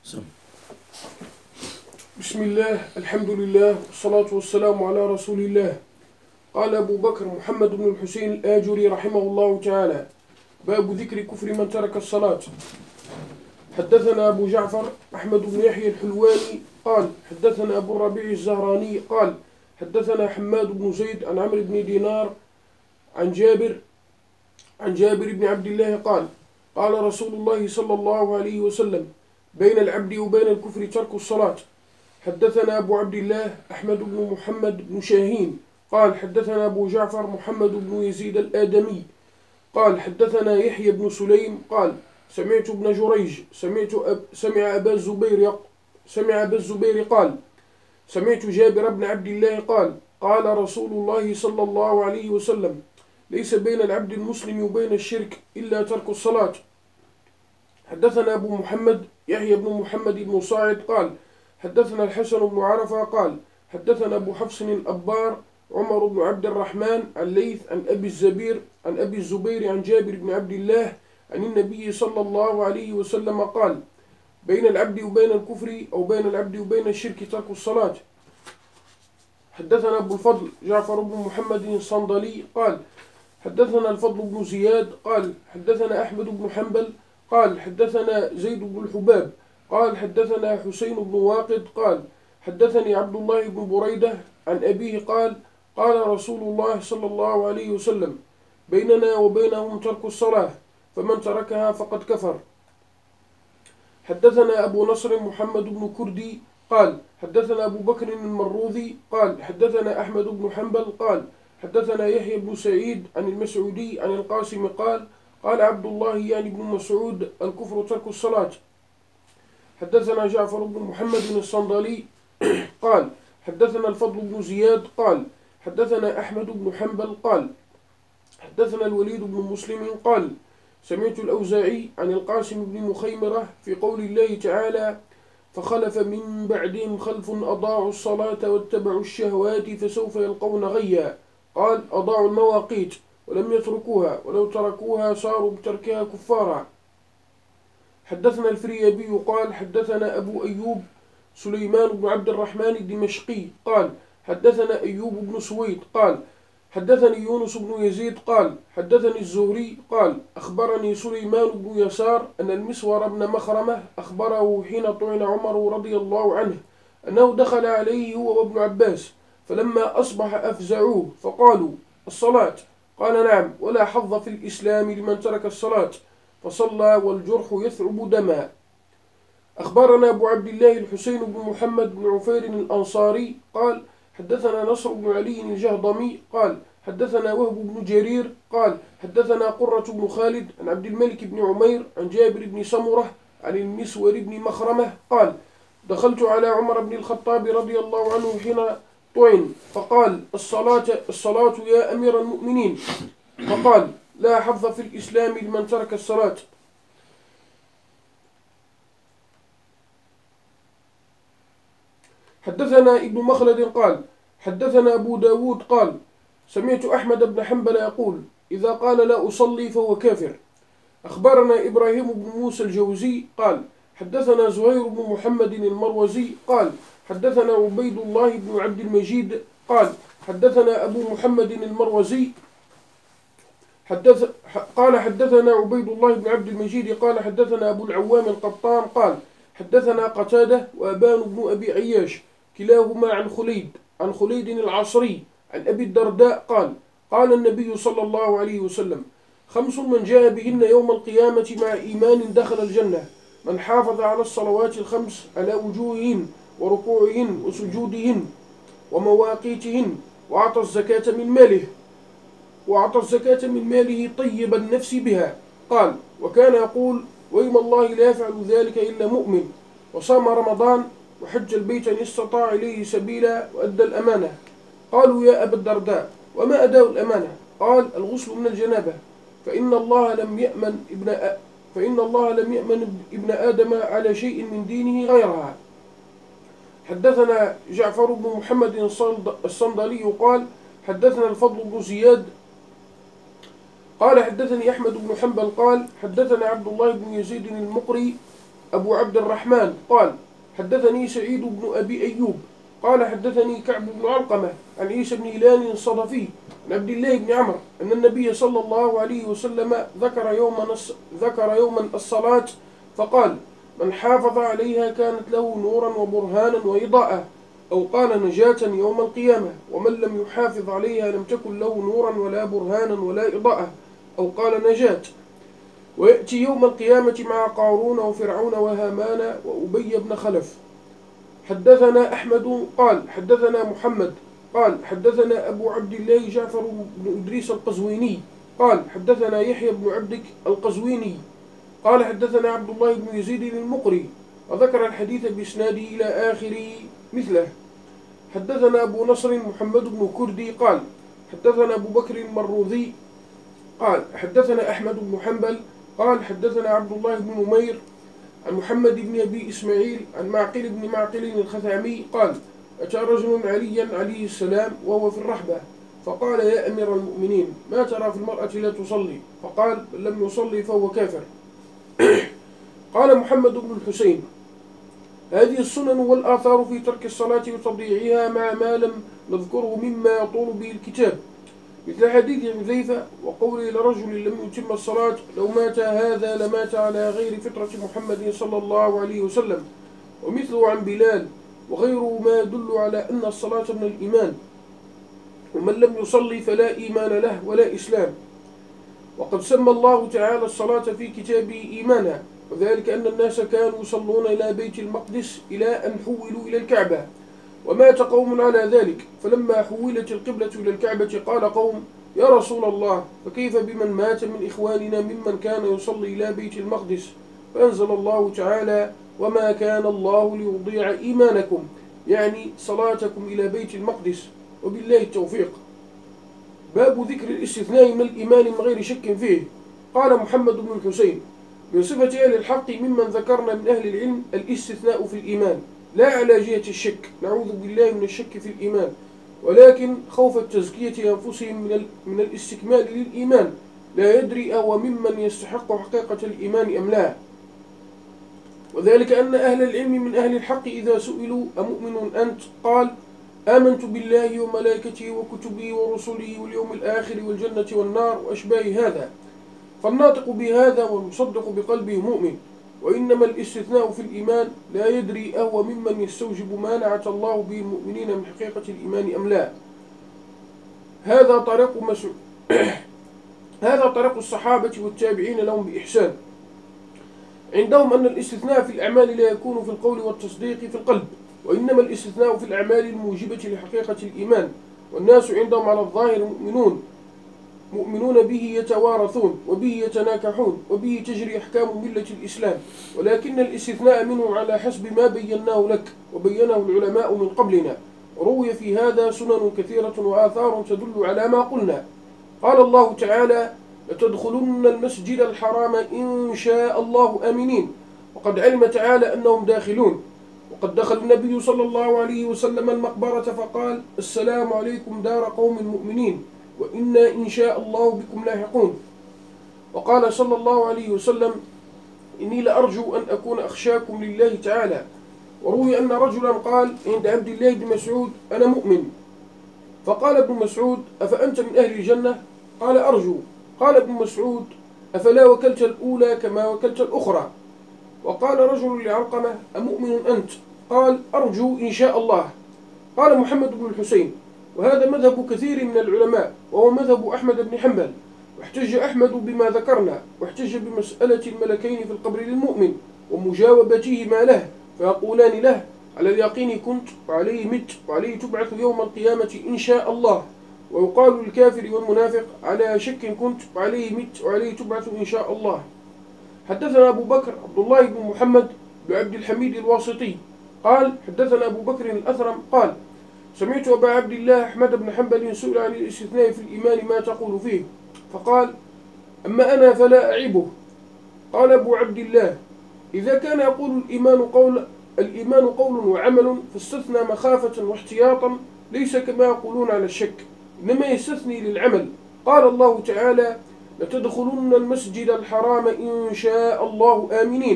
سم. بسم الله الحمد لله والصلاة والسلام على رسول الله. قال أبو بكر محمد بن الحسين الآجري رحمه الله تعالى: باب ذكر كفر من ترك الصلاة. حدثنا أبو جعفر أحمد بن يحيى الحلواني قال حدثنا أبو الربيع الزهراني قال حدثنا حماد بن زيد عن عمرو بن دينار عن جابر بن عبد الله قال قال رسول الله صلى الله عليه وسلم: بين العبد وبين الكفر ترك الصلاة. حدثنا أبو عبد الله أحمد بن محمد بن شاهين قال حدثنا أبو جعفر محمد بن يزيد الآدمي قال حدثنا يحيى بن سليم قال سمعت ابن جريج سمع أبا الزبير قال سمعت جابر بن عبد الله قال قال رسول الله صلى الله عليه وسلم: ليس بين العبد المسلم وبين الشرك إلا ترك الصلاة. حدثنا أبو محمد يحيى بن محمد بن صاعد قال حدثنا الحسن بن عرفة قال حدثنا أبو حفص الأبار عمر بن عبد الرحمن الليث عن أبي الزبير عن جابر بن عبد الله عن النبي صلى الله عليه وسلم قال: بين العبد وبين الكفر أو بين العبد وبين الشرك ترك الصلاة. حدثنا أبو الفضل جعفر بن محمد الصندلي قال حدثنا الفضل بن زياد قال حدثنا أحمد بن حنبل قال حدثنا زيد بن الحباب قال حدثنا حسين بن واقد قال حدثني عبد الله بن بريدة عن أبيه قال قال رسول الله صلى الله عليه وسلم: بيننا وبينهم ترك الصلاة، فمن تركها فقد كفر. حدثنا أبو نصر محمد بن كردي قال حدثنا أبو بكر المروذي قال حدثنا أحمد بن حنبل قال حدثنا يحيى بن سعيد عن المسعودي عن القاسم قال قال عبد الله يعني بن مسعود: الكفر ترك الصلاة. حدثنا جعفر بن محمد الصندلي قال حدثنا الفضل بن زياد قال حدثنا أحمد بن حنبل قال حدثنا الوليد بن مسلم قال سمعت الأوزاعي عن القاسم بن مخيمرة في قول الله تعالى: فخلف من بعدهم خلف أضاعوا الصلاة واتبعوا الشهوات فسوف يلقون غيا. قال: أضاعوا المواقيت ولم يتركوها، ولو تركوها صاروا بتركها كفارا. حدثنا الفريابي قال حدثنا أبو أيوب سليمان بن عبد الرحمن الدمشقي قال حدثنا أيوب بن سويد قال حدثني يونس بن يزيد قال حدثني الزهري قال أخبرني سليمان بن يسار أن المسور بن مخرمة أخبره حين طعن عمر رضي الله عنه أنه دخل عليه هو وابن عباس، فلما أصبح أفزعوه فقالوا: الصلاة. قال: نعم، ولا حظ في الإسلام لمن ترك الصلاة، فصلى والجرح يثعب دما. أخبرنا أبو عبد الله الحسين بن محمد بن عفير الأنصاري قال حدثنا نصر بن علي الجهضمي قال حدثنا وهب بن جرير قال حدثنا قرة بن خالد عن عبد الملك بن عمير عن جابر بن سمرة عن المسور بن مخرمة قال دخلت على عمر بن الخطاب رضي الله عنه حين طعن فقال: الصلاة يا أمير المؤمنين. فقال: لا حظ في الإسلام لمن ترك الصلاة. حدثنا ابن مخلد قال حدثنا أبو داود قال سمعت أحمد بن حنبل يقول: إذا قال لا أصلي فهو كافر. أخبرنا إبراهيم بن موسى الجوزي قال حدثنا زهير بن محمد المروزي قال حدثنا عبيد الله بن عبد المجيد قال حدثنا أبو محمد المروزي قال حدثنا عبيد الله بن عبد المجيد قال حدثنا أبو العوام القطان قال حدثنا قتادة وأبان بن أبي عياش كلاهما عن خليد العصري عن أبي الدرداء قال النبي صلى الله عليه وسلم: 5 من جاء بهن يوم القيامة مع إيمان دخل الجنة: من حافظ على الصلوات 5 على وجوههن وركوعهن وسجودهن ومواقيتهن وأعطى الزكاة من ماله طيب النفس بها. قال: وكان يقول: وإيم الله لا يفعل ذلك إلا مؤمن. وصام رمضان وحج البيت إن استطاع إليه سبيلا وأدى الأمانة. قالوا: يا أبا الدرداء، وما أداء الأمانة؟ قال: الغسل من الجنابة، فإن الله لم يأمن ابن آدم على شيء من دينه غيرها. حدثنا جعفر بن محمد الصندلي قال حدثنا الفضل بن زياد قال حدثني أحمد بن حنبل قال حدثنا عبد الله بن يزيد المقري أبو عبد الرحمن قال حدثني سعيد بن أبي أيوب قال حدثني كعب بن علقمة عن عيسى بن هلال الصدفي عن عبد الله بن عمرو أن النبي صلى الله عليه وسلم ذكر يوما الصلاة فقال من حافظ عليها كانت له نورا وبرهانا وإضاءة، أو قال نجاة يوم القيامة، ومن لم يحافظ عليها لم تكن له نورا ولا برهانا ولا إضاءة، أو قال نجاة. ويأتي يوم القيامة مع قارون وفرعون وهامان وأبي بن خلف. حدثنا أحمد قال حدثنا محمد قال حدثنا أبو عبد الله جعفر بن إدريس القزويني قال حدثنا يحيى بن عبدك القزويني قال حدثنا عبد الله بن يزيد المقري، وذكر الحديث بإسناده إلى آخر مثله. حدثنا أبو نصر محمد بن كردي قال حدثنا أبو بكر المروذي قال حدثنا أحمد بن حنبل قال حدثنا عبد الله بن نمير عن محمد بن أبي إسماعيل عن معقل بن معقل الخثعمي قال أتى رجل عليا عليه السلام وهو في الرحبة فقال يا أمير المؤمنين ما ترى في المرأة لا تصلي؟ فقال بل لم يصلي فهو كافر. قال محمد بن الحسين هذه السنن والآثار في ترك الصلاة وتضييعها مع ما لم نذكره مما يطول به الكتاب، مثل حديث حذيفة وقوله لرجل لم يتم الصلاة لو مات هذا لمات على غير فطرة محمد صلى الله عليه وسلم، ومثله عن بلال وغيره ما يدل على أن الصلاة من الإيمان، ومن لم يصلي فلا إيمان له ولا إسلام. وقد سمى الله تعالى الصلاة في كتابه إيمانا، وذلك أن الناس كانوا يصلون إلى بيت المقدس إلى أن حولوا إلى الكعبة، ومات قوم على ذلك، فلما حولت القبلة إلى الكعبة قال قوم يا رسول الله فكيف بمن مات من إخواننا ممن كان يصلي إلى بيت المقدس؟ فأنزل الله تعالى وما كان الله ليضيع إيمانكم، يعني صلاتكم إلى بيت المقدس، وبالله التوفيق. باب ذكر الاستثناء من الإيمان من غير شك فيه. قال محمد بن الحسين من صفة أهل الحق ممن ذكرنا من أهل العلم الاستثناء في الإيمان، لا على جهة الشك، نعوذ بالله من الشك في الإيمان، ولكن خوف التزكية أنفسهم من الاستكمال للإيمان، لا يدري أو ممن يستحق حقيقة الإيمان أم لا. وذلك أن أهل العلم من أهل الحق إذا سئلوا أمؤمن أنت؟ قال آمنت بالله وملائكته وكتبه ورسله واليوم الآخر والجنة والنار وأشباه هذا، فالناطق بهذا والمصدق بقلبه مؤمن. وإنما الاستثناء في الإيمان لا يدري أهو ممن يستوجب ما نعت الله به المؤمنين من حقيقة الإيمان أم لا. هذا طريق الصحابة والتابعين لهم بإحسان. عندهم أن الاستثناء في الأعمال لا يكون في القول والتصديق في القلب، وإنما الاستثناء في الأعمال الموجبة لحقيقة الإيمان، والناس عندهم على الظاهر مؤمنون به يتوارثون وبه يتناكحون وبه تجري أحكام ملة الإسلام، ولكن الاستثناء منهم على حسب ما بيناه لك وبينه العلماء من قبلنا، وروي في هذا سنن كثيرة وآثار تدل على ما قلنا. قال الله تعالى لتدخلن المسجد الحرام إن شاء الله آمنين، وقد علم تعالى أنهم داخلون. وقد دخل النبي صلى الله عليه وسلم المقبرة فقال السلام عليكم دار قوم مؤمنين وإنا إن شاء الله بكم لاحقون. وقال صلى الله عليه وسلم إني لأرجو أن أكون أخشاكم لله تعالى. وروي أن رجلا قال عند عبد الله بن مسعود أنا مؤمن، فقال ابن مسعود أفأنت من أهل الجنة؟ قال أرجو. قال ابن مسعود أفلا وكلت الأولى كما وكلت الأخرى؟ وقال رجل لعلقمة أمؤمن أنت؟ قال أرجو إن شاء الله. قال محمد بن الحسين وهذا مذهب كثير من العلماء، وهو مذهب أحمد بن حنبل، واحتج أحمد بما ذكرنا، واحتج بمسألة الملكين في القبر للمؤمن ومجاوبته ما له، فيقولان له على اليقين كنت وعليه مت وعليه تبعث يوم القيامة إن شاء الله، ويقال للكافر والمنافق على شك كنت وعليه مت وعليه تبعث إن شاء الله. حدثنا أبو بكر عبد الله بن محمد بن عبد الحميد الواسطي قال حدثنا أبو بكر الأثرم قال سمعت أبا عبد الله أحمد بن حنبل سئل عن الاستثناء في الإيمان ما تقول فيه؟ فقال أما أنا فلا أعيبه. قال أبو عبد الله إذا كان يقول الإيمان قول وعمل فاستثنى مخافة واحتياطا ليس كما يقولون على الشك، إنما يستثني للعمل. قال الله تعالى لتدخلن المسجد الحرام إن شاء الله آمنين،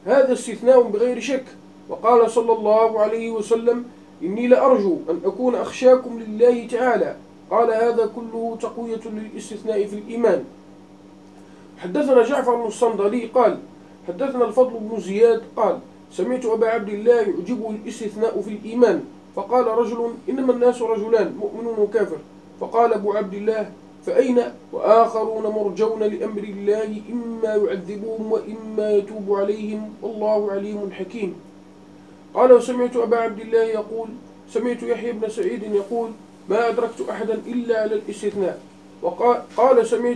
هذا استثناء بغير شك. وقال صلى الله عليه وسلم: إني لأرجو أن أكون أخشاكم لله تعالى. قال: هذا كله تقوية للاستثناء في الإيمان. حدثنا جعفر بن الصندلي قال: حدثنا الفضل بن زياد قال: سمعت أبا عبد الله يعجبه الاستثناء في الإيمان، فقال رجل: إنما الناس رجلان، مؤمن وكافر. فقال أبو عبد الله: فأين؟ وآخرون مرجون لأمر الله، إما يعذبهم وإما يتوب عليهم، والله عليم حكيم. قال: وسمعت أبا عبد الله يقول: سمعت يحيى بن سعيد يقول: ما أدركت أحدا إلا على الاستثناء. قال سمعت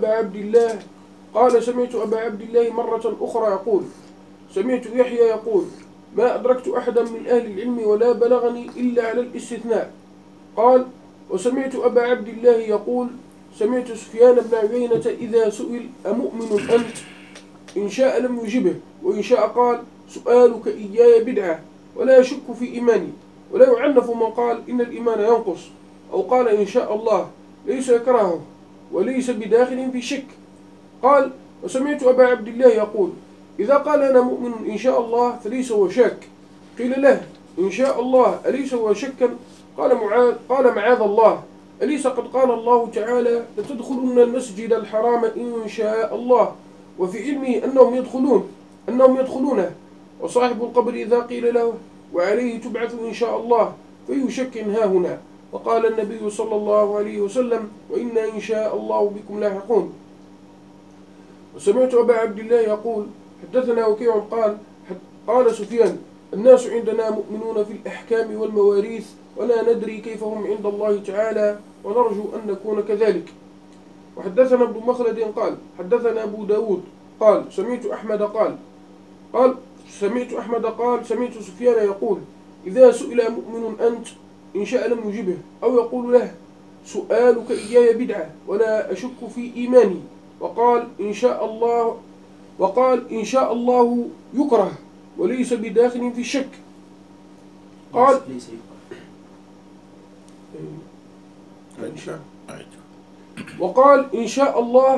أبا عبد الله مرة أخرى يقول: سمعت يحيى يقول: ما أدركت أحدا من أهل العلم ولا بلغني إلا على الاستثناء. قال: وسمعت أبا عبد الله يقول: سمعت سفيان بن عيينة إذا سئل: أمؤمن أنت؟ إن شاء لم يجبه، وإن شاء قال: سؤالك إياي بدعة، ولا يشك في إيماني. ولا يعنف من قال: إن الإيمان ينقص، أو قال: إن شاء الله، ليس يكرهه وليس بداخل في شك. قال: وسمعت أبا عبد الله يقول: إذا قال أنا مؤمن إن شاء الله فليس هو شاك. قيل له: إن شاء الله أليس هو شكا؟ قال: معاذ الله، أليس قد قال الله تعالى: لتدخلن المسجد الحرام إن شاء الله، وفي علمه أنهم يدخلونه. وصاحب القبر إذا قيل له: وعليه تبعث إن شاء الله، فأي شك ها هنا؟ وقال النبي صلى الله عليه وسلم: وإنا إن شاء الله بكم لاحقون. وسمعت أبا عبد الله يقول: حدثنا وكيع قال سفيان: الناس عندنا مؤمنون في الأحكام والمواريث، ولا ندري كيف هم عند الله تعالى، ونرجو أن نكون كذلك. وحدثنا ابن مخلد قال: حدثنا أبو داود قال: سمعت أحمد قال: سمعت سفيان يقول: إذا سئل مؤمن أنت؟ إن شاء لم يجبه، أو يقول له: سؤالك إياي بدعة، ولا أشك في إيماني. وقال: إن شاء الله يكره، وليس بداخل في الشك. قال: وقال: إن شاء الله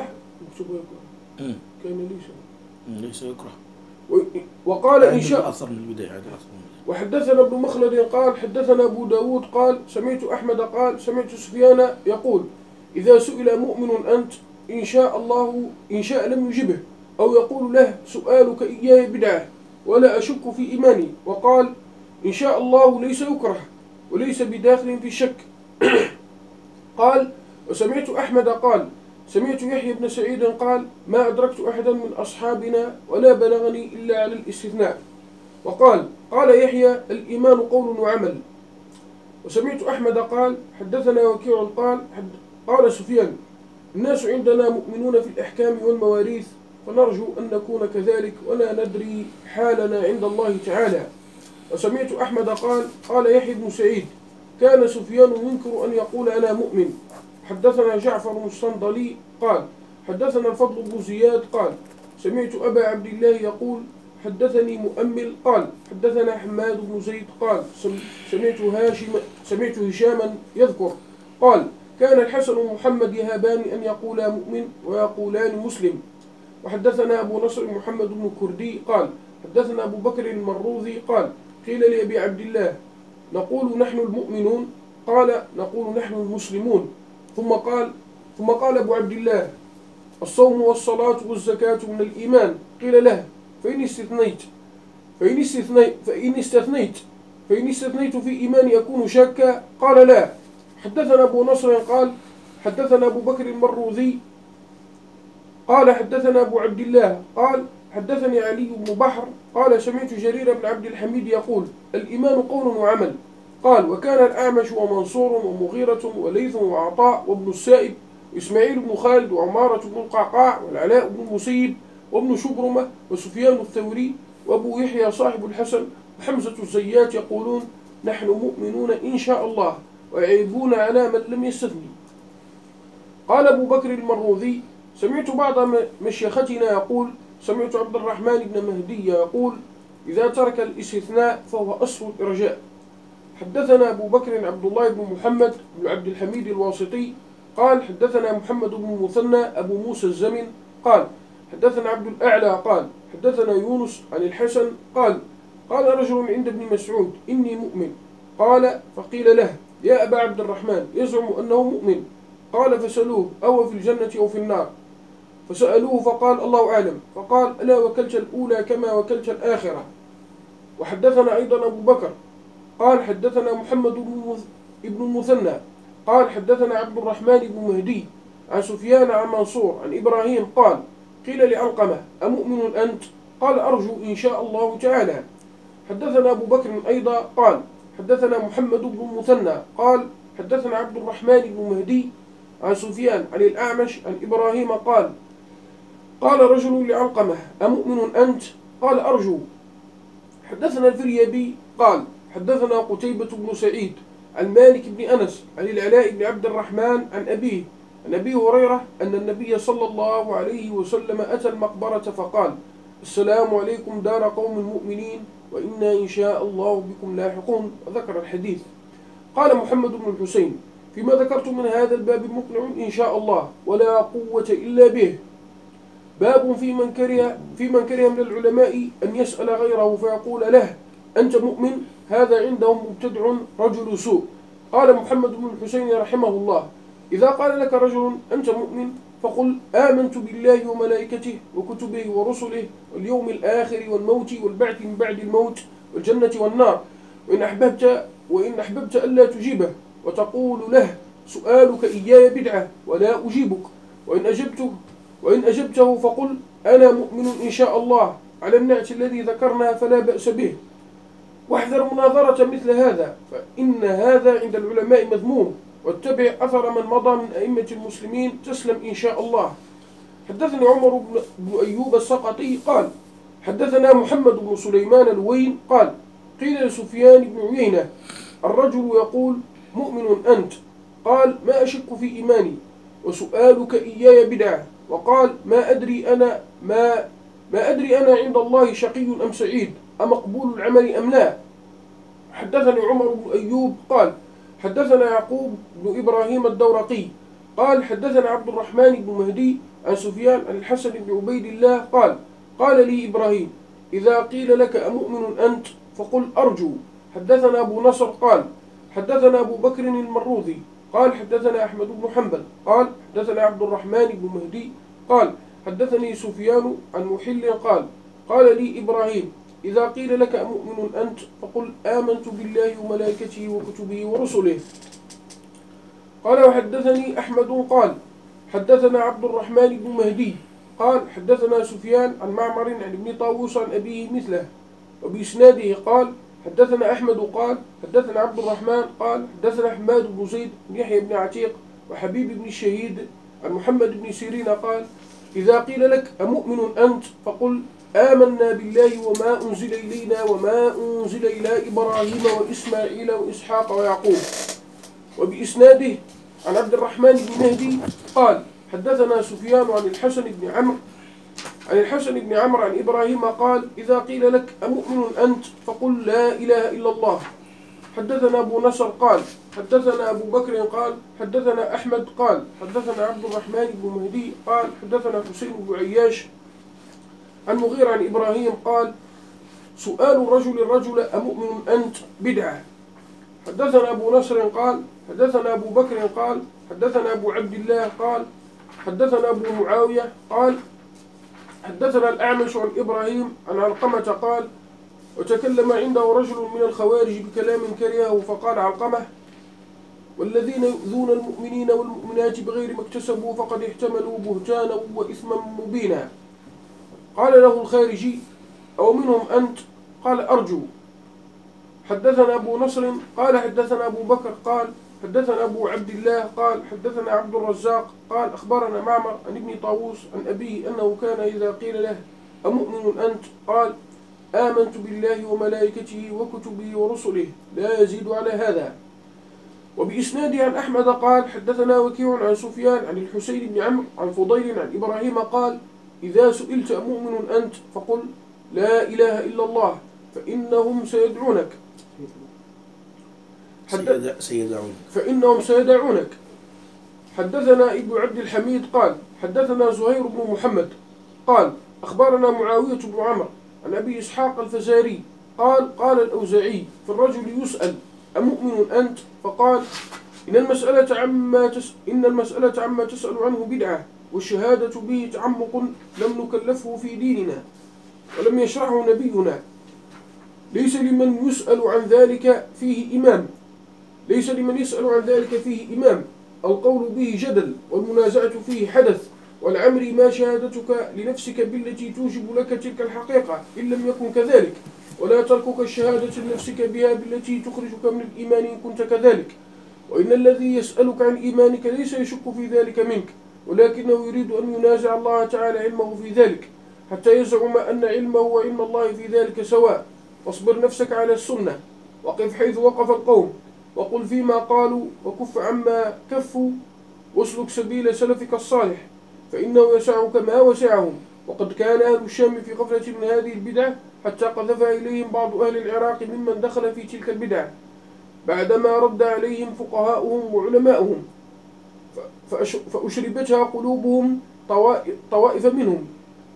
كان ليس يكره. وقال: إن شاء. أثر من البداية. وحدثنا ابن مخلد قال: حدثنا أبو داود قال: سمعت أحمد قال: سمعت سفيان يقول: إذا سئل مؤمن أنت؟ إن شاء الله، إن شاء لم يجبه، أو يقول له: سؤالك إياي بدعة، ولا أشك في إيماني. وقال: إن شاء الله ليس يكره، وليس بداخل في الشك. قال: وسمعت أحمد قال: سمعت يحيى بن سعيد قال: ما أدركت أحدا من أصحابنا ولا بلغني إلا على الاستثناء. وقال يحيى: الإيمان قول وعمل. وسمعت أحمد قال: حدثنا وكيع قال سفيان: الناس عندنا مؤمنون في الأحكام والمواريث، فنرجو أن نكون كذلك، ولا ندري حالنا عند الله تعالى. وسمعت أحمد قال يحيى بن سعيد: كان سفيان ينكر أن يقول أنا مؤمن. حدثنا جعفر بن الصندلي قال: حدثنا الفضل بن زياد قال: سمعت أبا عبد الله يقول: حدثني مؤمل قال: حدثنا حماد بن زيد قال: سمعت هشاما يذكر قال: كان الحسن ومحمد يهابان أن يقولا مؤمن ويقولان مسلم. وحدثنا أبو نصر محمد بن كردي قال: حدثنا أبو بكر المروذي قال: قيل لأبي عبد الله: نقول نحن المؤمنون؟ قال: نقول نحن المسلمون. ثم قال أبو عبد الله: الصوم والصلاة والزكاة من الإيمان. قيل له: فإن استثنيت في إيماني أكون شاكا؟ قال: لا. حدثنا أبو نصر قال: حدثنا أبو بكر المروذي قال: حدثنا أبو عبد الله قال: حدثني علي بن بحر قال: سمعت جرير بن عبد الحميد يقول: الإيمان قول وعمل. قال: وكان الأعمش ومنصور ومغيرة وليث وعطاء وابن السائب وإسماعيل بن خالد وعمارة بن القعقاع والعلاء بن المسيب وابن شبرمة وسفيان الثوري وأبو يحيى صاحب الحسن وحمزة الزيات يقولون: نحن مؤمنون إن شاء الله، ويعيبون على من لم يستثني. قال أبو بكر المروذي: سمعت بعض مشيختنا يقول: سمعت عبد الرحمن بن مهدي يقول: إذا ترك الاستثناء فهو أصل الإرجاء. حدثنا أبو بكر عبد الله بن محمد بن عبد الحميد الواسطي قال: حدثنا محمد بن المثنى أبو موسى الزمن قال: حدثنا عبد الأعلى قال: حدثنا يونس عن الحسن قال قال رجل عند ابن مسعود إني مؤمن. قال فقيل له يا أبا عبد الرحمن يزعم أنه مؤمن. قال فسألوه أو في الجنة أو في النار؟ فسألوه فقال الله أعلم. فقال ألا وكلت الأولى كما وكلت الآخرة. وحدثنا أيضا أبو بكر قال حدثنا محمد بن المثنى قال حدثنا عبد الرحمن بن مهدي عن سفيان عن منصور عن إبراهيم قال قيل لعلقمة أمؤمن أنت؟ قال أرجو إن شاء الله تعالى. حدثنا أبو بكر أيضا قال حدثنا محمد بن المثنى قال حدثنا عبد الرحمن بن مهدي عن سفيان عن الأعمش عن إبراهيم قال قال رجل لعلقمة أمؤمن أنت؟ قال أرجو. حدثنا الفريابي قال حدثنا قتيبة بن سعيد عن مالك بن أنس عن العلاء بن عبد الرحمن عن أبيه عن أبي هريرة أن النبي صلى الله عليه وسلم أتى المقبرة فقال السلام عليكم دار قوم مؤمنين وإنا إن شاء الله بكم لاحقون. وذكر الحديث. قال محمد بن الحسين فيما ذكرت من هذا الباب مقنع إن شاء الله ولا قوة إلا به. باب في من كره من العلماء أن يسأل غيره فيقول له أنت مؤمن؟ هذا عندهم مبتدع رجل سوء. قال محمد بن الحسين رحمه الله إذا قال لك رجل أنت مؤمن فقل آمنت بالله وملائكته وكتبه ورسله واليوم الآخر والموت والبعث من بعد الموت والجنة والنار. وإن أحببت ألا تجيبه وتقول له سؤالك إياي بدعة ولا أجيبك. وإن أجبته فقل أنا مؤمن إن شاء الله على النعت الذي ذكرنا فلا بأس به. واحذر مناظرة مثل هذا فإن هذا عند العلماء مذموم. واتبع أثر من مضى من أئمة المسلمين تسلم إن شاء الله. حدثني عمر بن أيوب السقطي قال حدثنا محمد بن سليمان الوين قال قيل لسفيان بن عيينة الرجل يقول مؤمن أنت؟ قال ما أشك في إيماني وسؤالك إياي بدعة. وقال ما أدري أنا عند الله شقي أم سعيد أمقبول العمل أم لا. حدثني عمر بن أيوب قال حدثنا يعقوب بن إبراهيم الدورقي قال حدثنا عبد الرحمن بن مهدي عن سفيان عن الحسن بن عبيد الله قال لي إبراهيم إذا قيل لك أمؤمن أنت فقل أرجو. حدثنا أبو نصر قال حدثنا أبو بكر المروذي قال حدثنا أحمد بن حنبل قال حدثنا عبد الرحمن بن مهدي قال حدثني سفيان عن محل قال لي إبراهيم إذا قيل لك أمؤمن أنت فقل آمنت بالله وملائكته وكتبه ورسله. قال وحدثني أحمد قال حدثنا عبد الرحمن بن مهدي قال حدثنا سفيان عن معمر عن ابن طاووس عن أبيه مثله وبإسناده قال حدثنا أحمد قال حدثنا عبد الرحمن قال حدثنا حماد بن زيد بن يحيى بن عتيق وحبيب بن الشهيد عن محمد بن سيرين قال إذا قيل لك أمؤمن أنت فقل آمنا بالله وما أنزل إلينا وما أنزل إلى إبراهيم وإسماعيل وإسحاق ويعقوب. وبإسناده عن عبد الرحمن بن مهدي قال حدثنا سفيان عن الحسن بن عمرو عن إبراهيم قال إذا قيل لك أمؤمن أنت فقل لا إله إلا الله. حدثنا أبو نصر قال حدثنا أبو بكر قال حدثنا أحمد قال حدثنا عبد الرحمن بن مهدي قال حدثنا حسين بن عياش عن مغيرة عن إبراهيم قال سؤال الرجل أمؤمن أنت بدعة. حدثنا أبو نصر قال حدثنا أبو بكر قال حدثنا أبو عبد الله قال حدثنا أبو معاوية قال حدثنا الأعمش عن إبراهيم عن علقمة قال وتكلم عنده رجل من الخوارج بكلام كرهه فقال علقمة والذين يؤذون المؤمنين والمؤمنات بغير ما اكتسبوا فقد احتملوا بهتانا وإثما مبينا. قال له الخارجي أو منهم أنت؟ قال أرجو. حدثنا أبو نصر قال حدثنا أبو بكر قال حدثنا أبو عبد الله قال حدثنا عبد الرزاق قال أخبرنا معمر عن ابن طاووس عن أبيه أنه كان إذا قيل له أمؤمن أنت قال آمنت بالله وملائكته وكتبه ورسله لا يزيد على هذا. وبإسناده عن أحمد قال حدثنا وكيع عن سفيان عن الحسين بن عمرو عن فضيل عن إبراهيم قال إذا سئلت أمؤمن أنت فقل لا إله إلا الله فإنهم سيدعونك فإنهم سيدعونك. حدثنا ابن عبد الحميد قال حدثنا زهير بن محمد قال أخبرنا معاوية بن عمرو عن أبي إسحاق الفزاري قال قال الأوزاعي في الرجل يسأل أمؤمن أنت؟ فقال إن المسألة عما تسأل عنه بدعة، والشهادة به تعمق لم نكلفه في ديننا ولم يشرحه نبينا. ليس لمن يسأل عن ذلك فيه إمام، القول به جدل، والمنازعة فيه حدث، والعمر ما شهادتك لنفسك بالتي توجب لك تلك الحقيقة إن لم يكن كذلك، ولا تركك الشهادة لنفسك بها بالتي تخرجك من الإيمان إن كنت كذلك. وإن الذي يسألك عن إيمانك ليس يشك في ذلك منك، ولكنه يريد أن ينازع الله تعالى علمه في ذلك، حتى يزعم أن علمه وعلم الله في ذلك سواء. واصبر نفسك على السنة، وقف حيث وقف القوم، وقل فيما قالوا، وكف عما كفوا، واسلك سبيل سلفك الصالح، فإنه يسعك ما وسعهم. وقد كان أهل الشام في غفلة من هذه البدعة، حتى قذف إليهم بعض أهل العراق ممن دخل في تلك البدعة بعدما رد عليهم فقهاؤهم وعلماؤهم، فأشربتها قلوبهم طوائف منهم،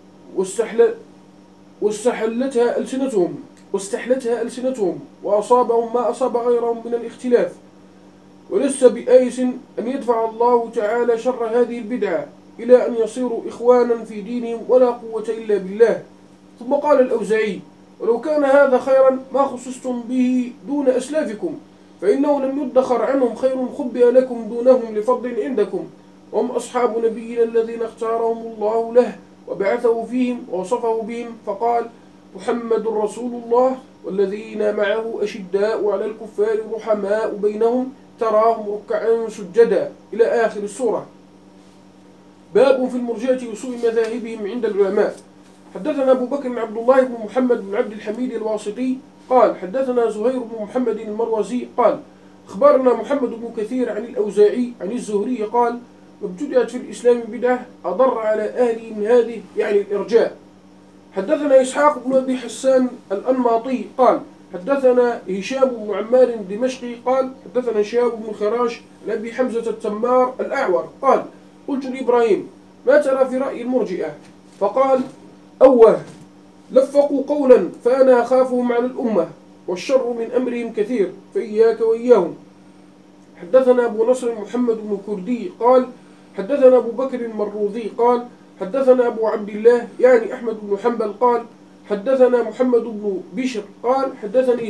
واستحلتها ألسنتهم، وأصابهم ما أصاب غيرهم من الاختلاف. ولست بآيس أن يدفع الله تعالى شر هذه البدعة إلى أن يصيروا إخوانا في دينهم، ولا قوة إلا بالله. ثم قال الأوزاعي: ولو كان هذا خيرا ما خصصتم به دون أسلافكم، فإنه لم يدخر عنهم خير خبئ لكم دونهم لفضل عندكم، وهم أصحاب نبينا الذين اختارهم الله له وبعثه فيهم ووصفه بهم، فقال: محمد رسول الله والذين معه أشداء على الكفار رحماء بينهم تراهم ركعا سجدا إلى آخر السورة. باب في المرجئة وسوء مذاهبهم عند العلماء. حدثنا أبو بكر بن عبد الله بن محمد بن عبد الحميد الواسطي قال حدثنا زهير بن محمد المروزي قال أخبرنا محمد بن كثير عن الأوزاعي عن الزهري قال: وابتدعت في الإسلام بدعة أضر على أهله من هذه، يعني الإرجاء. حدثنا إسحاق بن أبي حسان الأنماطي قال حدثنا هشام بن عمار الدمشقي قال حدثنا شهاب بن خراش عن أبي حمزة التمار الأعور قال: قلت لإبراهيم: ما ترى في رأي المرجئة؟ فقال: أوه، لفقوا قولا فأنا أخافهم على الأمة، والشر من أمرهم كثير، فإياك وإياهم. حدثنا أبو نصر محمد بن كردي قال حدثنا أبو بكر المروذي قال حدثنا أبو عبد الله يعني أحمد بن حنبل قال حدثنا محمد بن بشر قال حدثني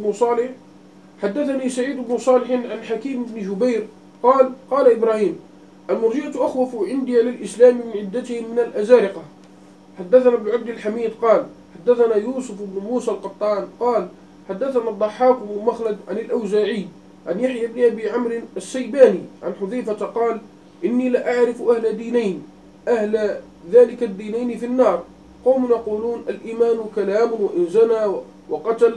سعيد بن صالح عن حكيم بن جبير قال قال إبراهيم: المرجئة أخوف عندي للإسلام من عدتهم من الأزارقة. حدثنا ابن عبد الحميد قال حدثنا يوسف بن موسى القطان قال حدثنا الضحاك بن مخلد عن الأوزاعي عن يحيى بن أبي عمرو السيباني عن حذيفة قال: إني لأعرف أهل ذلك الدينين في النار، قوم يقولون الإيمان كلام وإن زنى وقتل،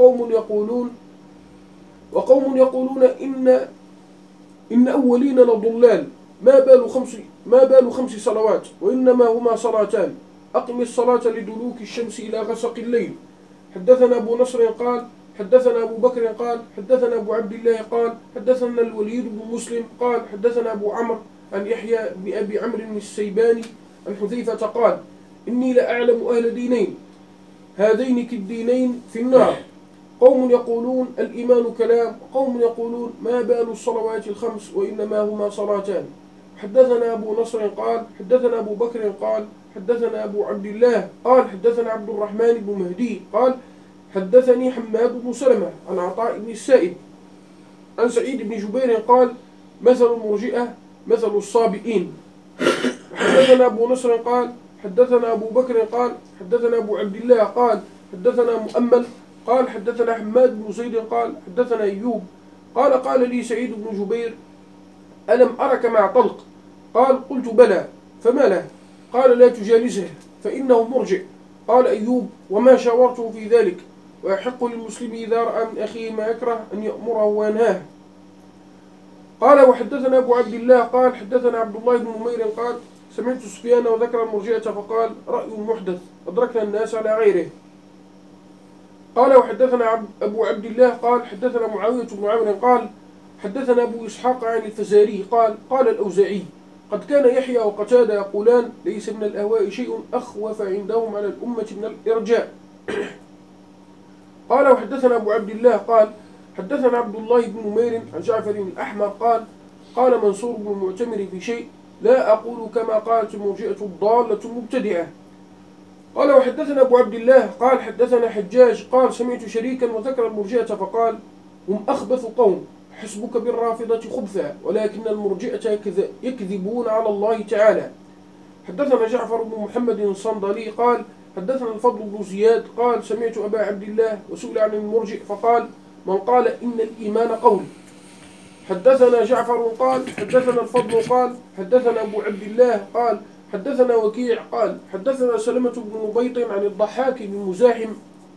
وقوم يقولون إن أولين لضلال، ما بال 5 صلوات، وإنما هما صلاتان، أقم الصلاة لدلوك الشمس إلى غسق الليل. حدثنا أبو نصر قال حدثنا أبو بكر قال حدثنا أبو عبد الله قال حدثنا الوليد بن مسلم قال حدثنا أبو عمرو عن يحيى بن أبي عمرو السيباني عن حذيفة قال: إني لأعلم أهل دينين هذين كالدينين في النار، قوم يقولون الإيمان كلام، وقوم يقولون ما بال الصلوات الخمس، وإنما هما صلاتان. حدثنا أبو نصر قال حدثنا أبو بكر قال حدثنا أبو عبد الله قال حدثنا عبد الرحمن بن مهدي قال حدثني حماد بن سلمة عن عطاء بن السائب عن سعيد بن جبير قال: مثل المرجئة مثل الصابئين. حدثنا أبو نصر قال حدثنا أبو بكر قال حدثنا أبو عبد الله قال حدثنا مؤمل قال حدثنا حماد بن زيد قال حدثنا أيوب قال قال لي سعيد بن جبير: ألم أرك مع طلق؟ قال: قلت بلى، فما له؟ قال: لا تجالسه فإنه مرجئ. قال أيوب: وما شاورته في ذلك، ويحق للمسلم إذا رأى من أخيه ما يكره أن يأمره وينهاه. قال وحدثنا أبو عبد الله قال حدثنا عبد الله بن نمير قال سمعت سفيان وذكر المرجئة فقال: رأي محدث أدركنا الناس على غيره. قال وحدثنا أبو عبد الله قال حدثنا معاوية بن عمرو قال حدثنا أبو إسحاق عن الفزاري قال قال الأوزاعي: قد كان يحيى وقتادة يقولان ليس من الأهواء شيء أخوف عندهم على الأمة من الإرجاء. قال وحدثنا أبو عبد الله قال حدثنا عبد الله بن نمير عن جعفر الأحمر قال منصور بن المعتمر في شيء لا أقول كما قالت المرجئة الضالة المبتدعة. قال وحدثنا أبو عبد الله قال حدثنا حجاج قال سمعت شريكا وذكر المرجئة فقال هم أخبث قوم حسبك بالرافضة خبثا ولكن المرجئة يكذبون على الله تعالى. حدثنا جعفر بن محمد الصندلي قال حدثنا الفضل بن زياد قال سمعت أبا عبد الله وسئل عن المرجئ فقال من قال إن الإيمان قول. حدثنا جعفر قال حدثنا الفضل قال حدثنا أبو عبد الله قال حدثنا وكيع قال حدثنا سلمة بن نبيط عن الضحاك بن مزاحم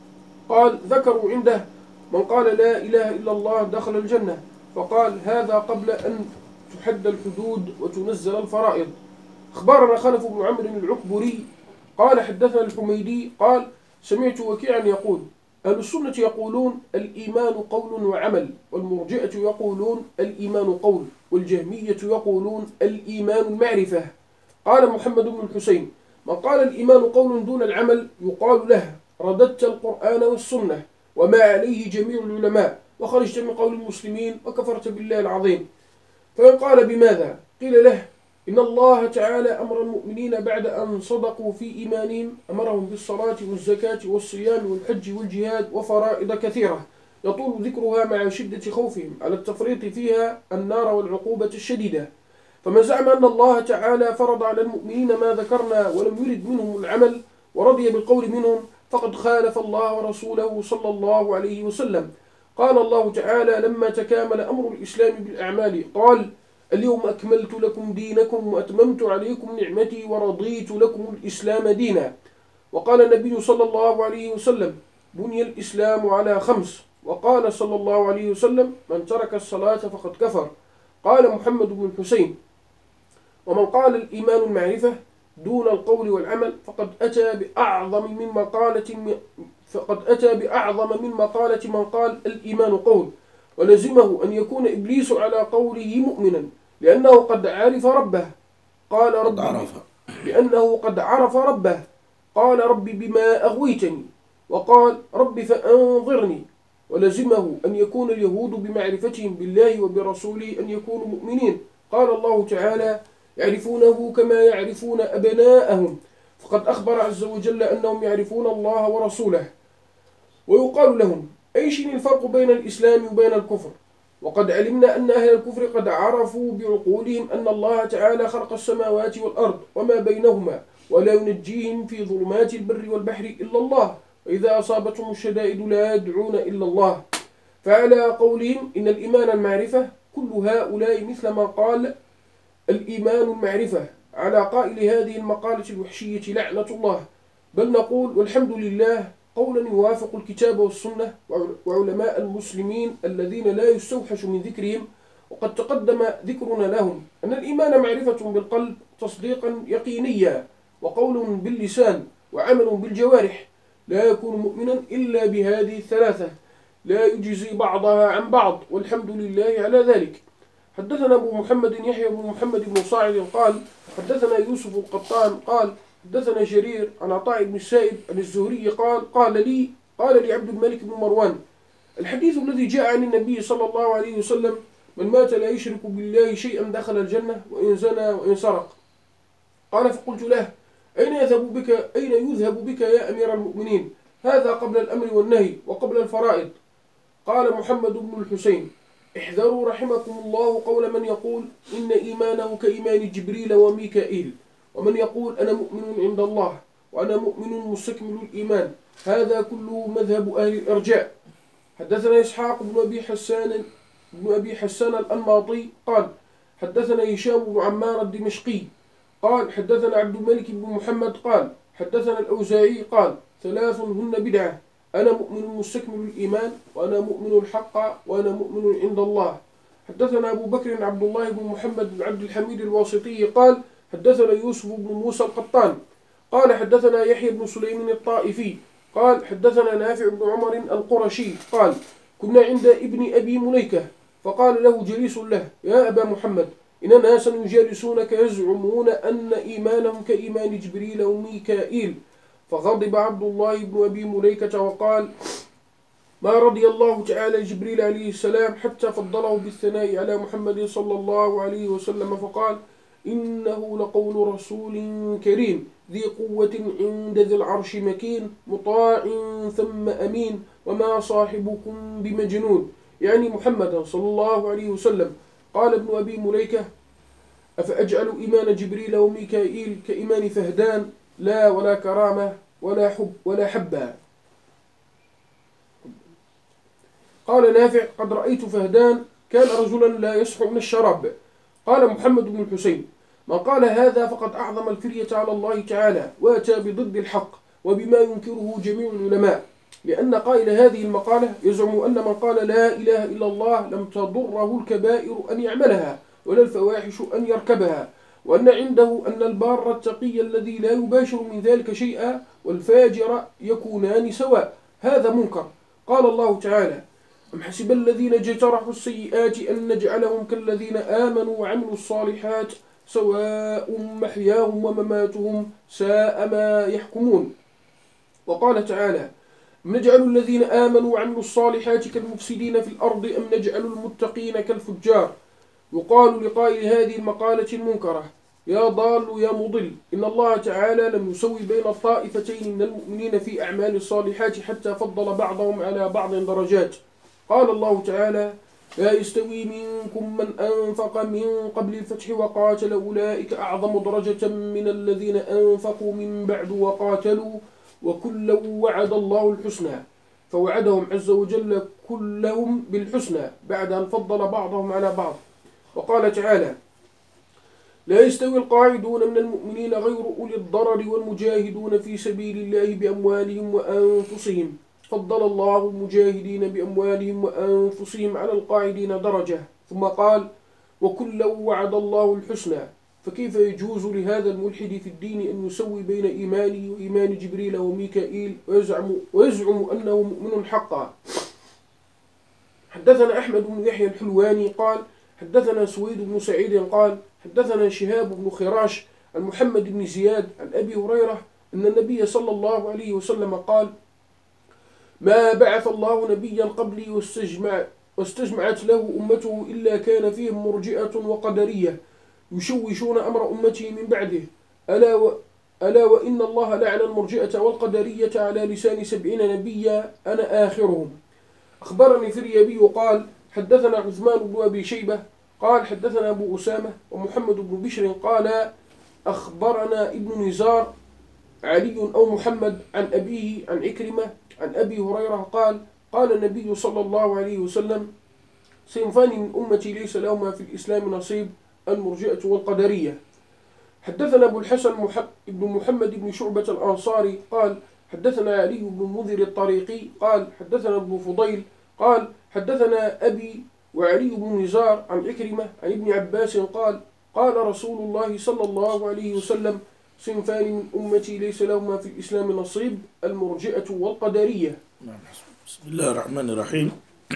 قال ذكروا عنده من قال لا إله إلا الله دخل الجنة فقال هذا قبل أن تحد الحدود وتنزل الفرائض. أخبرنا خلف بن عمرو العكبري قال حدثنا الحميدي قال سمعت وكيعا يقول أهل السنة يقولون الإيمان قول وعمل والمرجئة يقولون الإيمان قول والجهمية يقولون الإيمان معرفة. قال محمد بن الحسين من قال الإيمان قول دون العمل يقال له رددت القرآن والسنة وما عليه جميع العلماء وخرجت من قول المسلمين وكفرت بالله العظيم. فإن قال بماذا قيل له إن الله تعالى أمر المؤمنين بعد أن صدقوا في إيمانهم أمرهم بالصلاة والزكاة والصيام والحج والجهاد وفرائض كثيرة يطول ذكرها مع شدة خوفهم على التفريط فيها النار والعقوبة الشديدة. فمن زعم أن الله تعالى فرض على المؤمنين ما ذكرنا ولم يرد منهم العمل ورضي بالقول منهم فقد خالف الله ورسوله صلى الله عليه وسلم. قال الله تعالى لما تكامل أمر الإسلام بالأعمال قال اليوم أكملت لكم دينكم وأتممت عليكم نعمتي ورضيت لكم الإسلام دينا. وقال النبي صلى الله عليه وسلم بني الإسلام على 5. وقال صلى الله عليه وسلم من ترك الصلاة فقد كفر. قال محمد بن الحسين ومن قال الإيمان المعرفة دون القول والعمل فقد أتى بأعظم من مقالة من قال الإيمان قول ولزمه أن يكون إبليس على قوله مؤمنا لأنه قد عرف ربه قال رب بما أغويتني وقال رب فأنظرني. ولزمه أن يكون اليهود بمعرفتهم بالله وبرسوله أن يكونوا مؤمنين. قال الله تعالى يعرفونه كما يعرفون أبناءهم فقد أخبر عز وجل أنهم يعرفون الله ورسوله. ويقال لهم أيش الفرق بين الإسلام وبين الكفر وقد علمنا أن أهل الكفر قد عرفوا بعقولهم أن الله تعالى خلق السماوات والأرض وما بينهما ولا ينجيهم في ظلمات البر والبحر إلا الله وإذا أصابتهم الشدائد لا يدعون إلا الله. فعلى قولهم إن الإيمان المعرفة كل هؤلاء مثل ما قال الإيمان المعرفة على قائل هذه المقالة الوحشية لعنة الله. بل نقول والحمد لله قولا يوافق الكتاب والسنة وعلماء المسلمين الذين لا يستوحش من ذكرهم. وقد تقدم ذكرنا لهم أن الإيمان معرفة بالقلب تصديقا يقينيا وقول باللسان وعمل بالجوارح لا يكون مؤمنا إلا بهذه الثلاثة لا يجزي بعضها عن بعض والحمد لله على ذلك. حدثنا أبو محمد يحيى بن محمد بن صاعد قال حدثنا يوسف القطان قال حدثنا جرير عن عطاء بن السائب عن الزهري قال لي عبد الملك بن مروان الحديث الذي جاء عن النبي صلى الله عليه وسلم من مات لا يشرك بالله شيئا دخل الجنة وإن زنى وإن سرق. قال فقلت له أين يذهب بك يا أمير المؤمنين هذا قبل الأمر والنهي وقبل الفرائض. قال محمد بن الحسين احذروا رحمكم الله قول من يقول إن إيمانه كإيمان جبريل وميكائيل ومن يقول أنا مؤمن عند الله وأنا مؤمن مستكمل الإيمان هذا كله مذهب أهل الإرجاء. حدثنا إسحاق بن أبي حسان الأنماطي قال حدثنا هشام بن عمار الدمشقي قال حدثنا عبد الملك بن محمد قال حدثنا الأوزاعي قال 3 هن بدعة أنا مؤمن مستكمل الإيمان وأنا مؤمن الحق وأنا مؤمن عند الله. حدثنا أبو بكر عبد الله بن محمد بن عبد الحميد الواسطي قال حدثنا يوسف بن موسى القطان قال حدثنا يحيى بن سليم الطائفي قال حدثنا نافع بن عمر القرشي قال كنا عند ابن أبي مليكة فقال له جليس له يا أبا محمد إن ناسا يجالسونك يزعمون أن إيمانهم كإيمان جبريل وميكائيل. فغضب عبد الله بن أبي مليكة وقال: ما رضي الله تعالى جبريل عليه السلام حتى فضله بالثناء على محمد صلى الله عليه وسلم، فقال: إنه لقول رسول كريم ذي قوة عند ذي العرش مكين مطاع ثم أمين وما صاحبكم بمجنون، يعني محمد صلى الله عليه وسلم. قال ابن أبي مليكة: أفأجعل إيمان جبريل وميكائيل كإيمان فهدان؟ لا، ولا كرامة ولا حبة. قال نافع: قد رأيت فهدان كان رجلا لا يصح من الشراب. قال محمد بن الحسين: من قال هذا فقد أعظم الفرية على الله تعالى وأتى بضد الحق وبما ينكره جميع العلماء، لأن قائل هذه المقالة يزعم أن من قال لا إله إلا الله لم تضره الكبائر أن يعملها ولا الفواحش أن يركبها، وأن عنده أن البار التقي الذي لا يباشر من ذلك شيئا والفاجر يكونان سواء. هذا منكر. قال الله تعالى: أم حسب الذين اجترحوا السيئات أن نجعلهم كالذين آمنوا وعملوا الصالحات سواء محياهم ومماتهم ساء ما يحكمون. وقال تعالى: أم نجعل الذين آمنوا وعملوا الصالحات كالمفسدين في الأرض أم نجعل المتقين كالفجار. يقال لقائل هذه المقالة المنكرة: يا ضال يا مضل، إن الله تعالى لم يسوي بين الطائفتين من المؤمنين في أعمال الصالحات حتى فضل بعضهم على بعض درجات. قال الله تعالى: لا يستوي منكم من أنفق من قبل الفتح وقاتل أولئك أعظم درجة من الذين أنفقوا من بعد وقاتلوا وكلا وعد الله الحسنى. فوعدهم عز وجل كلهم بالحسنى بعد أن فضل بعضهم على بعض. وقال تعالى: لا يستوي القاعدون من المؤمنين غير أولي الضرر والمجاهدون في سبيل الله بأموالهم وأنفسهم، فضل الله المجاهدين بأموالهم وأنفسهم على القاعدين درجة. ثم قال: وكلا وعد الله الحسنى. فكيف يجوز لهذا الملحد في الدين أن يسوي بين إيمانه وإيمان جبريل وميكائيل ويزعم أنه مؤمن حقا؟ حدثنا أحمد بن يحيى الحلواني قال: حدثنا سويد بن سعيد قال: حدثنا شهاب بن خراش عن محمد بن زياد عن أبي هريرة أن النبي صلى الله عليه وسلم قال: ما بعث الله نبيا قبلي واستجمعت له أمته إلا كان فيهم مرجئة وقدرية يشوشون أمر أمته من بعده، ألا وإن الله لعن المرجئة والقدرية على لسان 70 نبيا أنا آخرهم. أخبرني فريابي قال: حدثنا عثمان بن أبي شيبة قال: حدثنا أبو أسامة ومحمد بن بشر قال: أخبرنا ابن نزار علي أو محمد عن أبيه عن عكرمة عن أبي هريرة قال: قال النبي صلى الله عليه وسلم: صنفان من أمتي ليس لهما في الإسلام نصيب، المرجئة والقدرية. حدثنا أبو الحسن بن محمد بن شعبة الأنصاري قال: حدثنا علي بن منذر الطريقي قال: حدثنا ابن فضيل قال: حدثنا أبي وعلي بن نزار عن عكرمة عن ابن عباس قال: قال رسول الله صلى الله عليه وسلم: صنفان من أمتي ليس لهما في الإسلام نصيب، المرجئة والقدرية. بسم الله الرحمن الرحيم.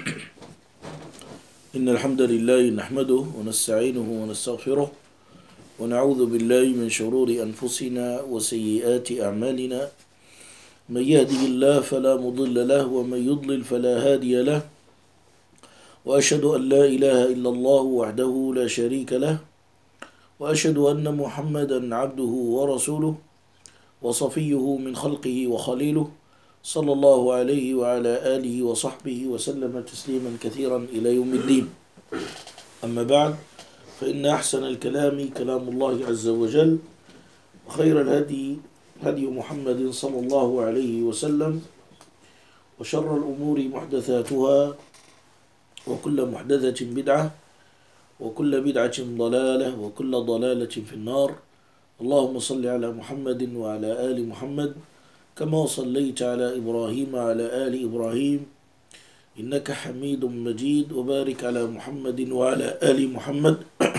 إن الحمد لله نحمده ونستعينه ونستغفره ونعوذ بالله من شرور أنفسنا وسيئات أعمالنا، من يهده الله فلا مضل له ومن يضلل فلا هادي له، وأشهد أن لا إله إلا الله وحده لا شريك له، وأشهد أن محمدا عبده ورسوله وصفيه من خلقه وخليله، صلى الله عليه وعلى آله وصحبه وسلم تسليما كثيرا إلى يوم الدين. أما بعد، فإن أحسن الكلام كلام الله عز وجل، وخير الهدي هدي محمد صلى الله عليه وسلم، وشر الأمور محدثاتها، وكل محدثة بدعة، وكل بدعة ضلالة، وكل ضلالة في النار. اللهم صل على محمد وعلى آل محمد كما صليت على إبراهيم وعلى آل إبراهيم إنك حميد مجيد، وبارك على محمد وعلى آل محمد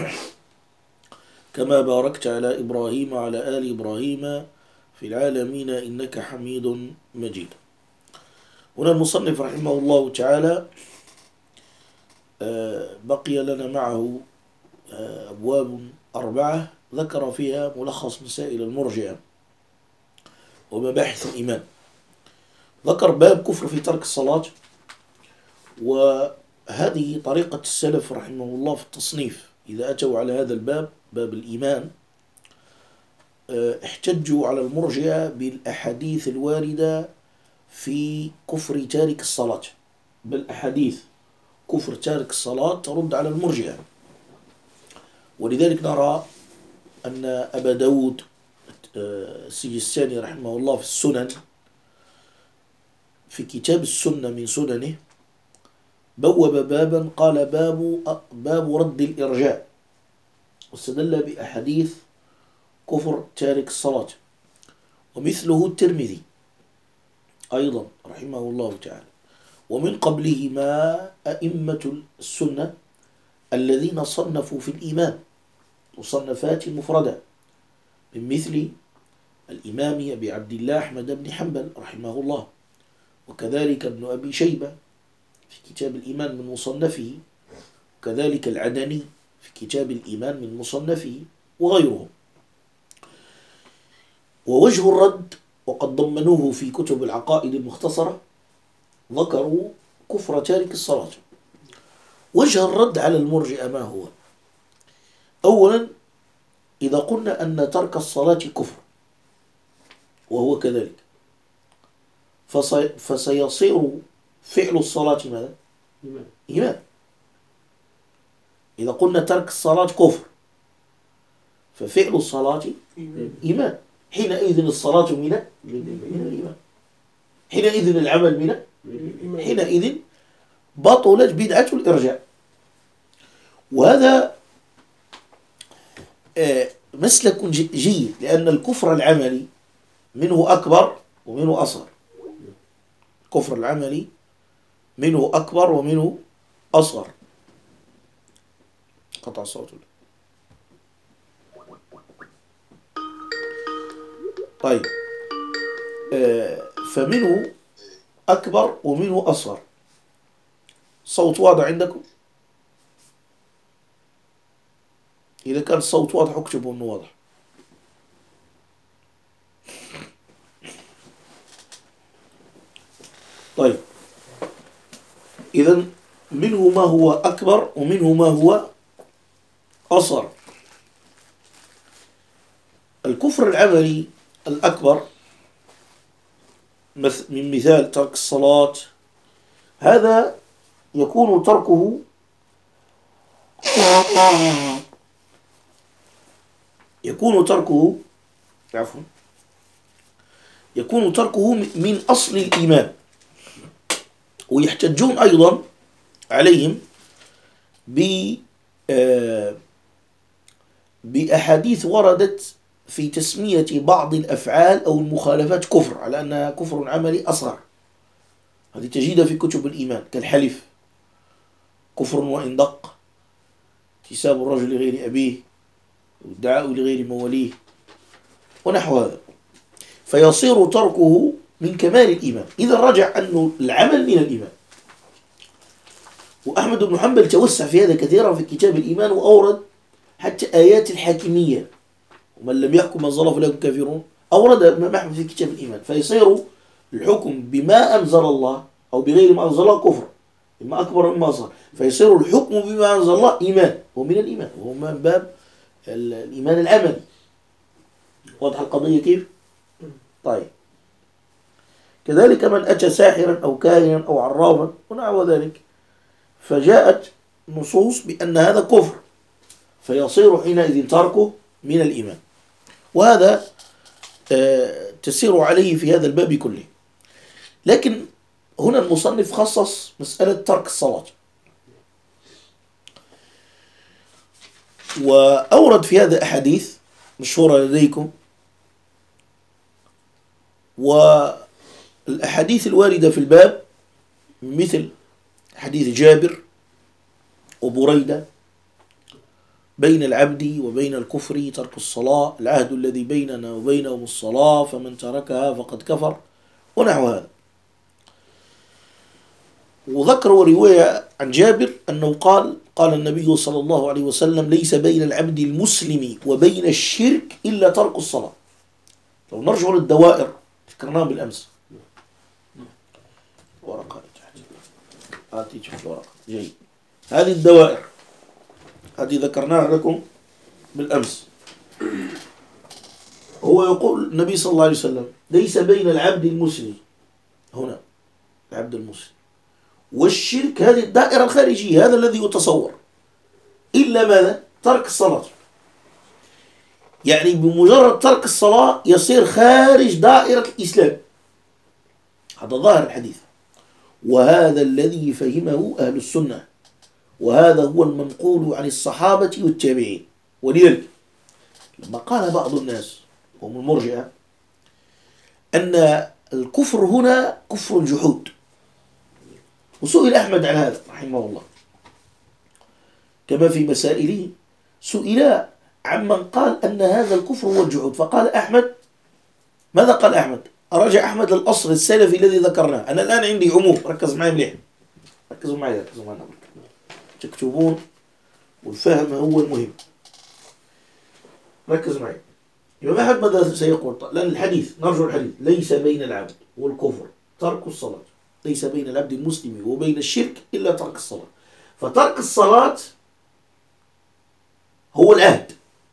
كما باركت على إبراهيم وعلى آل إبراهيم في العالمين إنك حميد مجيد. هنا المصنف رحمه الله تعالى بقي لنا معه أبواب 4 ذكر فيها ملخص مسائل المرجئة ومباحث الإيمان. ذكر باب كفر في ترك الصلاة، وهذه طريقة السلف رحمه الله في التصنيف. إذا أتوا على هذا الباب، باب الإيمان، احتجوا على المرجئة بالأحاديث الواردة في كفر تارك الصلاة، بل أحاديث كفر تارك الصلاة ترد على المرجئة. ولذلك نرى أن أبا داود السجستاني رحمه الله في السنن، في كتاب السنة من سننه، بوب بابا قال باب رد الإرجاء، واستدل بأحاديث كفر تارك الصلاة. ومثله الترمذي أيضا رحمه الله تعالى، ومن قبلهما أئمة السنة الذين صنفوا في الإيمان مصنفات مفردة، من مثل الإمام أبي عبد الله أحمد بن حنبل رحمه الله، وكذلك ابن أبي شيبة في كتاب الإيمان من مصنفه، وكذلك العدني في كتاب الإيمان من مصنفه، وغيرهم. ووجه الرد، وقد ضمنوه في كتب العقائد المختصرة، ذكروا كفر تارك الصلاة. وجه الرد على المرجئة ما هو؟ أولا، إذا قلنا أن ترك الصلاة كفر وهو كذلك، فسيصير فعل الصلاة ماذا؟ إيمان. إذا قلنا ترك الصلاة كفر ففعل الصلاة إيمان، حينئذ الصلاة من الإيمان، حينئذ العمل من حينئذ بطلت بدعة الإرجاء. وهذا مسلك جيد، لأن الكفر العملي منه أكبر ومنه أصغر. الكفر العملي منه أكبر ومنه أصغر. قطع صوت. طيب، فمنه أكبر ومنه أصغر. صوت واضح عندكم؟ إذا كان الصوت واضح اكتبوا أنه واضح. طيب، إذن منه ما هو أكبر ومنه ما هو أصغر. الكفر العملي الأكبر من مثال ترك الصلاة، هذا يكون تركه يكون تركه من أصل الإيمان. ويحتجون أيضا عليهم بأحاديث وردت في تسمية بعض الأفعال أو المخالفات كفر، على أنها كفر عملي أصغر. هذه تجدها في كتب الإيمان، كالحلف كفر وإن دق، احتساب الرجل لغير أبيه، والدعاء لغير مواليه، ونحو هذا. فيصير تركه من كمال الإيمان. إذا رجع أنه العمل من الإيمان. وأحمد بن حنبل توسع في هذا كثيرا في كتاب الإيمان، وأورد حتى آيات الحاكمية، ومن لم يحكم ما أنزل الله فأولئك هم كافرون، أورد الإمام أحمد في كتاب الإيمان. فيصير الحكم بما أنزل الله أو بغير ما أنزل الله كفر، إما أكبر وإما أصغر. فيصير الحكم بما أنزل الله إيمان، ومن الإيمان، وهو من باب الإيمان العملي. واضح القضية كيف؟ طيب، كذلك من أتى ساحرا أو كاهنا أو عرافا ونحو ذلك، فجاءت نصوص بأن هذا كفر، فيصير حينئذ تركه من الإيمان. وهذا تسير عليه في هذا الباب كله. لكن هنا المصنف خصص مسألة ترك الصلاة، وأورد في هذا أحاديث مشهورة لديكم. والأحاديث الواردة في الباب مثل حديث جابر وبريدة: بين العبد وبين الكفر ترك الصلاة، العهد الذي بيننا وبينهم الصلاة، فمن تركها فقد كفر، ونحو هذا. وذكروا رواية عن جابر أنه قال: قال النبي صلى الله عليه وسلم ليس بين العبد المسلم وبين الشرك إلا ترك الصلاة. لو نرجع للدوائر ذكرناها بالأمس. ورقة ورقة جيد. هذه الدوائر هذه ذكرناها لكم بالأمس. هو يقول النبي صلى الله عليه وسلم ليس بين العبد المسلم هنا العبد المسلم والشرك، هذه الدائرة الخارجية، هذا الذي يتصور، إلا ماذا؟ ترك الصلاة. يعني بمجرد ترك الصلاة يصير خارج دائرة الإسلام. هذا ظاهر الحديث، وهذا الذي فهمه أهل السنة، وهذا هو المنقول عن الصحابة والتابعين. ولذلك لما قال بعض الناس وهم المرجئة أن الكفر هنا كفر الجحود، وسئل أحمد عن هذا رحمه الله كما في مسائله، سئل عمن قال أن هذا الكفر هو الجحود، فقال أحمد، ماذا قال أحمد؟ أرجع أحمد الأصل السلفي الذي ذكرناه. أنا الآن عندي عموم، ركز معي مليح، ركزوا معي تكتبون، والفهم هو المهم. ركز معي. الإمام أحمد ماذا سيقول؟ لأن الحديث نرجو الحديث ليس بين العبد والكفر ترك الصلاة، ليس بين العبد المسلم وبين الشرك إلا ترك الصلاة. فترك الصلاة هو العهد،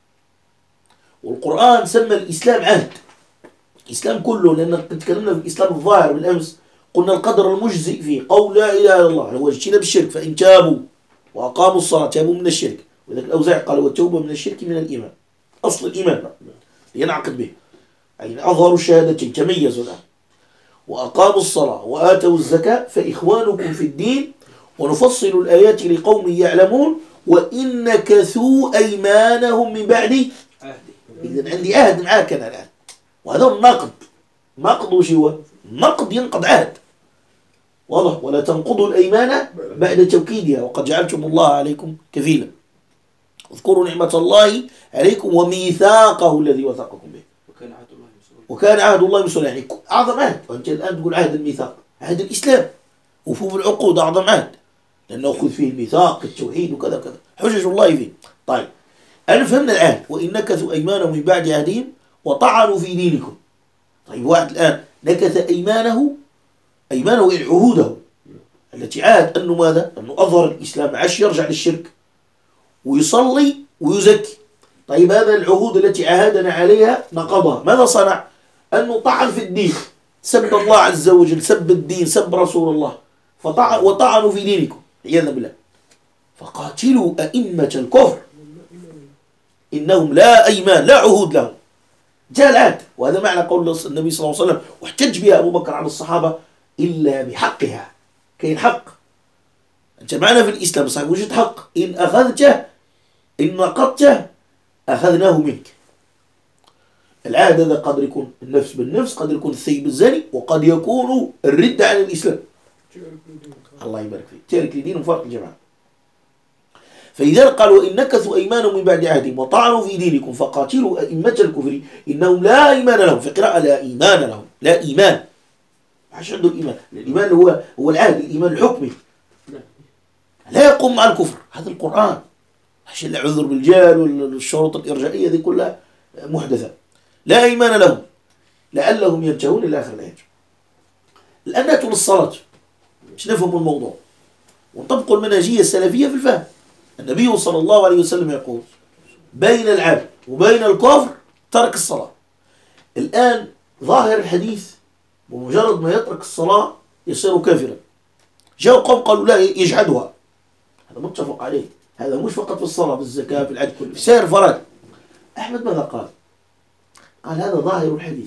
والقرآن سمى الإسلام عهد، الإسلام كله، لأن تكلمنا في الإسلام الظاهر بالأمس، قلنا القدر المجزئ فيه قول لا إله إلا الله، هو اجتناب الشرك، فإن تابوا وأقاموا الصلاة تابوا من الشرك. وذلك الأوزاعي قال والتوبة من الشرك من الإيمان، أصل الإيمان ينعقد به، يعني أظهروا الشهادتين تميزوا الآن، وأقاموا الصلاة وآتوا الزكاة فإخوانكم في الدين ونفصل الآيات لقوم يعلمون وإن نكثوا أيمانهم من بعد إذن عندي عهد معاك أنا الآن، وهذا النقد. نقد وش هو؟ نقد ينقض عهد، واضح؟ ولا تنقضوا الأيمان بعد توكيدها وقد جعلتم الله عليكم كفيلا، اذكروا نعمة الله عليكم وميثاقه الذي وثقكم به وكان عهد الله مسؤولا. يعني أعظم عهد، وأنت الآن تقول عهد الميثاق، عهد الإسلام وفوف العقود أعظم عهد، لأنه أخذ فيه الميثاق التوحيد وكذا كذا، حجج الله فيه. طيب أنا فهمنا العهد، وإن نكثوا أيمانهم من بعد عهدهم وطعنوا في دينكم. طيب واحد الآن نكث أيمانه عهوده التي عاهد أنه ماذا؟ أنه أظهر الإسلام، عاش يرجع للشرك ويصلي ويزكي. طيب هذا العهود التي عاهدنا عليها نقضها، ماذا صنع؟ أنه طعن في الدين، سب الله عز وجل، سب الدين، سب رسول الله، وطعنوا في دينكم عياذا بالله. فقاتلوا أئمة الكفر إنهم لا أيمان لا عهود لهم. جاء العهد، وهذا معنى قول النبي صلى الله عليه وسلم واحتج بها أبو بكر على الصحابة إلا بحقها. كاين حق، أنت معنا في الإسلام صحيح وجد حق، إن أخذته إن نقضته أخذناه منك. العهد هذا قد يكون النفس بالنفس، قد يكون الثيب الزاني، وقد يكون الردة عن الإسلام، الله يبارك فيك، تارك لدين وفارق الجماعة. فلذلك قال وإن نكثوا أيمانهم من بعد عهدهم وطعنوا في دينكم فقاتلوا أئمة الكفر إنهم لا إيمان لهم. في قراءة لا إيمان لهم، لا إيمان، عشان عنده الإيمان. الإيمان هو العهد، الإيمان الحكمي لا يقوم مع الكفر. هذا القرآن عشان العذر بالجهل والشروط الإرجائية ذي كلها محدثة. لا إيمان لهم لعلهم ينتهون إلى آخر الآية. الآن نأتوا للصلاة، مش نفهم الموضوع ونطبق المنهجية السلفية في الفهم. النبي صلى الله عليه وسلم يقول بين العبد وبين الكفر ترك الصلاة. الآن ظاهر الحديث بمجرد ما يترك الصلاة يصير كافرا. جاءوا قوم قالوا لا يجحدها، هذا متفق عليه، هذا مش فقط في الصلاة، في الزكاة، في العج، في سائر الفرائض. أحمد ماذا قال؟ قال هذا ظاهر الحديث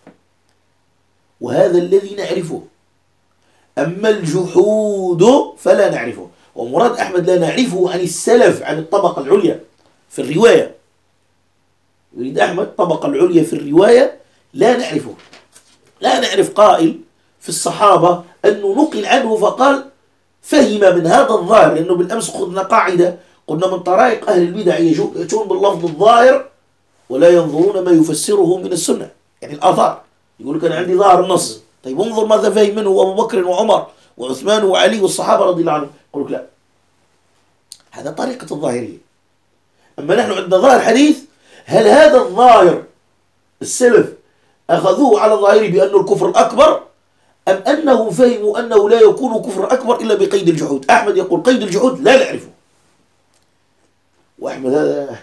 وهذا الذي نعرفه، أما الجحود فلا نعرفه. ومراد أحمد لا نعرفه عن السلف، عن الطبقة العليا في الرواية. يريد أحمد الطبقة العليا في الرواية لا نعرفه، لا نعرف قائل في الصحابة أنه نقل عنه فقال فهم من هذا الظاهر. لأنه بالأمس خذنا قاعدة قلنا من طرائق أهل البدع يأتون باللفظ الظاهر ولا ينظرون ما يفسره من السنة، يعني الآثار. يقول لك أنا عندي ظاهر النص، طيب انظر ماذا فهم منه أبو بكر وعمر وعثمان وعلي والصحابة رضي الله عنهم. يقول لك لا، هذا طريقة الظاهرية. أما نحن عندنا ظاهر حديث، هل هذا الظاهر السلف أخذوه على الظاهر بأنه الكفر الأكبر، أم أنه فهموا أنه لا يكون كفر أكبر إلا بقيد الجحود؟ أحمد يقول قيد الجحود لا نعرفه. وأحمد هذا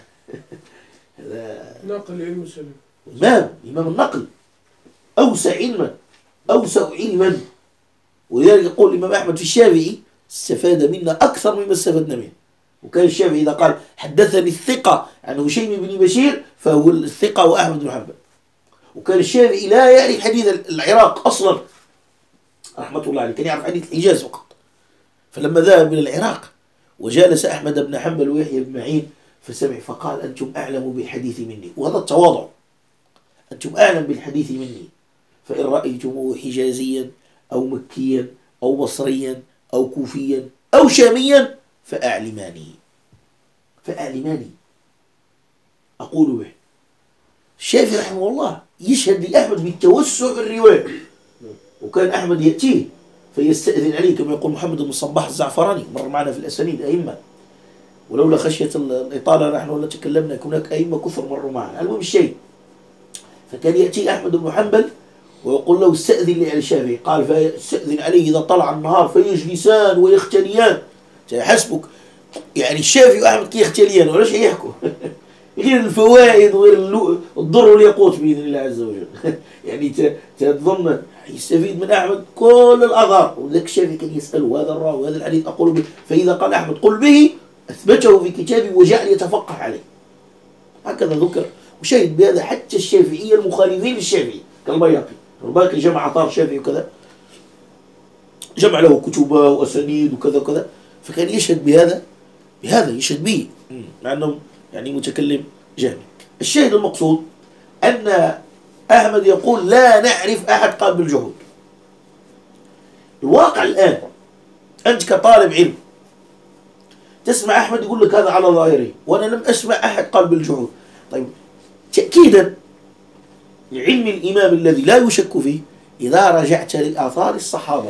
ناقل علم السلف، إمام النقل، أوسع علما، أوسع علما. ولذلك يقول الإمام أحمد في الشافعي استفاد منا أكثر مما استفدنا منه. وكان الشافعي إذا قال حدثني الثقة عن هشيم بن بشير فهو الثقة وأحمد بن حنبل. وكان الشافعي لا يعرف حديث العراق أصلا رحمة الله عليه، كان يعرف حديث الحجاز فقط. فلما ذهب إلى العراق وجالس أحمد بن حنبل ويحيى بن معين فسمع فقال أنتم أعلم بالحديث مني. وهذا التواضع، أنتم أعلم بالحديث مني، فإن رأيتموه حجازيا أو مكيا أو بصريا أو كوفيا أو شاميا فأعلماني أقول به. الشافعي رحمه الله يشهد لأحمد بالتوسع في الرواية، وكان أحمد يأتيه فيستأذن عليه كما يقول محمد بن الصباح الزعفراني، مر معنا في الأسانيد أئمة، ولولا خشية الإطالة نحن ولا تكلمنا، هناك أئمة كثر مروا معنا. المهم الشيء، فكان يأتي أحمد بن حنبل ويقول له استأذن لي على الشافعي، قال فاستأذن عليه إذا طلع النهار فيجلسان ويختليان. حسبك يعني الشافعي وأحمد كي يختليان ولا شيء يحكوا غير الفوائد وغير الضر والياقوت بإذن الله عز وجل. يعني تظن يستفيد من أحمد كل الأثار. وذلك الشافعي كان يسأله هذا الراوي وهذا الحديث أقول به، فإذا قال أحمد قل به أثبته في كتابه وجعل يتفقه عليه. هكذا ذكر وشهد بهذا حتى الشافعية المخالفين للشافعي كالبيهقي جمع آثار الشافعي وكذا، جمع له كتبه وأسانيد وكذا وكذا، فكان يشهد بهذا يشهد به مع أنه يعني متكلم جامع. الشاهد المقصود أن أحمد يقول لا نعرف أحد قال بالجحود. الواقع الآن أنت كطالب علم تسمع أحمد يقول لك هذا على ظاهره، وأنا لم أسمع أحد قال بالجحود. طيب تأكيدا لعلم الإمام الذي لا يشك فيه، إذا رجعت لآثار الصحابة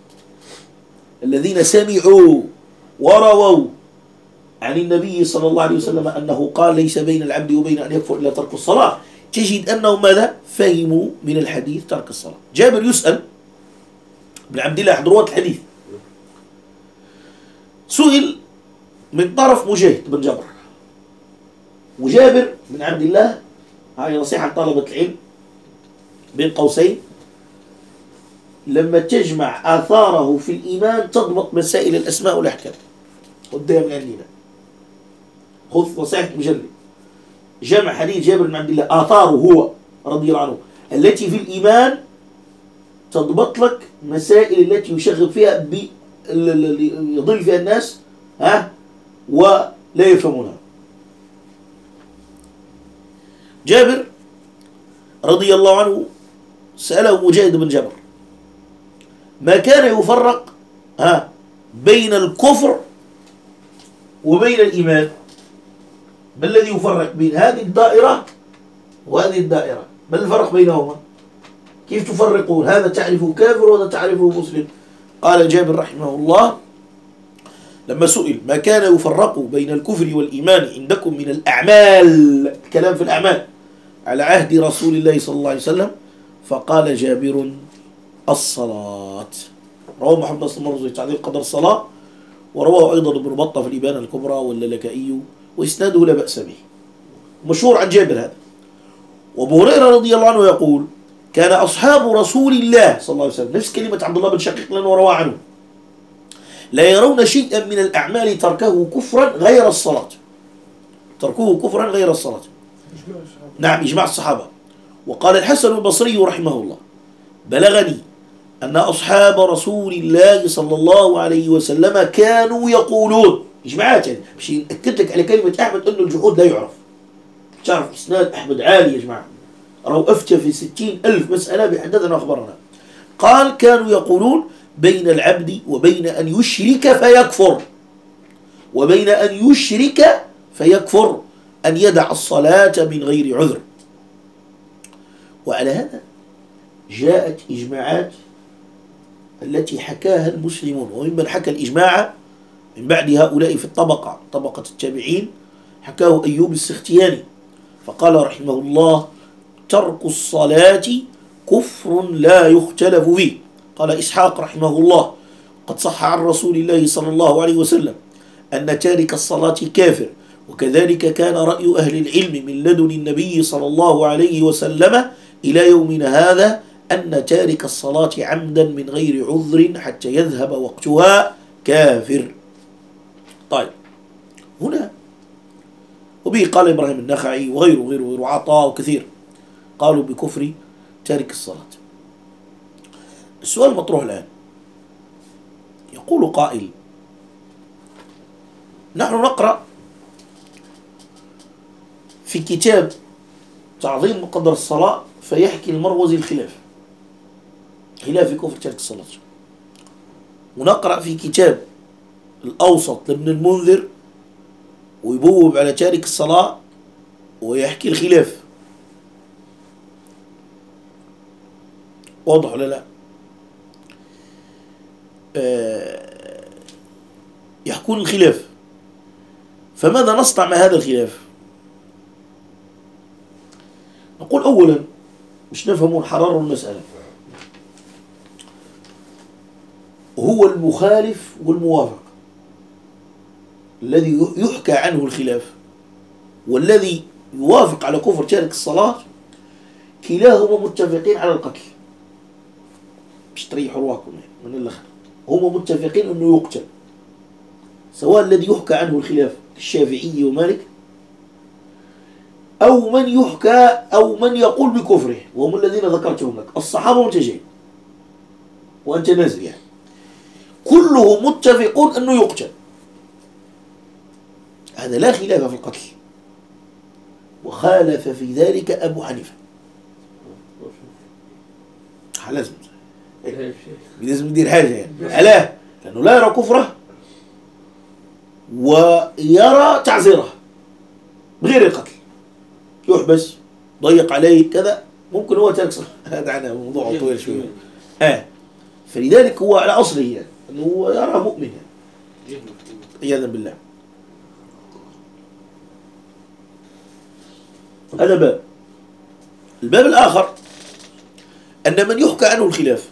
الذين سمعوا ورووا عن النبي صلى الله عليه وسلم أنه قال ليس بين العبد وبين أن يكفر إلا ترك الصلاة، تجد أنهم ماذا؟ فهموا من الحديث ترك الصلاة. جابر يسأل بن عبد الله أحد رواة الحديث، سئل من طرف مجاهد بن جبر، وجابر بن عبد الله، هاي نصيحة طلبة العلم بين قوسين، لما تجمع آثاره في الإيمان تضبط مسائل الأسماء والأحكام. قدام عندنا خذ نصيحة مجلد، جمع حديث جابر بن عبد الله آثاره هو رضي الله عنه التي في الإيمان تضبط لك مسائل التي يشغب فيها يضل فيها الناس ولا يفهمونها. جابر رضي الله عنه سأله مجاهد بن جبر ما كان يفرق بين الكفر وبين الإيمان، ما الذي يفرق بين هذه الدائرة وهذه الدائرة؟ ما الفرق بينهما؟ كيف تفرقون؟ هذا تعرفه كافر وهذا تعرفه مسلم. قال جابر رحمه الله لما سئل ما كان يفرق بين الكفر والإيمان عندكم من الأعمال، الكلام في الأعمال على عهد رسول الله صلى الله عليه وسلم، فقال جابر الصلاة. رواه محمد بن المروزي تعليق قدر الصلاة، ورواه أيضا ابن بطة في الإبانة الكبرى واللالكائي، وإسناده لا بأس به، مشهور عن جابر هذا. وأبو هريرة رضي الله عنه يقول كان أصحاب رسول الله صلى الله عليه وسلم، نفس كلمة عبد الله بن شقيق لأنه رواه عنه، لا يرون شيئا من الأعمال تركه كفرا غير الصلاة، تركوه كفرا غير الصلاة. نعم إجماع الصحابة. وقال الحسن البصري رحمه الله بلغني أن أصحاب رسول الله صلى الله عليه وسلم كانوا يقولون، إجماعات يعني مش يأكد لك على كلمة أحمد أنه الجحود لا يعرف، تعرف إسناد أحمد عالي يا جماعة، رأوا أفتى في 60,000 مسألة بحدثنا وأخبرنا. قال كانوا يقولون بين العبد وبين أن يشرك فيكفر، وبين أن يشرك فيكفر أن يدع الصلاة من غير عذر. وعلى هذا جاءت إجماعات التي حكاها المسلمون، وممن حكى الإجماع من بعد هؤلاء في الطبقة، طبقة التابعين، حكاه أيوب السختياني فقال رحمه الله: ترك الصلاة كفر لا يختلف فيه. قال إسحاق رحمه الله: قد صح عن رسول الله صلى الله عليه وسلم أن تارك الصلاة كافر، وكذلك كان رأي أهل العلم من لدن النبي صلى الله عليه وسلم إلى يومنا هذا، أن تارك الصلاة عمدا من غير عذر حتى يذهب وقتها كافر. طيب، هنا وبه قال إبراهيم النخعي وغيره وعطاء وكثير قالوا بكفر تارك الصلاة. السؤال المطروح الآن، يقول قائل: نحن نقرأ في كتاب تعظيم قدر الصلاة فيحكي المروزي الخلاف في كفر تارك الصلاة، ونقرأ في كتاب الأوسط لابن المنذر ويبوب على تارك الصلاة ويحكي الخلاف. واضح ولا لا؟ يحكون الخلاف، فماذا نصنع مع هذا الخلاف؟ نقول أولا مش نفهم حرار المسألة، هو المخالف والموافق الذي يحكى عنه الخلاف والذي يوافق على كفر تارك الصلاة كلاهما متفقين على القتل. مش تريحوا رواكم من الأخر، هما متفقين أنه يقتل، سواء الذي يحكى عنه الخلاف الشافعي ومالك أو من يحكى أو من يقول بكفره، وهم الذين ذكرتهم لك، الصحابة والتابعين وأنت نازل يعني، كلهم متفقون أنه يقتل. هذا لا خلاف في القتل، وخالف في ذلك أبو حنيفة. لازم ندير حاجة يعني. ألا لأنه لا يرى كفره ويرى تعزيره بغير القتل، يحبس، ضيق عليه كذا، ممكن هو تارك صلاة. هذا عنه موضوع طويل شوية. فلذلك هو على أصله يعني أنه هو يرى مؤمن يعني. عياذا بالله. هذا باب. الباب الآخر أن من يحكى عنه الخلاف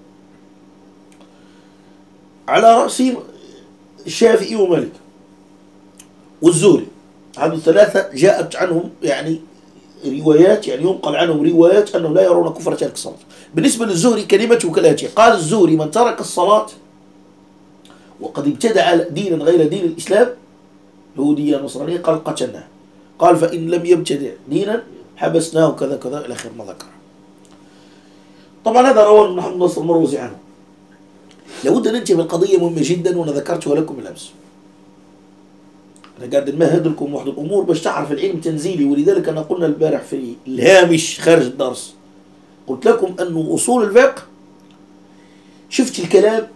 على رأسهم الشافعي ومالك والزهري، هذه الثلاثة جاءت عنهم يعني روايات، يعني ينقل عنهم روايات أنهم لا يرون كفر تارك الصلاة. بالنسبة للزهري كلمته كالآتي: قال الزهري: من ترك الصلاة وقد ابتدع دينا غير دين الإسلام، يهودية نصرانية، قال قتلناه. قال: فإن لم يبتدع دينا حبسناه كذا كذا إلى آخر ما ذكر. طبعا هذا رواه محمد نصر المروزي عنه. لابد أن ننتبه القضية مهمة جدا، وأنا ذكرتها لكم بالأمس. أنا قاعد نمهد لكم واحد الأمور باش تعرف العلم تنزيلي، ولذلك أنا قلنا البارح في الهامش خارج الدرس، قلت لكم أن أصول الفقه، شفت الكلام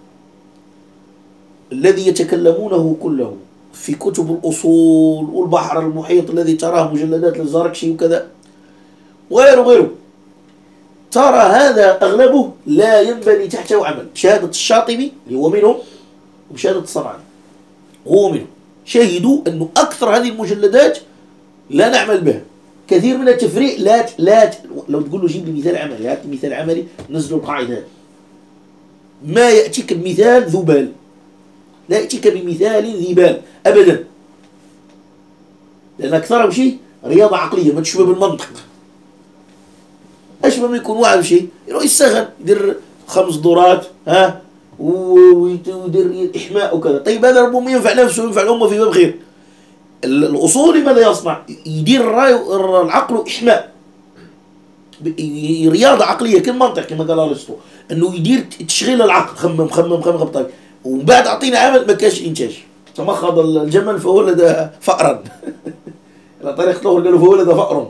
الذي يتكلمونه كله في كتب الأصول والبحر المحيط الذي تراه مجلدات للزركشي وكذا وغيره، ترى هذا أغلبه لا ينبني تحته عمل. شهادة الشاطبي اللي هو منهم وشهادة الصنعاني هو منهم، شهدوا أنه أكثر هذه المجلدات لا نعمل بها، كثير من التفريع لا لو تقول له جيب لي مثال عملي، هات مثال عملي، نزلوا القاعدة، ما يأتيك بمثال ذو بال، لا يأتيك بمثال ذي بال أبدا، لأن أكثرهم شيء رياضة عقلية ما تشبه بالمنطق. أشبه ما يكون واحد شيء يروح يسخن، يدير 5 دورات ويدير إحماء وكذا. طيب هذا ربما ينفع نفسه وينفع الأمة في باب خير. الأصولي ماذا يصنع؟ يدير العقل إحماء، رياضة عقلية كالمنطق كما قال أرسطو، أنه يدير تشغيل العقل، خمم طيب، ومن بعد أعطينا عمل ما كاش إنتاج. تمخض الجمل فولد فأرا على طريقة الأخرى قالوا فولد فأر.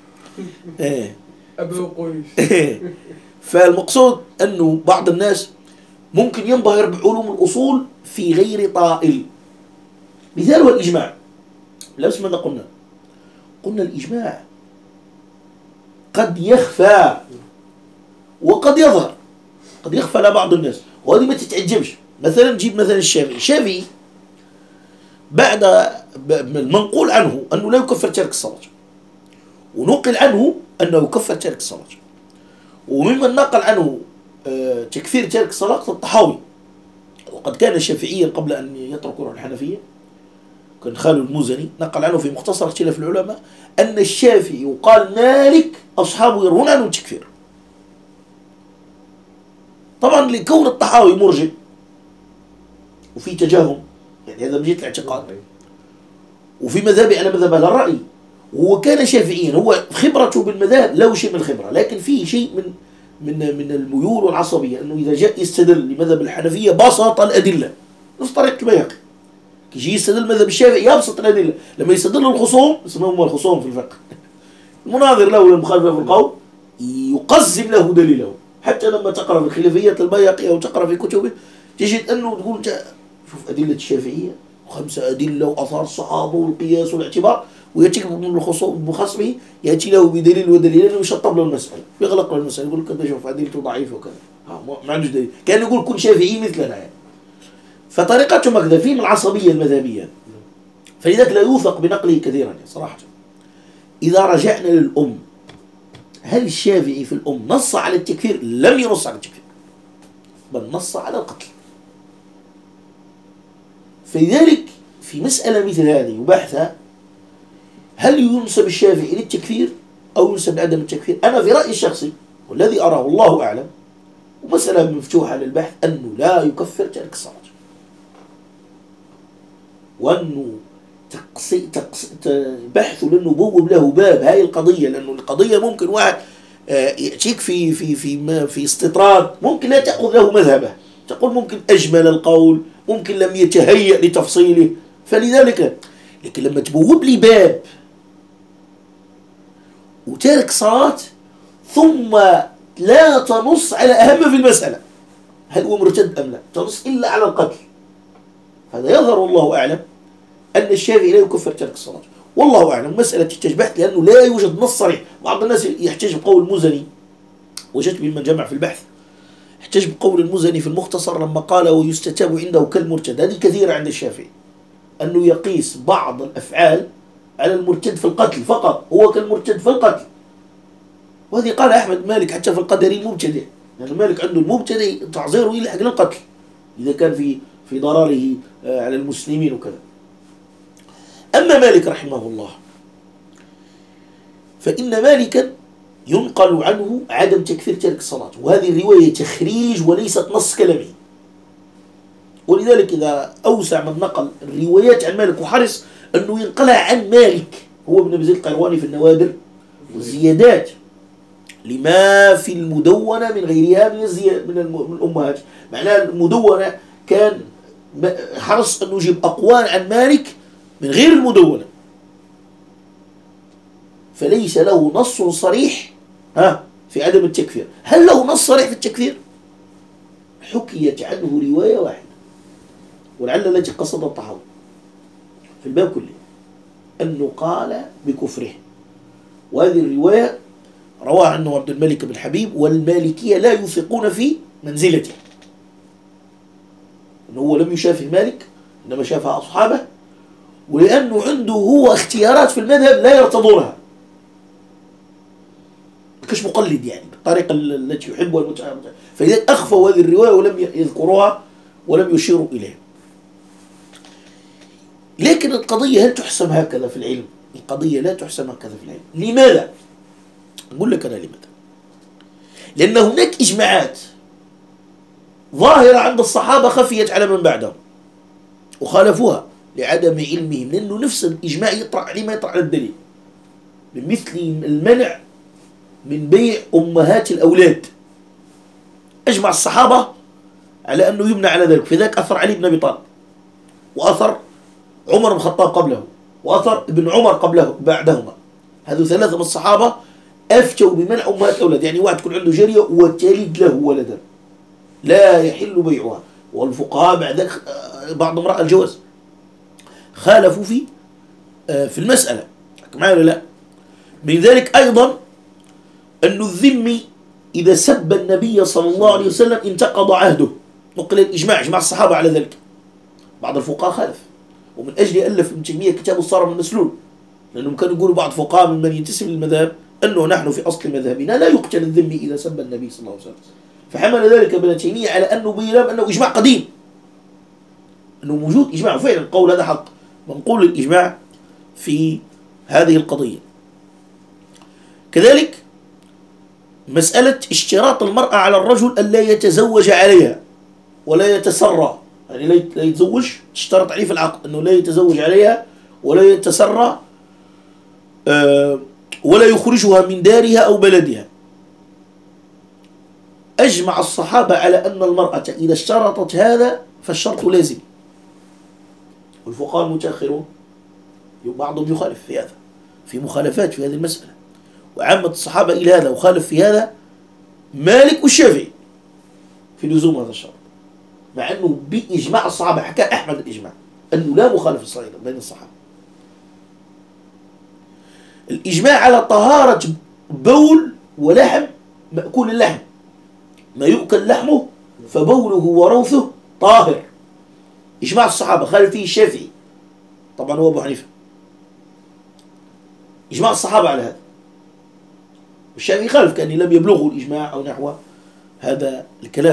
أبو قيس. فالمقصود أنه بعض الناس ممكن ينبهر بعلوم الأصول في غير طائل. مثال هو الإجماع. لابس ماذا قلنا الإجماع قد يخفى وقد يظهر، قد يخفى لبعض الناس، وهذه ما تتعجبش. مثلا نجيب مثلا الشافعي بعد المنقول عنه أنه لا يكفر تارك الصلاة، ونقل عنه أنه يكفر تارك الصلاة. وممن نقل عنه تكفير تارك الصلاة الطحاوي، وقد كان الشافعيا قبل أن يتركوا الحنفية، كان خالد المزني نقل عنه في مختصر اختلاف العلماء أن الشافعي وقال مالك أصحابه يروون عنه التكفير. طبعا لكون الطحاوي مرجع وفي تجاهم، يعني هذا من جهة الاعتقاد، وفي مذهبي على مذهب أهل الرأي، وهو كان شافعيا، هو خبرته بالمذاهب له شيء من الخبرة، لكن فيه شيء من الميول والعصبية، أنه إذا جاء يستدل لمذهب الحنفية بسط الأدلة نفس طريقة البيهقي، يجي يستدل مذهب الشافعي يبسط الأدلة، لما يستدل الخصوم اسمهم الخصوم في الفقه، المناظر له للمخالف في القول يقزم له دليله. حتى لما تقرأ في خلافيات البيهقي أو تقرأ في كتبه تجد أنه تقول شوف أدلة الشافعية 5 أدلة وأثار الصحابة والقياس والاعتبار، ويأتيك من الخصوم بخصمه يأتي له بدليل ودليلين ويشطب له المسألة، يغلق له المسألة، يقول كذا شوف أدلته ضعيفة وكذا، ما عندوش دليل، كان يقول كل شافعي مثلنا يعني. فطريقتهم هكذا في من العصبية المذهبية، فلذلك لا يوثق بنقله كثيرا يعني صراحة. إذا رجعنا للأم، هل الشافعي في الأم نص على التكفير؟ لم ينص على التكفير، بل نص على القتل. فلذلك في مسألة مثل هذه وبحثها، هل ينسب الشافعي للتكفير أو ينسب لعدم التكفير؟ أنا في رأيي الشخصي والذي أراه والله أعلم، ومسألة مفتوحة للبحث، أنه لا يكفر تارك الصلاة، وأنه بحث لأنه بوب له باب هاي القضية، لأنه القضية ممكن واحد يأتيك في استطراد، ممكن لا تأخذ له مذهبه، تقول ممكن أجمل القول، ممكن لم يتهيأ لتفصيله، فلذلك لكن لما تبوب لي باب وتارك صلاة ثم لا تنص على أهم في المسألة، هل هو مرتد أم لا، تنص إلا على القتل، هذا يظهر والله أعلم أن الشافعي لا يكفر تارك الصلاة. والله أعلم مسألة تحتاج بحث، لأنه لا يوجد نص صريح. بعض الناس يحتاج بقول المزني، وجدت ممن جمع في البحث احتاج بقول المزني في المختصر لما قال ويستتاب عنده كالمرتد، هذه كثيرة عند الشافعي، أنه يقيس بعض الأفعال على المرتد في القتل فقط، هو كالمرتد في القتل. وهذه قال أحمد مالك حتى في القدري المبتدئ، يعني مالك عنده المبتدئ تعزيره يلحق للقتل إذا كان في ضراره على المسلمين وكذا. أما مالك رحمه الله فإن مالكا ينقل عنه عدم تكفير تارك الصلاة، وهذه الرواية تخريج وليست نص كلامي، ولذلك إذا أوسع من نقل الروايات عن مالك وحرص أنه ينقلها عن مالك، هو ابن أبي زيد القيرواني في النوادر والزيادات لما في المدونة من غيرها من الأمهات، معناها المدونة كان حرص أنه يجيب أقوال عن مالك من غير المدونة، فليس له نص صريح في عدم التكفير. هل له نص صريح في التكفير؟ حكيت عنه رواية واحدة، ولعل التي قصد الطحاوي في الباب كله، أنه قال بكفره، وهذه الرواية رواه عنه عبد الملك بن حبيب، والمالكية لا يثقون في منزلته، أنه هو لم يشافه مالك إنما شافها أصحابه، ولأنه عنده هو اختيارات في المذهب لا يرتضونها، كش مقلد يعني بالطريقة التي يحبها المتعامل، فإذا أخفوا هذه الرواية ولم يذكروها ولم يشيروا إليها. لكن القضية هل تحسم هكذا في العلم؟ القضية لا تحسم هكذا في العلم. لماذا؟ أقول لك أنا لماذا. لأن هناك إجماعات ظاهرة عند الصحابة خفيت على من بعدهم وخالفوها لعدم علمهم، لأنه نفس الإجماع يطرح عليه ما يطرح على الدليل، بمثل المنع من بيع أمهات الأولاد، أجمع الصحابة على أنه يمنع على ذلك، فذلك أثر علي بن أبي طالب، وأثر عمر بن الخطاب قبله، وأثر ابن عمر قبله بعدهما، هذو 3 من الصحابة أفتوا بمنع أمهات الأولاد، يعني واحد يكون عنده جارية وتلد له ولدا لا يحل بيعها، والفقهاء بعد ذلك بعض امرأة الجواز خالفوا في المسألة معي ولا لا. من ذلك أيضا أن الذمي إذا سب النبي صلى الله عليه وسلم انتقض عهده، نقل الإجماع، إجماع الصحابة على ذلك، بعض الفقهاء خالف ومن أجل ألف ابن تيمية كتاب الصارم المسلول، لأنهم كانوا يقولوا بعض فقهاء من ينتسب للمذهب أنه نحن في أصل مذهبنا لا يقتل الذمي إذا سب النبي صلى الله عليه وسلم، فحمل ذلك ابن تيمية على أنه بيلام أنه إجماع قديم، أنه موجود إجماع، فعلا القول هذا حق منقول الإجماع في هذه القضية. كذلك مسألة اشتراط المرأة على الرجل أن لا يتزوج عليها ولا يتسرى، يعني لا يتزوج، تشترط عليه في العقد أنه لا يتزوج عليها ولا يتسرى ولا يخرجها من دارها أو بلدها. أجمع الصحابة على أن المرأة إذا اشترطت هذا فالشرط لازم، والفقهاء المتأخرون بعضهم يخالف في هذا، في مخالفات في هذه المسألة، وعامة الصحابة إلى هذا وخالف في هذا مالك والشافعي في لزوم هذا الشرط، مع أنه بإجماع الصحابة حكى أحمد الإجماع أنه لا مخالف الصحيح بين الصحابة. الإجماع على طهارة بول ولحم مأكول اللحم، ما يؤكل لحمه فبوله وروثه طاهر، إجماع الصحابة، خالف فيه الشافعي طبعا هو أبو حنيفة، إجماع الصحابة على هذا، والشافعي خالف كأنه لم يبلغه الإجماع أو نحو هذا الكلام.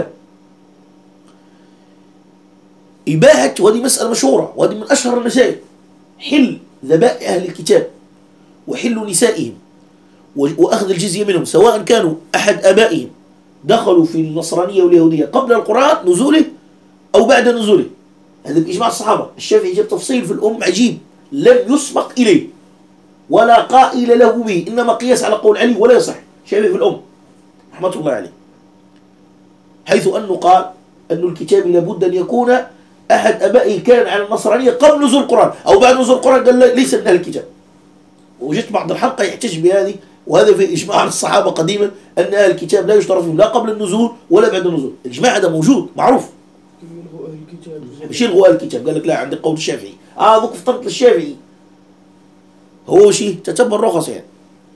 إباحة، وهذه مسألة مشهورة وهذه من أشهر المسائل، حل ذبائح أهل الكتاب وحل نسائهم وأخذ الجزية منهم، سواء كانوا أحد آبائهم دخلوا في النصرانية واليهودية قبل القرآن نزوله أو بعد نزوله، هذا بإجماع الصحابة. الشافعي جاب تفصيل في الأم عجيب لم يسبق إليه ولا قائل له به، إنما قياس على قول علي ولا يصح. الشافعي في الأم رحمة الله عليه، حيث أنه قال أن الكتاب لابد أن يكون أحد أبائه كان على النصرانية قبل نزول القرآن أو بعد نزول القرآن، قال ليس من أهل الكتاب. وجدت بعض الحلقة يحتج بهذه، وهذا في إجماع الصحابة قديما أن أهل الكتاب لا يشترط فيهم لا قبل النزول ولا بعد النزول، الإجماع هذا موجود معروف. مش يلغوا أهل الكتاب، قال لك لا، عندك قول الشافعي ذوك افترض للشافعي هو شيء تتبع الرخص يعني،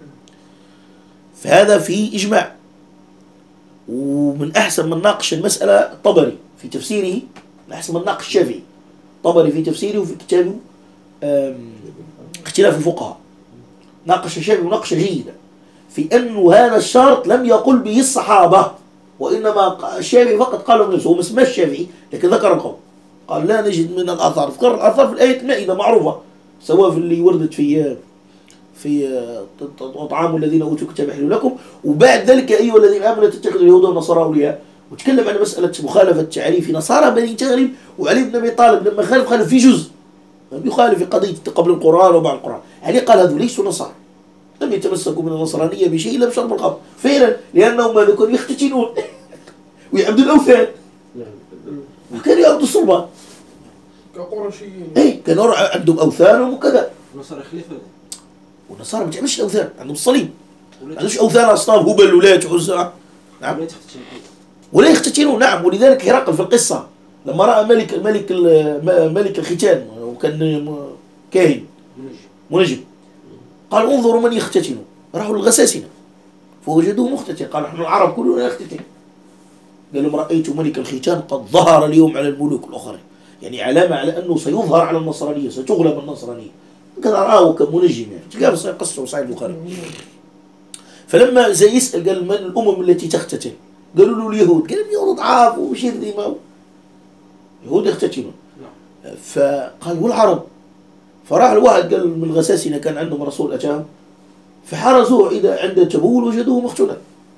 فهذا في إجماع. ومن أحسن من ناقش المسألة الطبري في تفسيره، من أحسن من ناقش الشافعي طبري في تفسيره وفي كتابه اختلاف الفقهاء، ناقش الشافعي مناقشة جيدة في أنه هذا الشرط لم يقل به الصحابة، وإنما الشافعي فقط قال من نفسه، هو ما اسمه الشافعي لكن ذكر القول، قال لا نجد من الآثار، ذكر الآثار في الآية المائدة معروفة، سواء في اللي وردت في طعام الذين أوتوا الكتاب حل لكم، وبعد ذلك أيها الذين آمنوا لا تتخذوا اليهود والنصارى أولياء، وتكلم عن مسألة مخالفة تعريف نصارى بني تغلب. وعلي بن أبي طالب لما خالف في جزء، لم يخالف في قضية قبل القرآن وبعد القرآن، علي قال هذول ليسوا نصارى، لم يتمسكوا من النصرانية بشيء إلا بشرب الخمر، فعلا لأنهم ماذا كانوا يختتنون ويعبدوا الأوثان، وكانوا يعبدوا الصلبان كقرشيين، كانوا عندهم أوثانهم وكذا. النصارى خليفة، والنصارى ما تعملش الأوثان، عندهم الصليب، ما عندوش أوثان أصنام هبل ولات وعزى، نعم، ولا يختتنون، نعم. ولذلك هرقل في القصة لما رأى ملك الختان وكان كاهن منجم، قال انظروا من يختتن، راحوا للغساسنة فوجدوه مختتن، قال نحن العرب كلنا نختتن، قال لهم رأيت ملك الختان قد ظهر اليوم على الملوك الآخرين، يعني علامة على أنه سيظهر على النصرانية، ستغلب النصرانية، كذا رآه كمنجم يعني، تلقى قصة صحيح البخاري. فلما زي يسأل قال من الأمم التي تختتن، قالوا له اليهود، قال اليهود ضعاف وشير دماء، يهود يختتنون، فقال والعرب، فراح الواحد قال من الغساسنة كان عندهم رسول أتاهم فحرزوه إذا عند تبول وجدوه مختونا،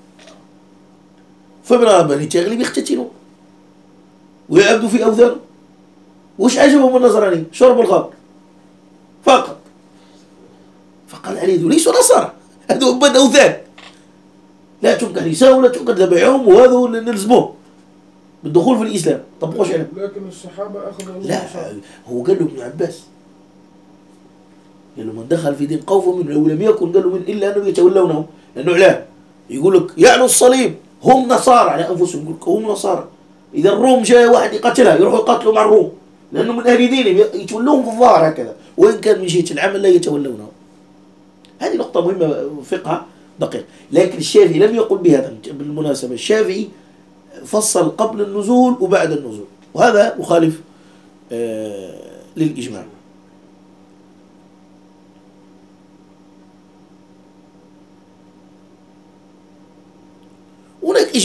فمن بني تغلب يختتنوا ويعبدوا في أوثانهم، وش عجبهم النصراني؟ شرب الخمر فقط. فقال عليه ليسوا نصارى، هذو عباد أوثان، لا تنكح نساء ولا تنكح ذبائحهم، وهذا هو اللي نلزموه بالدخول في الإسلام، طبقوش عليهم. لكن الصحابة أخذوا لا، هو قال له ابن عباس، قال له من دخل في دين قوم منه لو لم يكن قال له من إلا أنه يتولونه، لأنه إعلام يقول لك يعني الصليب هم نصارى على أنفسهم، يقول لك هم نصارى، إذا الروم جاء واحد يقتلها يروحوا يقتلوا مع الروم لأنه من أهل دينهم، يتولون في الظاهر هكذا، وإن كان من جهة العمل لا يتولونه. هذه نقطة مهمة فقه دقيق. لكن الشافعي لم يقل بهذا بالمناسبة، الشافعي فصل قبل النزول وبعد النزول، وهذا مخالف للإجماع.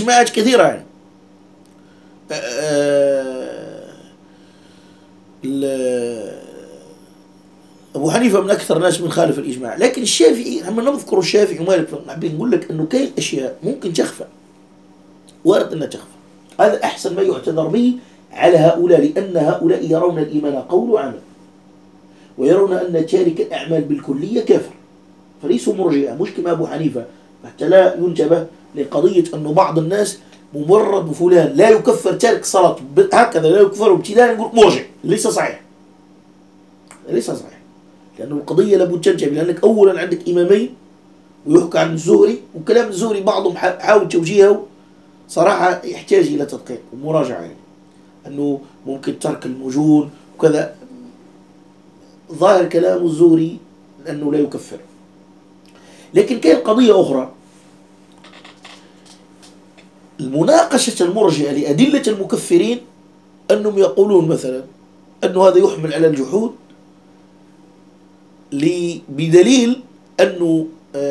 إجماعات كثيرة يعني. أبو حنيفة من أكثر الناس من خالف الإجماع، لكن الشافعي لما نذكر الشافعي ومالك حابين نقول لك إنه كاين أشياء ممكن تخفى، وارد أنها تخفى. هذا أحسن ما يعتذر به على هؤلاء، لأن هؤلاء يرون الإيمان قول وعمل، ويرون أن تارك الأعمال بالكلية كافر، فليسوا مرجئة مش كما أبو حنيفة، حتى لا ينتبه لقضية أنه بعض الناس مجرد فلان لا يكفر تارك صلاة هكذا لا يكفر ابتداء يقول مرجع، ليس صحيح، ليس صحيح، لأنه القضية لابد تنتبه، لأنك أولا عندك إمامين ويحكى عن الزهري، وكلام الزهري بعضهم حاول توجيهه صراحة يحتاج إلى تدقيق ومراجعة، يعني أنه ممكن ترك المجون وكذا، ظاهر كلام الزهري أنه لا يكفر. لكن كاين قضية أخرى، المناقشة المرجئة لأدلة المكفرين أنهم يقولون مثلا أنه هذا يحمل على الجحود بدليل أنه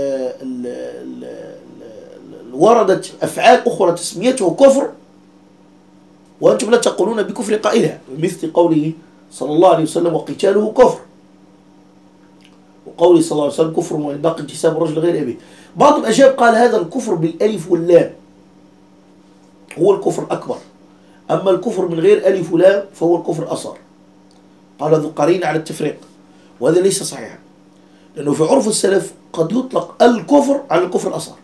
وردت أفعال أخرى تسميته كفر وأنتم لا تقولون بكفر قائلها، مثل قوله صلى الله عليه وسلم وقتاله كفر، وقوله صلى الله عليه وسلم كفر وإن باقي انتساب الرجل غير أبيه. بعضهم أجاب قال هذا الكفر بالألف واللام هو الكفر الأكبر، أما الكفر من غير ألف ولام فهو الكفر أصغر، قال ذو قرين على التفريق، وهذا ليس صحيحا، لأنه في عرف السلف قد يطلق الكفر على الكفر الأصغر.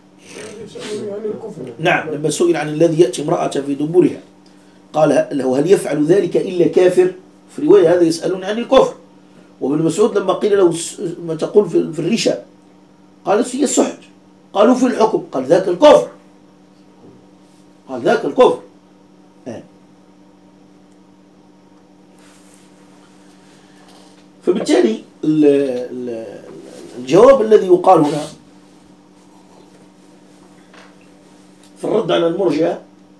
نعم، لما سئل عن الذي يأتي امرأة في دبرها قال له هل يفعل ذلك إلا كافر، في رواية هذا يسألون عن الكفر. وابن مسعود لما قيل له ما تقول في الرشا قال هي السحت، قالوا في الحكم قال ذاك الكفر، قال ذاك الكفر. فبالتالي الجواب الذي يقال هنا في الرد على المرجئة،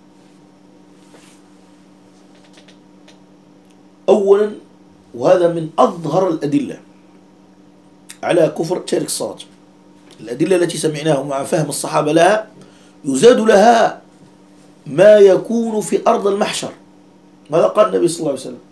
أولا وهذا من أظهر الأدلة على كفر تارك الصلاة، الأدلة التي سمعناها مع فهم الصحابة لها يزاد لها ما يكون في أرض المحشر. ماذا قال النبي صلى الله عليه وسلم؟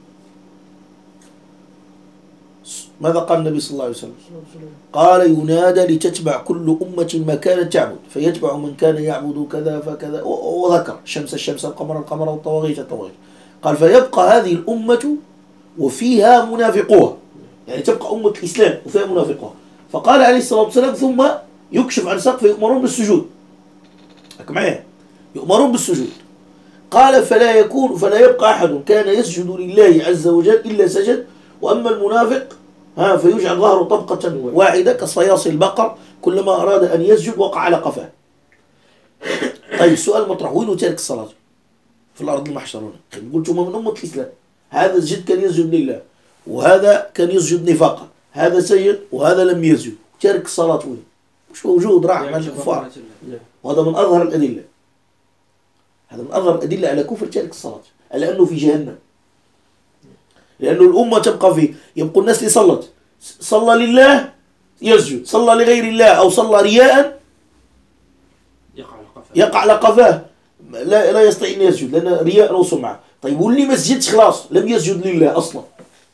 ماذا قال النبي صلى الله عليه وسلم؟ قال ينادى لتتبع كل أمة ما كانت تعبد، فيتبع من كان يعبد كذا فكذا، وذكر الشمس القمر والطواغيت الطواغيت، قال فيبقى هذه الأمة وفيها منافقوها، يعني تبقى أمة الإسلام وفيها منافقوها. فقال عليه الصلاة والسلام ثم يكشف عن سقف فيؤمرون بالسجود، معايا يؤمرون بالسجود، قال فلا يبقى أحد كان يسجد لله عز وجل إلا سجد، وأما المنافق فيجعل ظهره طبقة واحدة كصياص البقر، كلما أراد أن يسجد وقع على قفاه. طيب السؤال مطرح، وين تارك الصلاة في الأرض المحشر هنا؟ قلت هم من أمة الإسلام، هذا الجد كان يسجد لله وهذا كان يسجد نفاقا، هذا سجد وهذا لم يسجد، تارك الصلاة وين؟ مش موجود، راح مع الكفار. وهذا من أظهر الأدلة، هذا من أظهر الأدلة على كفر تارك الصلاة، على أنه في جهنم، لأنه الأمة تبقى فيه، يبقى الناس اللي صلى لله يسجد، صلى لغير الله أو صلى رياء يقع على قفاه، لا يستطيع أن يسجد لأن رياء أو سمعة. طيب واللي ما سجدش خلاص لم يسجد لله أصلا،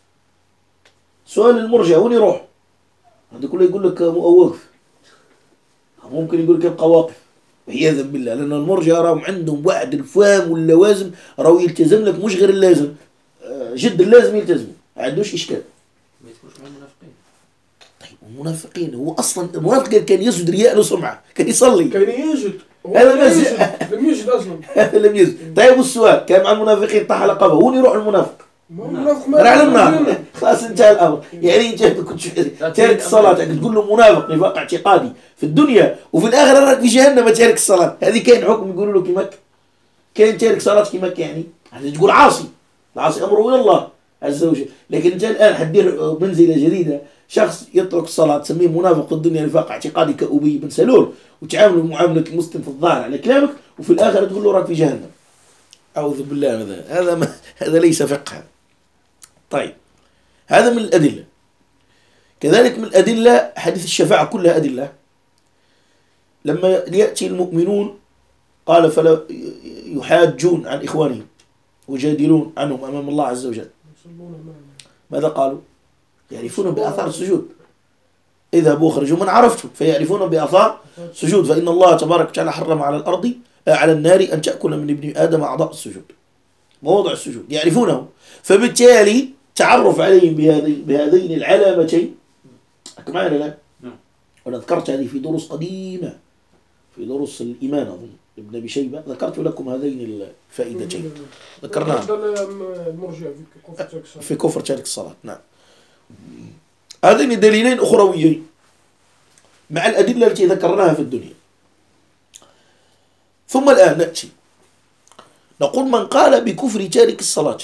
سؤال المرجع وين يروح؟ هذا كله يقول لك واقف، ممكن يقول لك يبقى واقف عياذا بالله، لأن المرجع راهم عندهم بعد الفهم واللوازم، راهو يلتزم لك مش غير اللازم، جد اللازم يلتزم، ما عندوش إشكال. ما يدخلش مع المنافقين. طيب المنافقين هو أصلا المنافق كان يسجد رياء له سمعة، كان يصلي، كان يسجد، هذا لم يسجد أصلا. هذا لم يسجد. طيب والسؤال كان مع المنافقين طاح على قفاه، وين يروح المنافق؟ راح للنار، خلاص انتهى الأمر. يعني انت كنت تارك الصلاة تقول له منافق نفاق اعتقادي في الدنيا، وفي الآخرة راك في جهنم تارك الصلاة، هذه كاين حكم يقولوا له كيماك، كاين تارك صلاة كيماك، يعني هذا تقول عاصي، العاصي أمره إلى الله عز وجل. لكن انت الآن حدير منزلة جديدة، شخص يترك الصلاة تسميه منافق في الدنيا نفاق اعتقادي كأبي بن سلول، وتعامل معاملة المسلم في الظاهر على كلامك، وفي الآخرة تقول له راك في جهنم، أعوذ بالله من ذلك، هذا ليس فقها. طيب هذا من الأدلة. كذلك من الأدلة حديث الشفاعة، كلها أدلة. لما يأتي المؤمنون قال فلا يحاجون عن إخوانهم ويجادلون عنهم أمام الله عز وجل. ماذا قالوا؟ يعرفون بآثار السجود. اذهبوا واخرجوا من عرفتم، فيعرفون بآثار السجود، فإن الله تبارك وتعالى حرم على الأرض على النار أن تأكل من ابن آدم أعضاء السجود، مواضع السجود يعرفونه، فبالتالي تعرف عليهم بهذين العلامتين. معنا لا؟ وأنا ذكرت هذه في دروس قديمة، في دروس الإيمان أظن ابن أبي شيبة، ذكرت لكم هذين الفائدتين ذكرناها في كفر تارك الصلاة. نعم، هذين الدليلين أخرويين مع الأدلة التي ذكرناها في الدنيا. ثم الآن نأتي نقول من قال بكفر تارك الصلاة،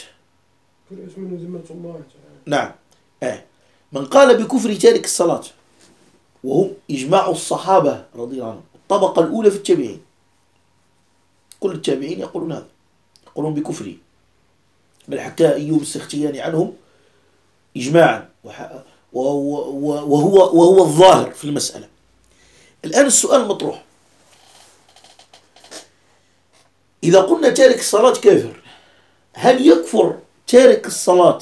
نعم، من قال بكفر تارك الصلاة وهم إجماع الصحابة رضي الله عنهم، الطبقة الأولى في التابعين، كل التابعين يقولون هذا، يقولون بكفره، بل حكى أيوب السختياني عنهم إجماعا، وهو الظاهر في المسألة. الآن السؤال المطروح، إذا قلنا تارك الصلاة كافر، هل يكفر تارك الصلاة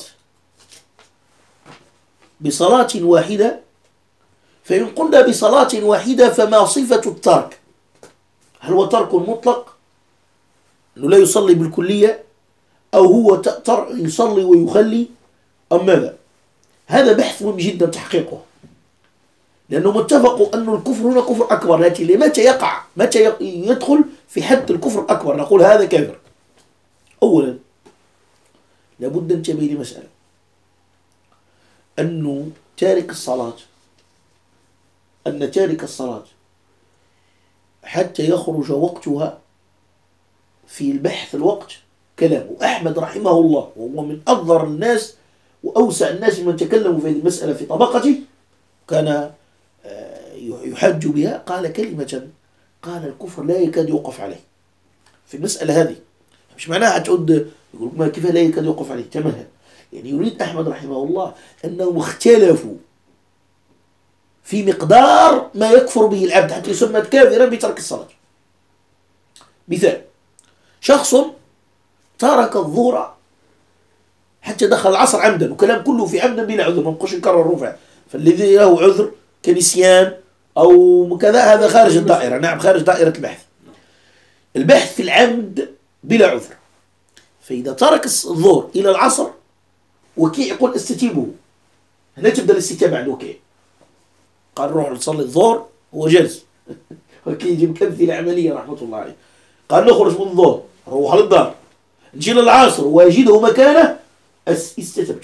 بصلاة واحدة؟ فإن قلنا بصلاة واحدة فما صفة الترك؟ هل هو ترك مطلق أنه لا يصلي بالكلية، أو هو يصلي ويخلي، أم ماذا؟ هذا بحث مهم جدا تحقيقه، لأنهم اتفقوا أن الكفر هنا كفر أكبر، لكن متى يقع، متى يدخل في حد الكفر الأكبر نقول هذا كافر؟ أولا لابد ننتبه لمسألة، أنه تارك الصلاة حتى يخرج وقتها في البحث الوقت كلام. أحمد رحمه الله وهو من أظهر الناس وأوسع الناس من تكلموا في هذه المسألة في طبقته، كان يحج بها، قال كلمة، قال الكفر لا يكاد يوقف عليه في المسألة هذه. مش معناها تعود يقول ما كيف لا يكاد يوقف عليه، تمهل، يعني يريد أحمد رحمه الله أنهم اختلفوا في مقدار ما يكفر به العبد حتى يسمى كافرا بترك الصلاة. مثال، شخص ترك الظهر حتى دخل العصر عمدا، وكلام كله في عمدا بلا عذر، ما نقولش نكرر الرفع، فالذي له عذر كنسيان أو كذا هذا خارج الدائرة. نعم، خارج دائرة البحث في العمد بلا عذر. فإذا ترك الظهر إلى العصر، وكيع يقول استتيبه، هنا تبدأ الاستتابة عند وكيع، قال روح نصلي الظهر، هو جلس وكيع يجيب كمثلة عملية رحمة الله عليه، قال نخرج من الظهر روح للدار، نجي للعصر ويجده مكانه، استتبته.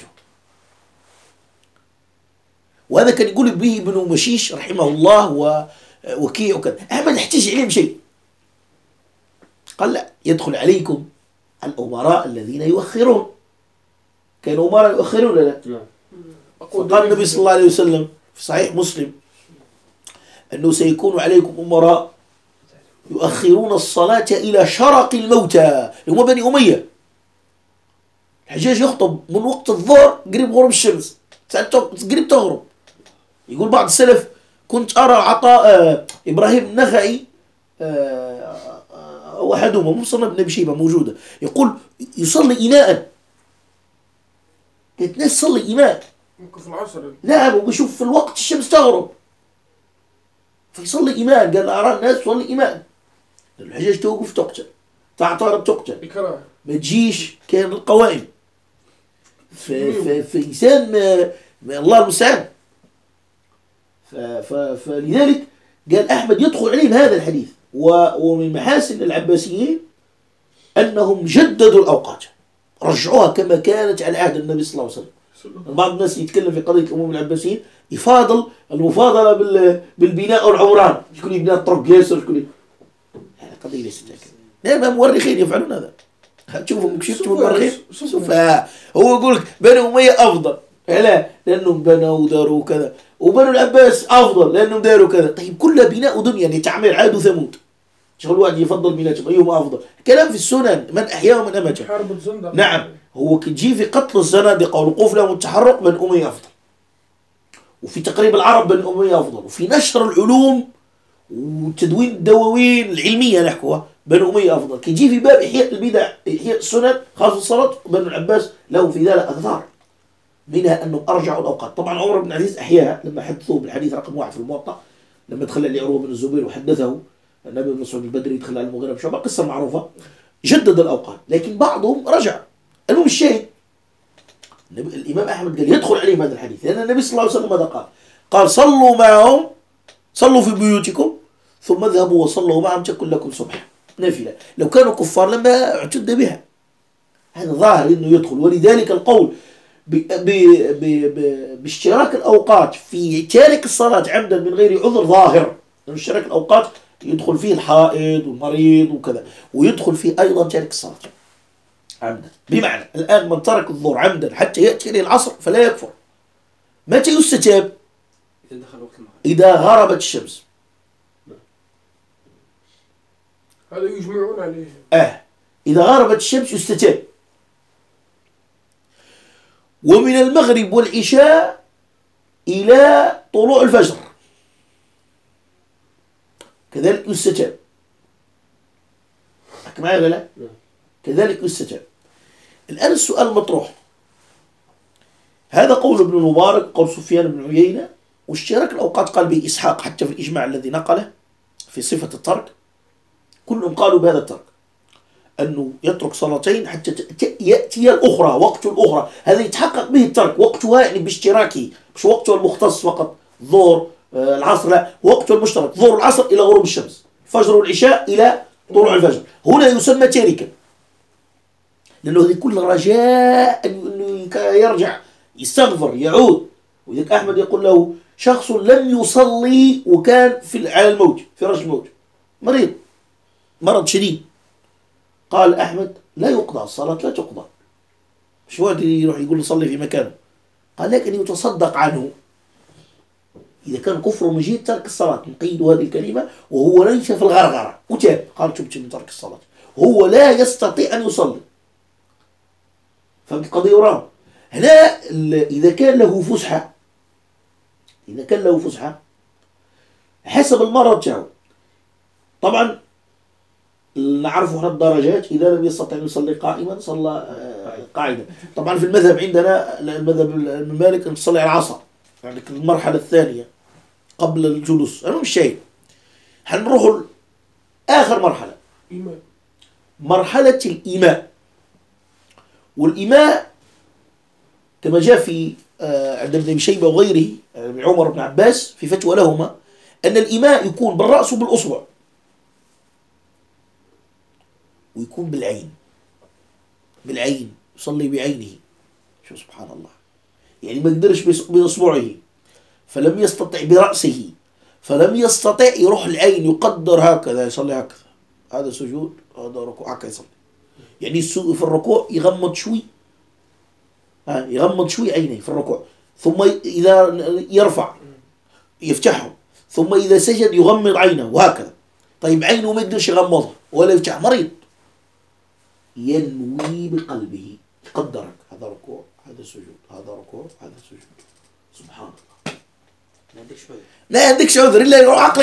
وهذا كان يقول به ابن مشيش رحمه الله وكيع وكذا. أحمد احتج عليهم شيء، قال لا، يدخل عليكم الأمراء الذين يؤخرون، كانوا أمراء يؤخرون لا؟ فقال النبي صلى الله عليه وسلم في صحيح مسلم أنه سيكون عليكم أمراء يؤخرون الصلاة إلى شرق الموتى، هم بني أمية. الحجاج يخطب من وقت الظهر قريب غروب الشمس، قريب تغرب. يقول بعض السلف كنت أرى عطاء إبراهيم النخعي أو أحدهما، مصنف ابن أبي شيبة موجودة، يقول يصلي إماء، كانت ناس تصلي إماء في العصر. نعم، وبشوف في الوقت الشمس تغرب فيصلي إماء. قال أرى الناس تصلي إماء، الحجاج توقف تقتل، تعترض تقتل، ما تجيش، كان القوائم في إنسان الله المستعان. فلذلك قال أحمد يدخل عليهم هذا الحديث. ومن محاسن العباسيين أنهم جددوا الأوقات، رجعوها كما كانت على عهد النبي صلى الله عليه وسلم. بعض الناس يتكلم في قضية أمم العباسيين يفاضل المفاضلة بالبناء والعمران، شكون يبنى الطرق ياسر، شكون هذا قضية ليست هكذا. نعم، مؤرخين يفعلون هذا. شوفوا المؤرخين هو يقول لك بنو أمية أفضل، لا لأنهم بنوا وداروا كذا، وبنو العباس أفضل لأنهم داروا كذا. طيب كلها بناء دنيا، يعني تعمير عاد وثمود، شغل واحد يفضل بناتهم أيهما أفضل. كلام في السنن من أحياء ومن أماته. نعم، هو كتجي في قتل الزنادقة والوقوف لهم التحرق بن أمية أفضل، وفي تقريب العرب بن أمية أفضل، وفي نشر العلوم وتدوين الدواوين العلمية نحكوها بنو أمية أفضل. كيجي في باب إحياء البدع إحياء السنن خاصة الصلاة، بنو العباس له في ذلك أثار، منها أنهم أرجعوا الأوقات. طبعا عمر بن العزيز أحياها لما حدثوه بالحديث رقم 1 في الموطأ، لما دخل عليه عروة بن الزبير وحدثه النبي بن مسعود البدري يدخل على المغيرة بن شعبة، قصة معروفة، جدد الأوقات، لكن بعضهم رجع. المهم الشاهد الإمام أحمد قال يدخل عليهم هذا الحديث، لأن النبي صلى الله عليه وسلم ماذا قال؟ قال صلوا معهم، صلوا في بيوتكم ثم اذهبوا وصلوا معهم تكن لكم سبحة نافلة. لو كانوا كفار لما اعتد بها. هذا ظاهر أنه يدخل، ولذلك القول باشتراك الأوقات في تارك الصلاة عمدا من غير عذر ظاهر، لأن اشتراك الأوقات يدخل فيه الحائض والمريض وكذا، ويدخل فيه أيضا تارك الصلاة عمدا. بمعنى الآن من ترك الظهر عمدا حتى يأتي إليه العصر فلا يكفر. متى يستتاب؟ إذا دخل وقت المغرب، إذا غربت الشمس. هذا يجمعون عليه. إذا غربت الشمس يستتاب. ومن المغرب والعشاء إلى طلوع الفجر كذلك يستتاب. معي ولا لا؟ كذلك يستتاب. الآن السؤال مطروح، هذا قول ابن المبارك، قول سفيان بن عيينة، واشتراك الأوقات قال به إسحاق حتى في الإجماع الذي نقله في صفة الترك، كلهم قالوا بهذا الترك، أنه يترك صلاتين حتى يأتي الأخرى، وقت الأخرى، هذا يتحقق به الترك، وقتها يعني باشتراكه، مش وقتها المختص فقط الظهر العصر، لا، وقتها المشترك ظهر العصر إلى غروب الشمس، فجر والعشاء إلى طلوع الفجر، هنا يسمى تاركا، لأنه هذه كل رجاء أنه يرجع يستغفر يعود. وذلك أحمد يقول له شخص لم يصلي وكان على الموت، في رجل الموت، مرض شديد، قال أحمد لا يقضى الصلاة، لا تقضى، مش وقت يروح يقول صلي في مكانه، قال لكن يتصدق عنه. إذا كان كفر مجيد ترك الصلاة، نقيد هذه الكلمة، وهو ليس في الغرغرة وتاب، قال تبت من ترك الصلاة، هو لا يستطيع أن يصلي. فهمت القضية وراه؟ هنا إذا كان له فسحة، حسب المرض تاعه، طبعا نعرف هنا الدرجات، إذا لم يستطع أن يصلي قائما صلى قاعدا. طبعا في المذهب عندنا المذهب المالك أن تصلي على العصا، يعني المرحلة الثانية قبل الجلوس. أنا مش شيء، هنروح آخر مرحلة، مرحلة الإيماء. والإيماء كما جاء في عند ابن أبي شيبة وغيره من عمر بن عباس في فتوى لهما، أن الإيماء يكون بالرأس وبالأصبع، ويكون بالعين، يصلي بعينه. شو سبحان الله، يعني ما قدرش بإصبعه، فلم يستطع برأسه، فلم يستطع يروح العين يقدر هكذا يصلي هكذا، هذا سجود، هذا ركوع، هكذا يصلي. يعني في الركوع يغمض شوي عينيه في الركوع، ثم إذا يرفع يفتحه، ثم إذا سجد يغمض عينه وهكذا. طيب عينه ما يقدرش يغمضها ولا يفتح، مريض، ينوي بقلبه، يقدرك هذا ركوع، هذا سجود، هذا ركوع، هذا سجود. سبحان الله، لا عندكش عذر إلا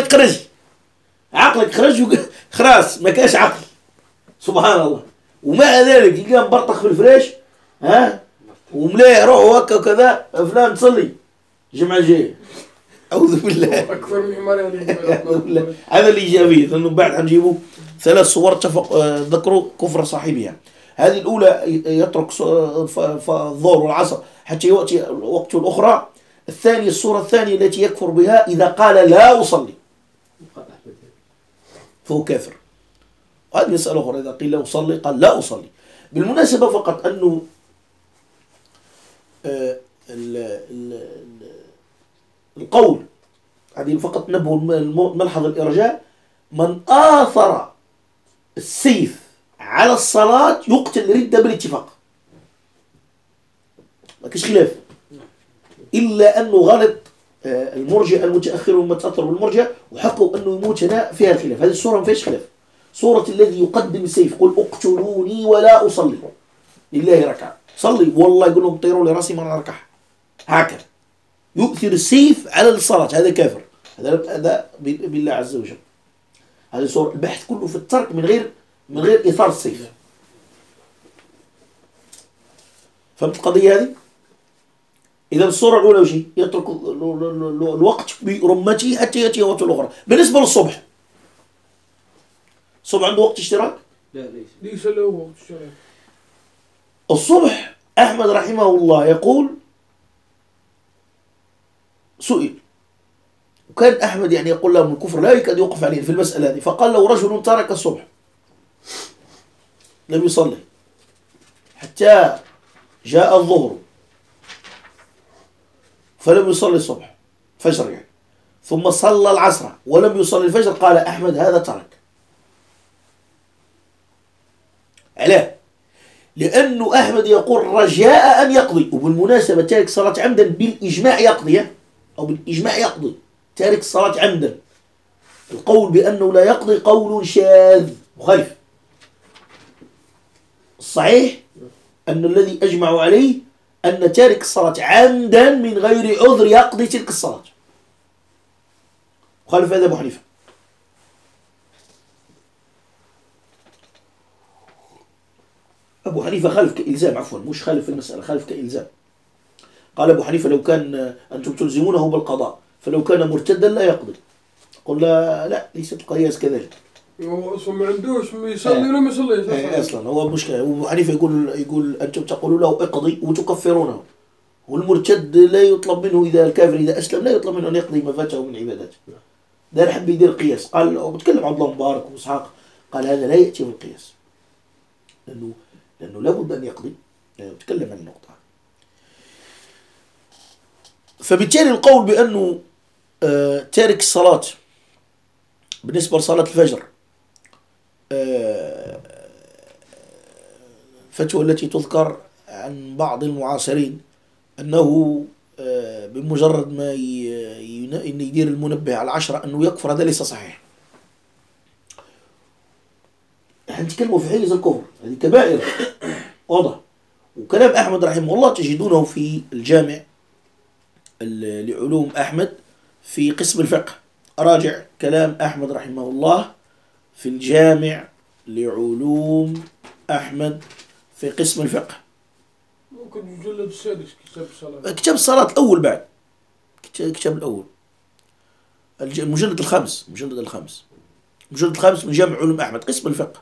عقلك خرج خلاص ما كاش عقل. سبحان الله. ومع ذلك يلقى مبرطخ في الفريش، وملاي روحه هكا وكذا، فلان تصلي الجمعة الجاية، أعوذ بالله، أكثر من حمار. هذا الإيجابية، لأنه بعد هنجيبه 3 صور ذكروا كفر صاحبها. هذه الأولى يترك الظهر والعصر حتى يأتي وقت الأخرى. الثانية، الصورة الثانية التي يكفر بها إذا قال لا أصلي فهو كافر. وهذه مسألة أخرى، إذا قيل لا أصلي قال لا أصلي. بالمناسبة فقط أنه القول هذه فقط نبه ملحظ الإرجاء، من آثر السيف على الصلاة يقتل ردة بالاتفاق، ما كاش خلاف، إلا أنه غلط المرجئ المتأخر والمتأثر بالمرجئ وحقوا أنه يموت هنا فيها الخلاف. هذه الصورة ما فيهاش خلاف، صورة الذي يقدم السيف، قل اقتلوني ولا أصلي لله ركعة، صلي والله يقول لهم طيروا لي راسي ما ركعة، هكذا يؤثر السيف على الصلاة، هذا كافر، هذا بالله عز وجل. هذه صورة البحث كله في الترك من غير إثار السيف. فهمت القضية هذه؟ إذا الصورة الأولى وشي يترك الوقت برمته حتى يأتي وقت الأخرى. بالنسبة للصبح، الصبح عنده وقت اشتراك؟ لا ليس له وقت اشتراك. الصبح أحمد رحمه الله يقول سئل، وكان أحمد يعني يقول لهم الكفر لا يكاد يوقف عليه في المسألة هذه، فقال لو رجل ترك الصبح لم يصلي حتى جاء الظهر فلم يصلي الصبح فجر يعني، ثم صلى العصر ولم يصلي الفجر، قال أحمد هذا ترك. علاه؟ لأنه أحمد يقول رجاء أن يقضي، وبالمناسبة تارك صلاة عمدا بالإجماع يقضي، أو بالإجماع يقضي تارك الصلاة عمدا. القول بأنه لا يقضي قول شاذ مخالف. الصحيح أن الذي أجمع عليه أن تارك الصلاة عمدا من غير عذر يقضي تلك الصلاة. مخالف هذا أبو حنيفة. أبو حنيفة خالف كإلزام، عفوا مش خالف في المسألة، خالف كإلزام. قال أبو حنيفة لو كان أنتم تلزمونه بالقضاء فلو كان مرتدا لا يقضي. قل لا ليست القياس كذلك. هو أصلا ما عندوش يصلي ولا ما يصليش أصلا هو مشكلة. أبو حنيفة يقول أنتم تقولوا له اقضي وتكفرونه، والمرتد لا يطلب منه إذا الكافر إذا أسلم لا يطلب منه أن يقضي ما فاته من عباداته. ده حب يدير قياس. قال وبتكلم عبد الله مبارك وإسحاق، قال هذا لا يأتي بالقياس لأنه لابد أن يقضي. بتكلم عن النقطة. فبالتالي القول بأنه تارك الصلاة بالنسبة لصلاة الفجر فتوى التي تذكر عن بعض المعاصرين أنه بمجرد ما يدير المنبه على 10 أنه يكفر، هذا ليس صحيح. نحن نتكلم في حيز الكفر، هذه كبائر واضح. وكلام أحمد رحمه الله تجدونه في الجامع لعلوم أحمد في قسم الفقه. أراجع كلام أحمد رحمه الله في الجامع لعلوم أحمد في قسم الفقه. ممكن الجلد السادس كتاب الصلاة. كتاب الصلاة الأول بعد كتاب الأول المجلد الخامس من جامع علوم أحمد قسم الفقه.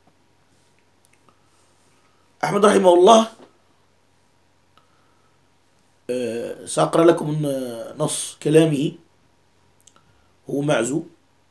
أحمد رحمه الله سأقرأ لكم نص كلامه، هو معزو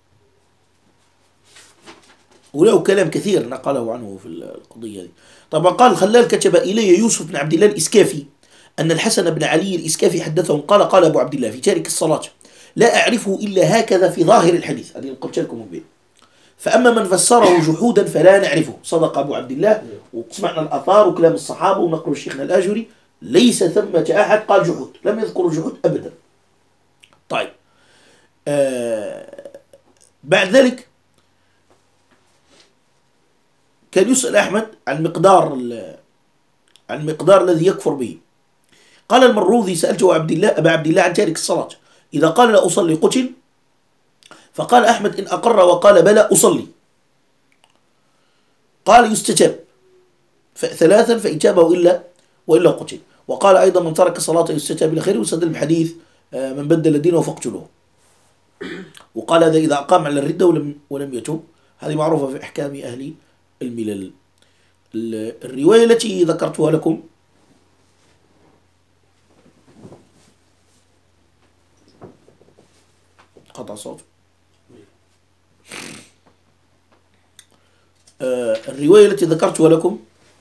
وله كلام كثير نقله عنه في القضية هذه. طبعا قال الخلال كتب إلي يوسف بن عبد الله الإسكافي أن الحسن بن علي الإسكافي حدثهم قال أبو عبد الله في تارك الصلاة لا أعرفه إلا هكذا في ظاهر الحديث. هذه قلت لكم به. فأما من فسره جحودا فلا نعرفه. صدق أبو عبد الله. وسمعنا الآثار وكلام الصحابة ونقل الشيخنا الآجري ليس ثمة أحد قال جحود، لم يذكر الجحود أبدا. طيب بعد ذلك كان يسأل أحمد عن المقدار الذي يكفر به. قال المروذي سألته أبا عبد الله عن تارك الصلاة إذا قال لا أصلي قتل، فقال أحمد إن أقر وقال بلى أصلي قال يستجاب 3 فإن تاب وإلا قتل. وقال أيضا من ترك الصلاة يستجاب إلى خيره، وسدل بحديث من بدل دينه فاقتلوه. وقال هذا إذا أقام على الردة ولم يتوب. هذه معروفة في أحكام أهل الملل. الرواية التي ذكرتها لكم قطع صوت. الرواية التي ذكرتها لكم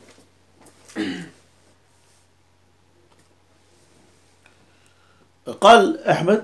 قال أحمد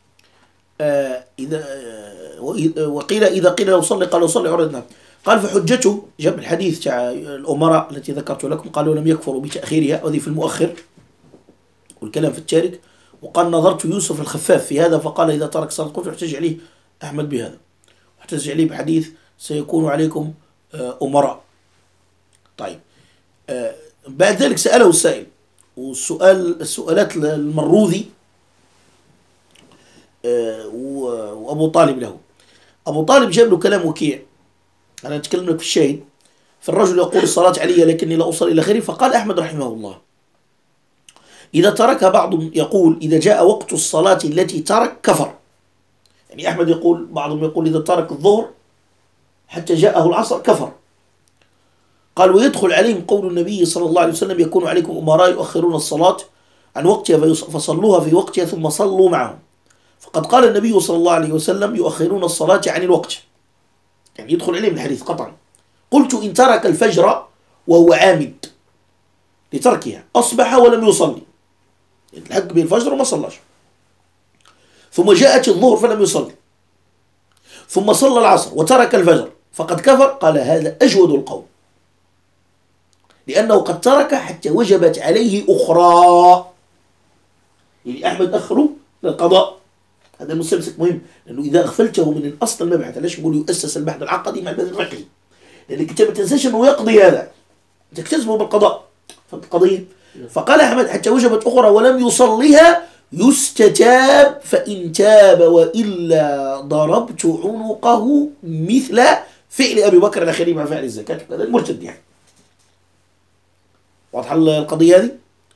وقيل إذا قيل لو صلي قال صلي عرضنا. قال فحجته جاب الحديث تاع الأمراء التي ذكرت لكم قالوا لم يكفروا بتأخيرها، وذي في المؤخر والكلام في التارك. وقال نظرت يوسف الخفاف في هذا فقال إذا ترك صلاة قلت احتج عليه أحمد بهذا، واحتج عليه بحديث سيكون عليكم أمراء. طيب بعد ذلك سأله السائل، السؤالات المروذي وأبو طالب له. أبو طالب جاب له كلام وكيع، أنا أتكلم لك في الشاهد. فالرجل يقول الصلاة علي لكني لا أصلي إلى آخره. فقال أحمد رحمه الله إذا تركها بعضهم يقول إذا جاء وقت الصلاة التي ترك كفر. يعني أحمد يقول، بعضهم يقول إذا ترك الظهر حتى جاءه العصر كفر. قال ويدخل عليهم قول النبي صلى الله عليه وسلم يكون عليكم أمراء يؤخرون الصلاة عن وقتها فصلوها في وقتها ثم صلوا معهم. فقد قال النبي صلى الله عليه وسلم يؤخرون الصلاة عن الوقت، يعني يدخل عليهم الحديث قطعا. قلت إن ترك الفجر وهو عامد لتركها أصبح ولم يصلي، الحق بين الفجر وما صلاش، ثم جاءت الظهر فلم يصلي، ثم صلى العصر وترك الفجر فقد كفر. قال هذا أجود القول، لأنه قد ترك حتى وجبت عليه أخرى. يعني أحمد أخره للقضاء. هذا المستمسك مهم، لأنه إذا أغفلته من الأصل المبحث، ليش نقول يؤسس البحث العقدي مع البحث الفقهي؟ لأنك أنت ما تنساش أنه يقضي هذا، تكتسبه بالقضاء. فهمت القضية؟ فقال أحمد حتى وجبت أخرى ولم يصليها يستتاب، فإن تاب وإلا ضربت عنقه مثل فعل أبي بكر الأخير مع فعل الزكاة. هذا المرتد يعني. واضح القضية هذه؟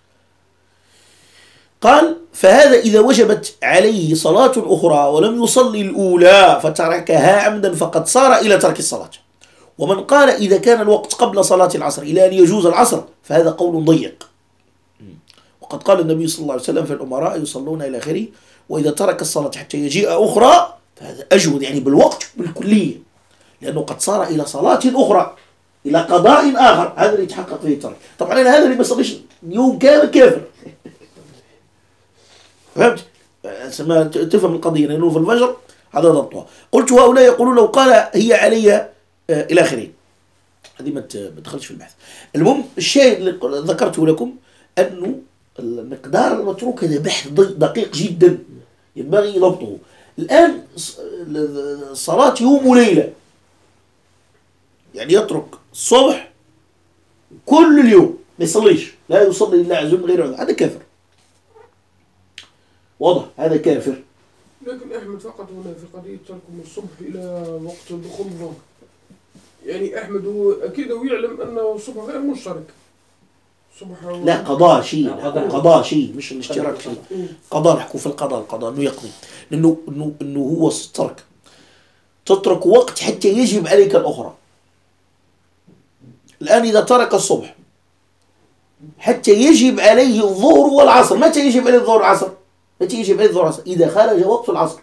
قال فهذا إذا وجبت عليه صلاة أخرى ولم يصلي الأولى فتركها عمدا فقد صار إلى ترك الصلاة. ومن قال إذا كان الوقت قبل صلاة العصر إلى أن يجوز العصر فهذا قول ضيق. وقد قال النبي صلى الله عليه وسلم فالأمراء يصلون إلى آخره، وإذا ترك الصلاة حتى يجيء أخرى فهذا أجود، يعني بالوقت بالكلية، لأنه قد صار إلى صلاة أخرى، إلى قضاء آخر. هذا اللي يتحقق فيه الترك. طبعا أنا هذا اللي ما يصليش يوم كامل كافر. فهمت؟ تفهم القضية، لأنه في الفجر هذا ضبطها. قلت هؤلاء يقولون لو قال هي علي إلى آخره. هذه ما تدخلش في البحث. المهم الشاهد اللي ذكرته لكم أنه المقدار المتروك هذا بحث دقيق جدا ينبغي ضبطه. الآن صلاة يوم وليلة، يعني يترك الصبح كل اليوم ما يصليش، لا يصلي إلا عزم غير عذر، هذا كافر. واضح؟ هذا كافر. لكن أحمد فقط هنا في قضية ترك من الصبح إلى وقت دخول الظهر، يعني أحمد هو أكيد ويعلم أنه الصبح غير مشترك. لا قضاء شيء، قضاء شيء مش الاشتراك شيء. قضاء، نحكوا في القضاء انه يقضي، انه هو تترك وقت حتى يجب عليك الاخرى. الان اذا ترك الصبح حتى يجب عليه الظهر والعصر، متى يجب عليه الظهر والعصر؟ متى يجب عليه الظهر والعصر؟ اذا خرج وقت العصر.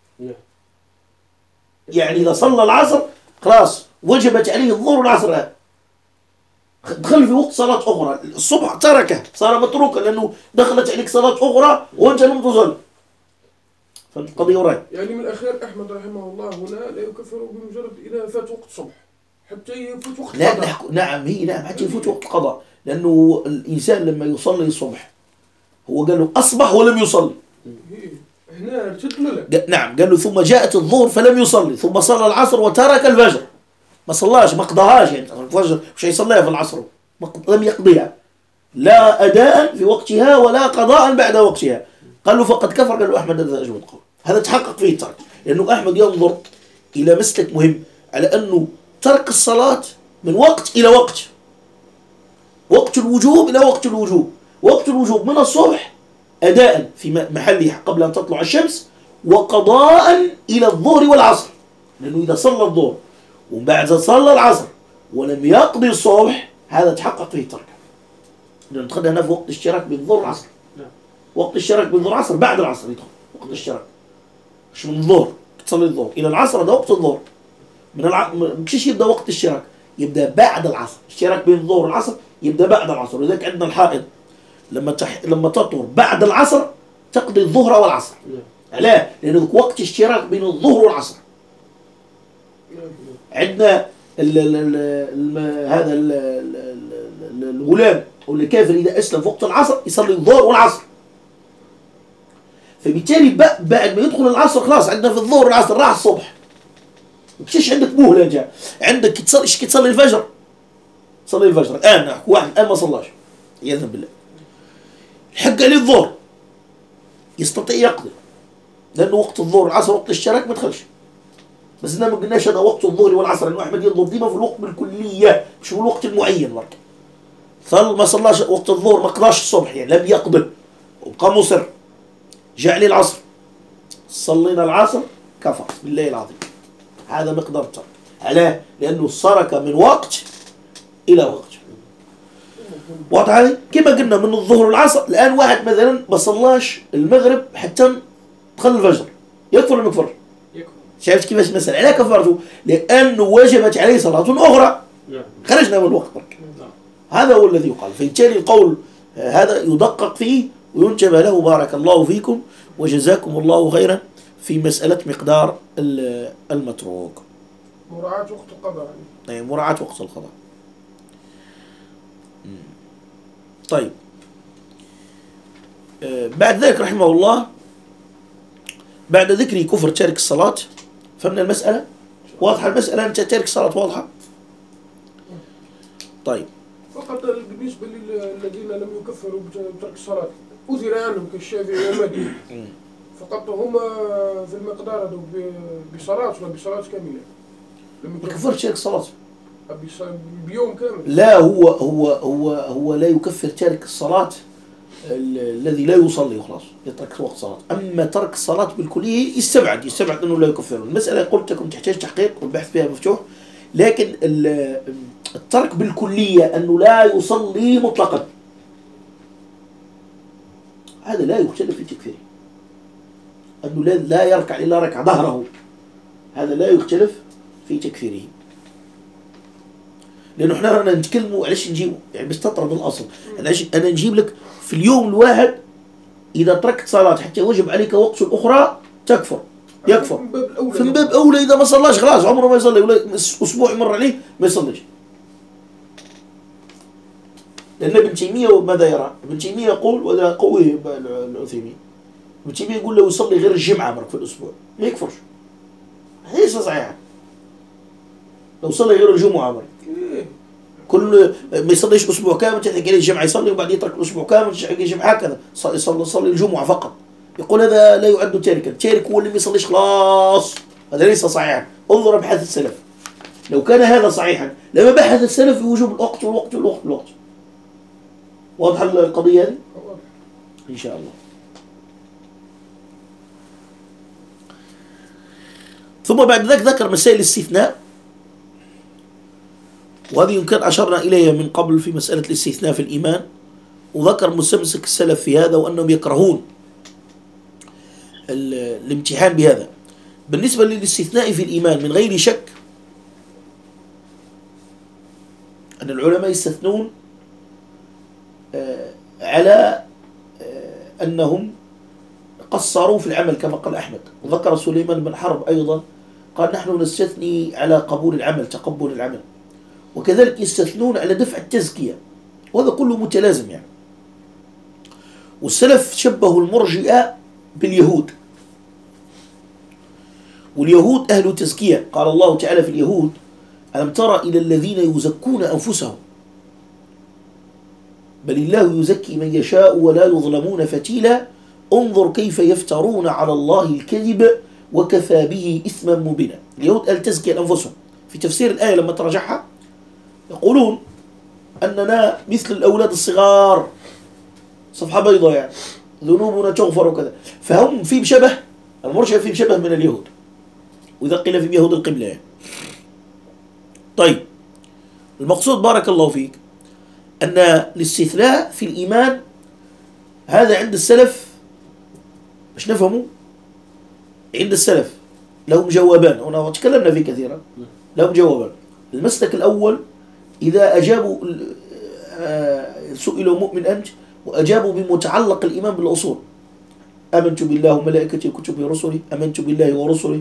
يعني اذا صلى العصر خلاص وجبت عليه الظهر والعصر، دخل في وقت صلاة أخرى. الصبح تركه، صار متروكا لأنه دخلت عليك صلاة أخرى وأنت لم تصل. فهمت القضية وراي؟ يعني من الأخير أحمد رحمه الله هنا لا يكفر بمجرد إذا فات وقت الصبح حتى يفوت وقت القضاء. نعم حتى يفوت وقت القضاء، لأنه الإنسان لما يصلي الصبح هو قال له أصبح ولم يصلي. هنا ارتد له. نعم، قال له ثم جاءت الظهر فلم يصلي، ثم صلى العصر وترك الفجر، ما صلاش، ما قضاهاش. يعني الفجر مش هيصليها في العصر، لم يقضيها لا أداء في وقتها ولا قضاء بعد وقتها. قال له فقد كفر. قال له أحمد هذا أجود قول، هذا تحقق فيه الترك، لأنه أحمد ينظر إلى مسلك مهم على أنه ترك الصلاة من وقت إلى وقت، وقت الوجوب إلى وقت الوجوب. وقت الوجوب من الصبح أداء في محله قبل أن تطلع الشمس، وقضاء إلى الظهر والعصر، لأنه إذا صلى الظهر وبعد صلى العصر ولم يقضي الصبح هذا تحقق فيه الترك، لأنه دخلنا هنا في وقت الاشتراك بين الظهر والعصر. وقت الاشتراك بين الظهر والعصر بعد العصر يدخل وقت الاشتراك، مش من الظهر تصلي الظهر إلى العصر، هذا وقت الظهر. مش يبدأ وقت الاشتراك، يبدأ بعد العصر. اشتراك بين الظهر والعصر يبدأ بعد العصر. ولذلك عندنا الحائض لما تطهر بعد العصر تقضي الظهر والعصر. لا، لأنه وقت اشتراك بين الظهر والعصر. عندنا هذا الغلام أو الكافر إذا أسلم في وقت العصر يصلي الظهر والعصر، فبالتالي بعد ما يدخل العصر خلاص عندنا في الظهر والعصر راح الصبح، مش عندك مهلة جاء عندك تصلي الفجر. صلي الفجر الآن، واحد الآن ما صلاش عياذا بالله، الحق عليه الظهر يستطيع يقضي، لأنه وقت الظهر والعصر وقت الاشتراك ما دخلش. بس إننا ما قلناش هذا وقت الظهر والعصر، لأنه أحمد ينظر ديما في الوقت بالكلية مش في الوقت المعين مرة. ما صلاش وقت الظهر، ما قضاش الصبح يعني لم يقضه وبقى مصر، جاء لي العصر صلينا العصر كفر بالله العظيم. هذا مقدار الترك. علاه؟ لأنه سرك من وقت إلى وقت. واضح هذه؟ كما قلنا من الظهر والعصر. الآن واحد مثلا ما صلاش المغرب حتى دخل الفجر، يكفر ولا ما يكفر؟ شايفت كيفاش المسألة؟ علاه كفرته؟ لأنه وجبت عليه صلاة أخرى، خرجنا من الوقت برك. هذا هو الذي يقال. فبالتالي القول هذا يدقق فيه وينتبه له. بارك الله فيكم وجزاكم الله خيرا في مسألة مقدار المتروك. مراعاة وقت القضاء يعني مراعاة وقت القضاء. طيب بعد ذلك رحمه الله، بعد ذكر كفر تارك الصلاة، فمن المسألة واضحة. المسألة أنت تارك الصلاة واضحة. طيب فقط بالنسبة للذين لم يكفروا بترك الصلاة أثر عنهم كالشافعي ومالك، فقط هم في المقدار هذو بصلاة ولا بصلاة كاملة؟ ما كفرش تارك الصلاة بيوم كامل. لا، هو لا يكفر تارك الصلاة الذي لا يصلي وخلاص يترك وقت صلاة. أما ترك الصلاة بالكلية يستبعد أنه لا يكفر. المسألة قلت لكم تحتاج تحقيق والبحث فيها مفتوح، لكن الترك بالكلية أنه لا يصلي مطلقا هذا لا يختلف في تكفيره. أنه لا يركع إلا ركع ظهره، هذا لا يختلف في تكفيره. لأنه احنا رانا نتكلموا علاش نجيبوا يعني بستطرد الأصل. أنا نجيب لك في اليوم الواحد إذا تركت صلاة حتى وجب عليك وقت الأخرى تكفر، يكفر. في باب أولى إذا ما صلاش خلاص عمره ما يصلي، ولا أسبوع يمر عليه ما يصليش. لأن ابن تيمية ماذا يرى؟ ابن تيمية يقول، ولا قوي العثيمين، ابن تيمية يقول لو يصلي غير الجمعة مرة في الأسبوع ما يكفرش. ليس صحيح. لو صلي غير الجمعة مرة كل ما يصليش أسبوع كامل تحتاج عليه الجمعة يصلي، وبعد يترك الأسبوع كامل تحتاج عليه الجمعة، هكذا يصلي الجمعة فقط. يقول هذا لا يعد تاركا. التارك هو اللي ما يصليش خلاص. هذا ليس صحيحا. انظر ابحاث السلف، لو كان هذا صحيحا لما بحث السلف في وجوب الوقت والوقت والوقت والوقت. واضح القضية هذه؟ إن شاء الله. ثم بعد ذلك ذكر مسائل الاستثناء، وهذه يمكن أشرنا إليها من قبل في مسألة الاستثناء في الإيمان، وذكر مستمسك السلف في هذا وأنهم يكرهون الامتحان بهذا. بالنسبة للاستثناء في الإيمان من غير شك أن العلماء يستثنون على أنهم قصروا في العمل كما قال أحمد. وذكر سليمان بن حرب أيضا قال نحن نستثني على قبول العمل، تقبل العمل. وكذلك يستثنون على دفع التزكية، وهذا كله متلازم يعني. والسلف شبهوا المرجئة باليهود، واليهود أهل تزكية. قال الله تعالى في اليهود ألم ترى إلى الذين يزكون أنفسهم بل الله يزكي من يشاء ولا يظلمون فتيلا انظر كيف يفترون على الله الكذب وكفى به إثما مبينا. اليهود أهل تزكية أنفسهم. في تفسير الآية لما تراجعها يقولون أننا مثل الأولاد الصغار، صفحة بيضاء يعني، ذنوبنا تغفر وكذا. فهم في شبه، المرجئة في شبه من اليهود، وإذا قيل في يهود القبلة يعني. طيب المقصود بارك الله فيك أن الاستثناء في الإيمان هذا عند السلف مش نفهمه. عند السلف لهم جوابان، هنا تكلمنا فيه كثيرا. لهم جوابان. المسلك الأول إذا أجابوا سئلوا مؤمن أنت وأجابوا بمتعلق الإيمان بالأصول، آمنت بالله وملائكته وكتبه ورسله، آمنت بالله ورسله،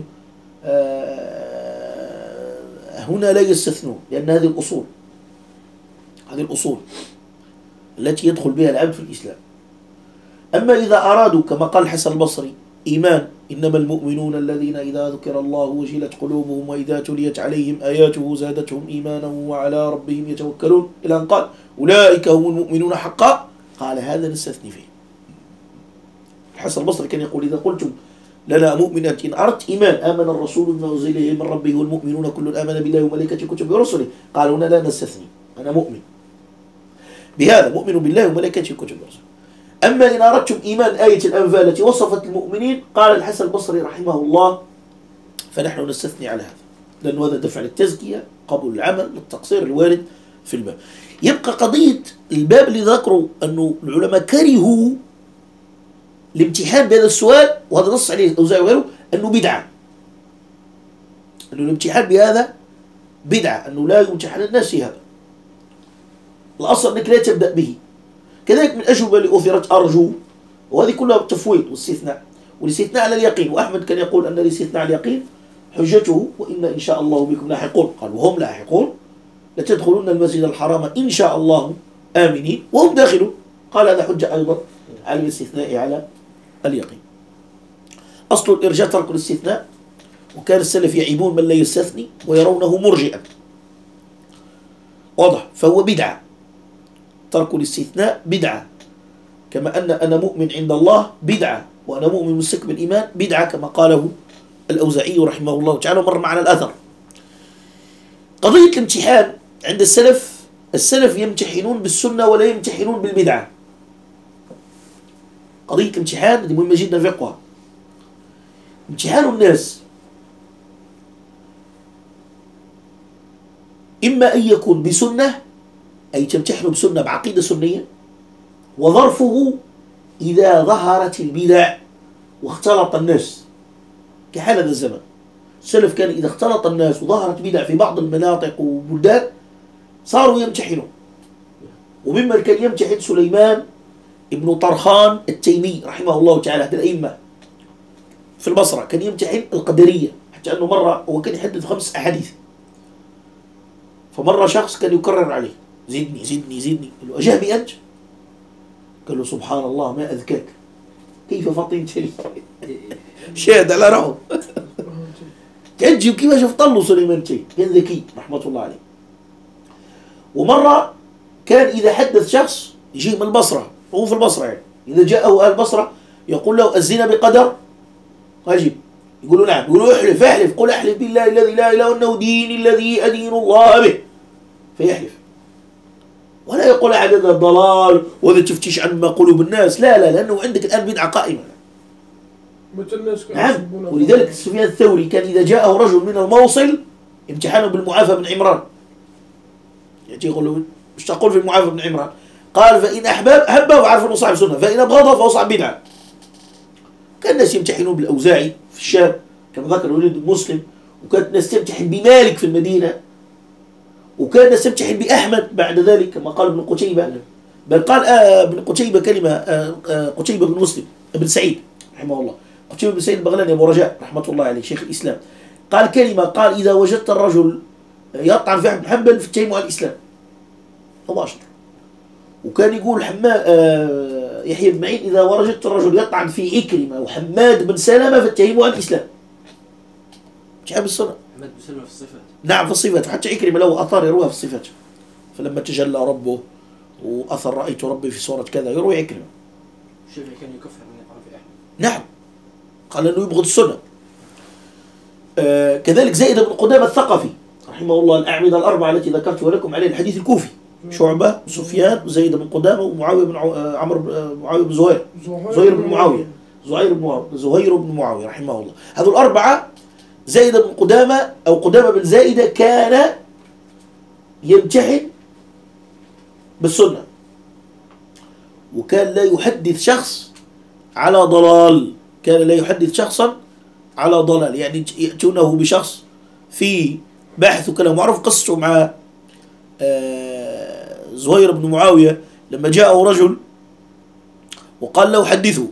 هنا لا يستثنون لأن هذه الأصول، هذه الأصول التي يدخل بها العبد في الإسلام. أما إذا أرادوا كما قال الحسن البصري إيمان إنما المؤمنون الذين إذا ذكر الله وجلت قلوبهم وإذا تليت عليهم آياته زادتهم إيمانا وعلى ربهم يتوكلون إلى أن قال أولئك هم المؤمنون حقا، قال هذا نستثني فيه. الحسن البصري كان يقول إذا قلتم لنا مؤمنات إن أردت إيمان آمن الرسول بما أنزل إليه من ربه والمؤمنون كل آمن بالله وملائكته وكتبه ورسله. قال هنا لا نستثني، أنا مؤمن بهذا، مؤمن بالله وملائكته وكتبه ورسله. أما إن أردتم إيمان آية الأنفال التي وصفت المؤمنين، قال الحسن البصري رحمه الله فنحن نستثني على هذا، لأن هذا دفع للتزكية، قبول العمل، للتقصير الوارد في الباب. يبقى قضية الباب اللي ذكروا أنه العلماء كرهوا الامتحان بهذا السؤال، وهذا نص عليه الأوزاعي وغيره، أنه بدعة، أنه الامتحان بهذا بدعة، أنه لا يمتحن الناس في هذا، الأصل أنك لا تبدأ به. كذلك من الأجوبة اللي أثرت أرجو، وهذه كلها تفويض واستثناء، والاستثناء على اليقين. وأحمد كان يقول أن الاستثناء على اليقين حجته وإن إن شاء الله بكم لاحقون. قال وهم لاحقون لتدخلون المسجد الحرام إن شاء الله آمنين وهم داخلون. قال هذا حجة أيضا على الاستثناء على اليقين. أصل الإرجاء ترك الاستثناء، وكان السلف يعيبون من لا يستثني ويرونه مرجئا، واضح؟ فهو بدعة، ترك الاستثناء بدعة، كما أن أنا مؤمن عند الله بدعة، وأنا مؤمن مستكمل الإيمان بدعة، كما قاله الأوزاعي رحمه الله تعالى. مر معنا الأثر. قضية الامتحان عند السلف يمتحنون بالسنة ولا يمتحنون بالبدعة. قضية الامتحان دي مهمة جدا فقهها. امتحان الناس إما أن يكون بسنة، أي تمتحنوا بسنة بعقيدة سنية، وظرفه إذا ظهرت البدع واختلط الناس، كحال هذا الزمن. السلف كان إذا اختلط الناس وظهرت بدع في بعض المناطق وبلدان صاروا يمتحنون. وممن كان يمتحن سليمان ابن طرخان التيمي رحمه الله تعالى، هذا الأئمة في البصرة، كان يمتحن القدرية، حتى أنه مرة هو كان يحدث 5 أحاديث، فمرة شخص كان يكرر عليه زدني زدني زدني، قال له أجهبي أنت؟ قال له سبحان الله ما أذكاك، كيف فطنت لي؟ شاهد على رأه. تعجب كيف شوف طلوا سليمان التيمي، كان ذكي رحمة الله عليه. ومرة كان إذا حدث شخص يجي من البصرة، هو في البصرة يعني، إذا جاءه أهل البصرة يقول له الزنا بقدر؟ أجب. يقول له نعم. يقول له احلف احلف، قل احلف بالله الذي لا إله إلا هو ديني الذي أدين الله به، فيحلف. ولا يقول أحد هذا الضلال وهذا تفتيش عن ما قلوب الناس، لا لا، لأنه عندك الآن بدعة قائمة. نعم. ولذلك سفيان الثوري كان إذا جاءه رجل من الموصل امتحانه بالمعافى بن عمران، يأتي يقول له مش تقول في المعافى بن عمران؟ قال فإن أحبه وعرف أنه صاحب سنة، فإن أبغضه فهو صاحب بدعة. كان الناس يمتحنون بالأوزاعي في الشام كما ذكر الوليد المسلم، وكانت الناس تمتحن بمالك في المدينة، وكان الناس تمتحن بأحمد بعد ذلك كما قال ابن قتيبة. بل قال ابن قتيبة كلمة، قتيبة بن مسلم ابن سعيد رحمه الله، قتيبة بن سعيد البغلاني أبو رجاء رحمة الله عليه شيخ الإسلام، قال كلمة، قال إذا وجدت الرجل يطعن في أحمد بن حنبل فاتهمه على الإسلام مباشرة. وكان يقول يحيى بن معين إذا وجدت الرجل يطعن في عكرمة وحماد بن سلمة فاتهمه على الإسلام. شعب السنة. حماد بن سلمة في الصفات. نعم في الصفات، حتى عكرمة له أثار يروها في الصفات، فلما تجلى ربه وأثر رأيت ربي في صورة كذا يروي عكرمة. الشافعي كان يكفر من يطعن في أحمد. نعم، قال أنه يبغض السنة. كذلك زيد بن قدامة الثقفي رحمه الله، الأعمدة الأربعة التي ذكرتها لكم عليه الحديث الكوفي، شعبة وسفيان وزيد بن قدامة ومعاوية بن معاوية بن زهير بن معاوية، زهير بن معاوية رحمه الله. هذو الأربعة، زيد بن قدامة أو قدامة بن زائدة كان يمتحن بالسنة، وكان لا يحدث شخص على ضلال، كان لا يحدث شخصا على ضلال، يعني يأتونه بشخص في باحث وكلام معروف. قصته مع زهير بن معاوية لما جاءه رجل وقال له حدثه،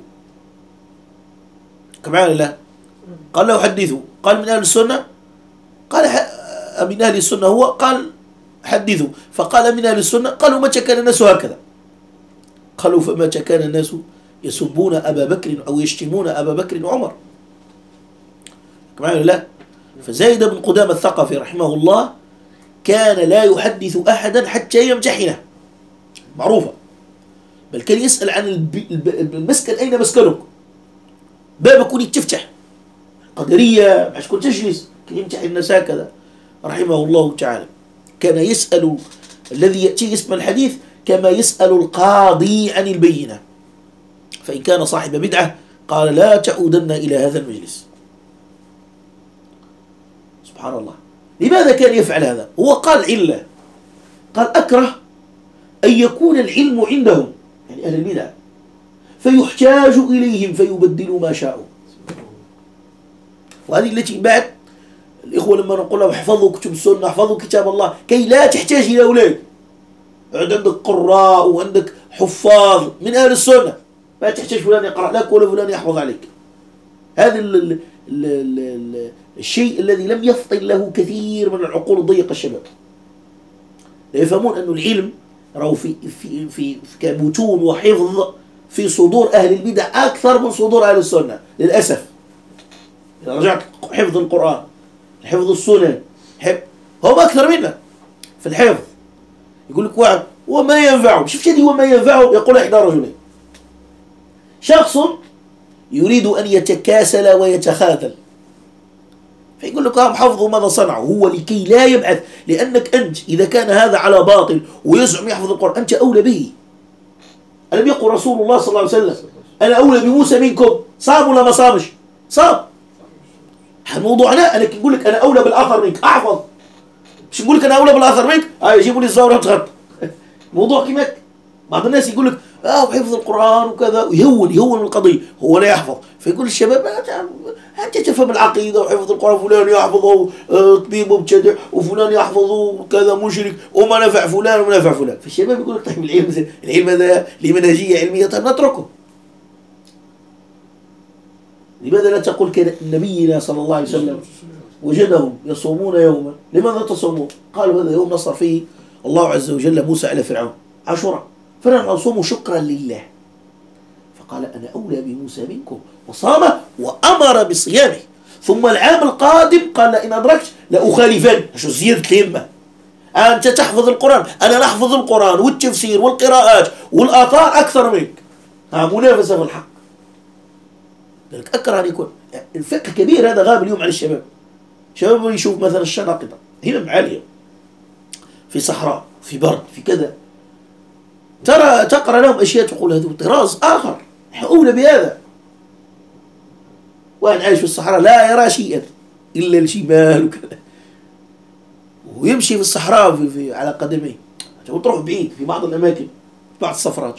كما لا قال له حدثه، قال من أهل السنة؟ قال من أهل السنة هو؟ قال حدثه. فقال من أهل السنة؟ قالوا متى كان الناس هكذا؟ قالوا فمتى كان الناس يسبون أبا بكر أو يشتمون أبا بكر وعمر، كما لا. فزيد بن قدامة الثقفي رحمه الله كان لا يحدث أحدا حتى يمتحنه، معروفة. بل كان يسأل عن المسكن، أين مسكنك؟ بابك ولي تفتح، قدرية مش كنت تجلس كان يمتحن الناس هكذا رحمه الله تعالى. كان يسأل الذي يأتيه اسم الحديث كما يسأل القاضي عن البينة، فإن كان صاحب بدعة قال لا تعودن إلى هذا المجلس. سبحان الله. لماذا كان يفعل هذا؟ هو قال علة، قال أكره أن يكون العلم عندهم يعني أهل البدع فيحتاج إليهم فيبدلوا ما شاءوا. وهذه التي بعد الإخوة لما نقول لهم احفظوا كتب السنة احفظوا كتاب الله كي لا تحتاج إلى أولئك. عندك قراء وعندك حفاظ من أهل السنة، ما تحتاج فلان يقرأ لك ولا فلان يحفظ عليك. هذا الشيء الذي لم يفطن له كثير من العقول الضيقة الشباب. لا يفهمون أن العلم رأوا في كمتون وحفظ في صدور أهل البدع أكثر من صدور أهل السنة للأسف. إذا رجعت حفظ القرآن حفظ السنن هم أكثر منا في الحفظ. يقول لك واحد وما ينفعه، شفت هذه وما ينفعه يقول إحدى رجلين. شخص يريد أن يتكاسل ويتخاذل فيقول لك هم حفظوا ماذا صنعوا، هو لكي لا يبعث، لأنك أنت إذا كان هذا على باطل ويزعم يحفظ القرآن أنت أولى به. ألم يقول رسول الله صلى الله عليه وسلم أنا أولى بموسى منكم؟ صام ولا ما صامش؟ صام. موضوعنا أنا يقول لك أنا أولى بالآخر منك أحفظ، مش يقول لك أنا أولى بالآخر منك يجيبوا لي الزاوية وتغط. موضوع كيمك. بعض الناس يقول لك وحفظ القرآن وكذا يهون القضية، هو لا يحفظ. فيقول الشباب أنت تفهم العقيدة وحفظ القرآن، فلان يحفظه طبيب مبتدع وفلان يحفظه كذا مشرك وما نفع فلان وما نفع فلان. فالشباب يقول لك طيب العلم هذا لمنهجية علمية طيب نتركه. لماذا لا تقول كنبينا صلى الله عليه وسلم وجدهم يصومون يوما، لماذا تصومون؟ قالوا هذا يوم نصر فيه الله عز وجل موسى على فرعون عاشوراء، فنحن نصوم شكرا لله. فقال أنا أولى بموسى منكم وصام وأمر بصيامه. ثم العام القادم قال إن أدركت لأخالفن، شو زيادة الهمة. أنت تحفظ القرآن أنا نحفظ القرآن والتفسير والقراءات والآثار أكثر منك، منافسة في الحق. لذلك أكره أن يكون الفقه كبير. هذا غاب اليوم على الشباب. شباب يشوف مثلا الشناقطة همم عالية في صحراء في برد في كذا، ترى تقرأ لهم أشياء تقول هذا طراز آخر أولى بهذا. واحد عايش في الصحراء لا يرى شيئا إلا الجبال وكذا، ويمشي في الصحراء في على قدميه وتروح بعيد في بعض الأماكن في بعض السفرات.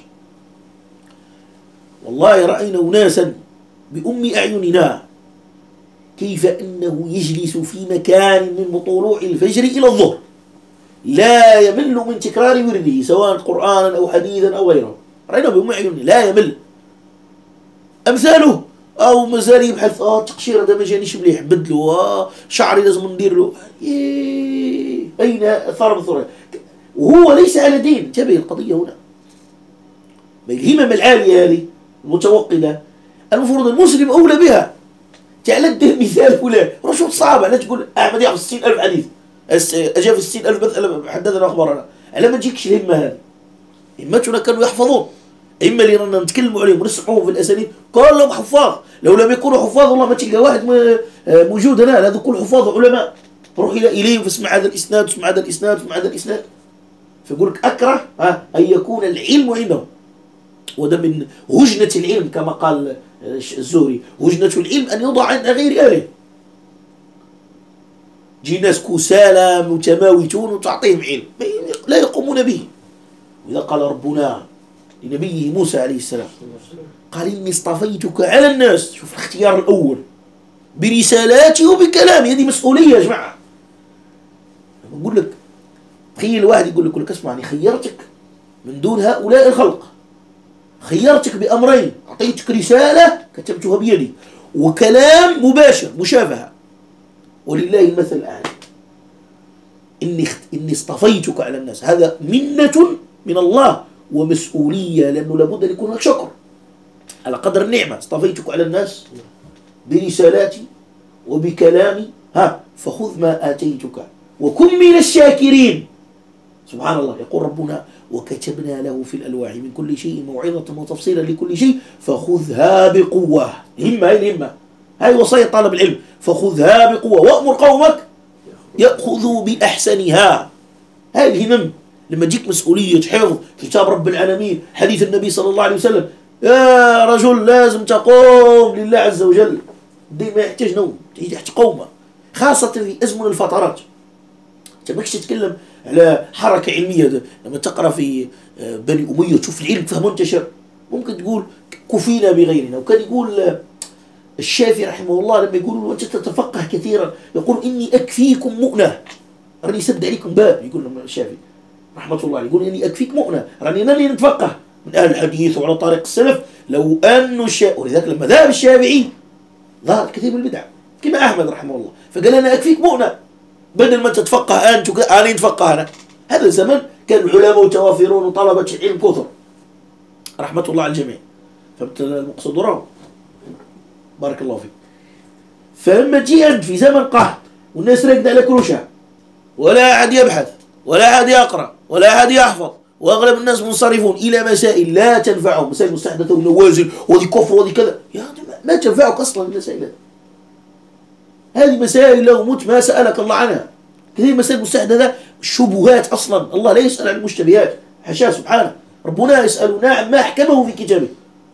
والله رأينا أناسا بأم أعيننا كيف أنه يجلس في مكان من طلوع الفجر إلى الظهر لا يمل من تكرار ورده سواء قرآنا أو حديثا أو غيره. رأينا بأم أعيننا لا يمل. أمثاله أو مازال يبحث تقشير هذا ما جانيش مليح بدلو شعري لازم ندير له أين أثار بثرة، وهو ليس على دين. انتبه القضية هنا. الهمم العالية هذه المتوقدة المفروض المسلم أولى بها. تعال ندير مثال فلان رشوة صعبة، لا تقول أحمد يحفظ 60,000 حديث أجاب 60,000 مثلا حدثنا أخبارنا، على ما تجيكش الهمة هذه. همتنا كانوا يحفظون، إما اللي رانا نتكلموا عليهم ونسمعوهم في الأسانيد كلهم حفاظ. لو لم يكونوا حفاظ والله ما تلقى واحد موجود هنا، هذا كل حفاظ علماء. روح إليهم فاسمع هذا الإسناد واسمع هذا الإسناد واسمع هذا الإسناد. فيقول لك أكره أن يكون العلم عندهم. وده من هجنة العلم كما قال الزهري، هجنة العلم أن يوضع عند غير أهله. جي ناس كسالى متماوتون وتعطيهم علم لا يقومون به. وإذا قال ربنا لنبيه موسى عليه السلام قال إني اصطفيتك على الناس، شوف الاختيار الأول برسالاتي وبكلامي، هذه مسؤولية يا جماعة. بقول لك تخيل واحد يقول لك اسمعني خيرتك من دون هؤلاء الخلق، خيرتك بأمرين، أعطيتك رسالة كتبتها بيدي وكلام مباشر مشافهة، ولله المثل الأعلى. إني اصطفيتك على الناس، هذا منة من الله ومسؤولية، لأنه لابد أن يكون لك شكر على قدر النعمة. اصطفيتك على الناس برسالاتي وبكلامي فخذ ما آتيتك وكن من الشاكرين. سبحان الله. يقول ربنا وكتبنا له في الألواح من كل شيء موعظة وتفصيلا لكل شيء فخذها بقوة. همة هي الهمة، هاي وصية طالب العلم، فخذها بقوة وأمر قومك يأخذوا بأحسنها. هاي الهمم. لما تجيك مسؤولية حفظ كتاب رب العالمين، حديث النبي صلى الله عليه وسلم، يا رجل لازم تقوم لله عز وجل. دي ما يحتاج نوم، يحتاج قومة، خاصة في أزمن الفترات. انت ماكش تتكلم على حركة علمية. لما تقرأ في بني أمية تشوف العلم فيه منتشر، ممكن تقول كفينا بغيرنا. وكان يقول الشافعي رحمه الله لما يقول أنت تتفقه كثيرا، يقول إني أكفيكم مؤنة، راني يسد عليكم باب. يقول لهم الشافعي رحمة الله يقول إني أكفيك مؤنة، راني ناني نتفقه من أهل الحديث وعلى طريق السلف. لو أنه ولذلك لما ذهب الشافعي ظهر كثير من البدع كما أحمد رحمه الله، فقال أنا أكفيك مؤنة، بدل ما تتفقه أنت أنا نتفقه أنا. هذا الزمن كان العلماء متوافرون وطلبة العلم كثر رحمة الله على الجميع. فهمت المقصود؟ بارك الله فيك. فلما تجي أنت في زمن قحط والناس راكدة على كروشها، ولا أحد يبحث ولا أحد يقرأ ولا أحد يحفظ، وأغلب الناس منصرفون إلى مسائل لا تنفعهم، مسائل مستحدثة ونوازل وذي كفر وذي كذا، يا ما تنفعك أصلا المسائل هذه. مسائل لو مت ما سألك الله عنها. كثير مسائل مستحدثة شبهات أصلا، الله لا يسأل عن المشتبهات، حاشاه سبحانه. ربنا يسألنا عما أحكمه في كتابه.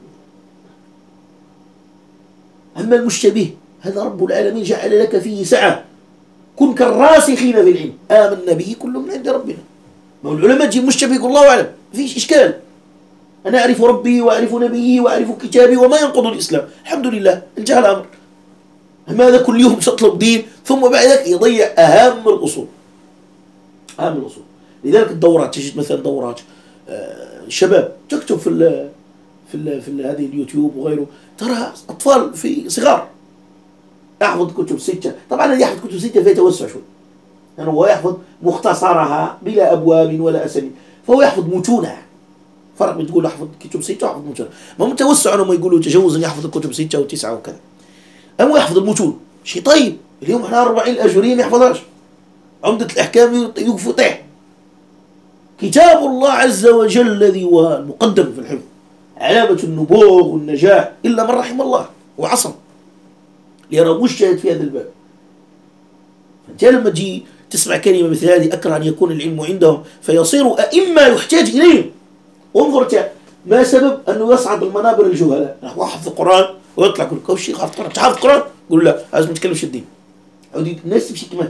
أما المشتبه هذا رب العالمين جعل لك فيه سعة، كن كالراسخين في العلم آمنا به كل من عند ربنا. ما العلماء تجي مشتبه يقول الله أعلم، ما فيش إشكال، أنا أعرف ربي وأعرف نبيي وأعرف كتابي وما ينقض الإسلام، الحمد لله انتهى الأمر. أما هذا كل يوم تطلب دين ثم بعد ذلك يضيع أهم الأصول. أهم الأصول. لذلك الدورات تجد مثلا دورات شباب تكتب في هذه اليوتيوب وغيره، ترى أطفال في صغار يحفظ كتب 6. طبعا اللي يحفظ كتب 6 فيه توسع شوي، يعني هو يحفظ مختصرها بلا أبواب ولا أسانيد، فهو يحفظ متونها. فرق بين تقول يحفظ كتب 6 ويحفظ متونها. ما متوسع انهم يقولوا تجوز ان يحفظ الكتب 6 و9 وكذا، أما يحفظ المتون شيء طيب. اليوم احنا 40 الأجورية ما يحفظهاش، عمدة الأحكام يوقف طيح. كتاب الله عز وجل الذي هو المقدم في الحفظ، علامة النبوغ والنجاح، إلا من رحم الله وعصم لأنه مجتهد في هذا الباب. فأنت لما تجي تسمع كلمة مثل هذه أكره أن يكون العلم عندهم فيصير أئمة يحتاج إليهم. وانظر ما سبب أنه يصعد المنابر الجهلاء، هو حفظ القرآن ويطلع يقول كل شيء حافظ القرآن، حافظ القرآن يقول لا لازم نتكلمش الدين. الناس تمشي كما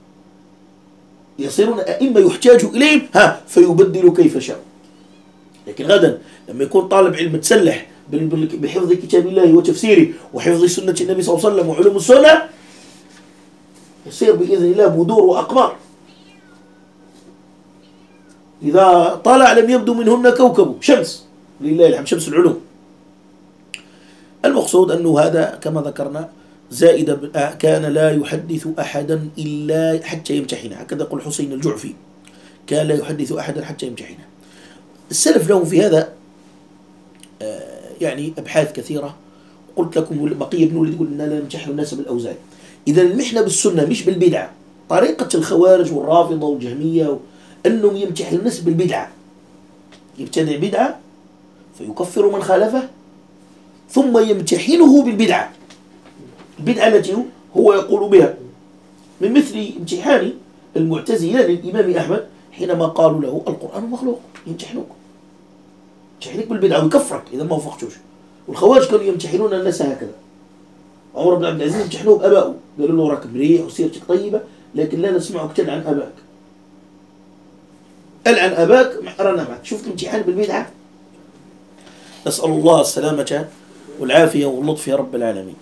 يصيرون أئمة يحتاج إليهم فيبدلوا كيف شاء. لكن غدا لما يكون طالب علم تسلح بحفظ كتاب الله وتفسيره وحفظ سنة النبي صلى الله عليه وسلم وعلوم السنة، يصير بإذن الله بدور وأقمار. إذا طلع لم يبدو منهن كوكب شمس، لله الحمد، شمس العلوم. المقصود أنه هذا كما ذكرنا زائد كان لا يحدث أحدا إلا حتى يمتحنه، هكذا يقول حسين الجعفي، كان لا يحدث أحدا حتى يمتحنه. السلف لهم في هذا يعني أبحاث كثيرة. قلت لكم بقية بن وليد يقول إننا لا نمتحن الناس بالأوزان. إذا المحنة بالسنة مش بالبدعة. طريقة الخوارج والرافضة والجهمية أنهم يمتحن الناس بالبدعة، يبتدع بدعة فيكفر من خالفه ثم يمتحنه بالبدعة، البدعة التي هو يقول بها، من مثل امتحان المعتزلة للإمام أحمد حينما قالوا له القرآن مخلوق، يمتحنوك بالبدعة ويكفرك إذا ما وفقتوش. والخوارج كانوا يمتحنون الناس هكذا. عمر بن عبد العزيز امتحنوه بأبائه، قالوا له راك مريح وسيرتك طيبة لكن لا نسمعك تلعن أباك، ألعن أباك محرنا معك. شفت الامتحان بالبدعة. نسأل الله السلامة والعافية واللطف يا رب العالمين.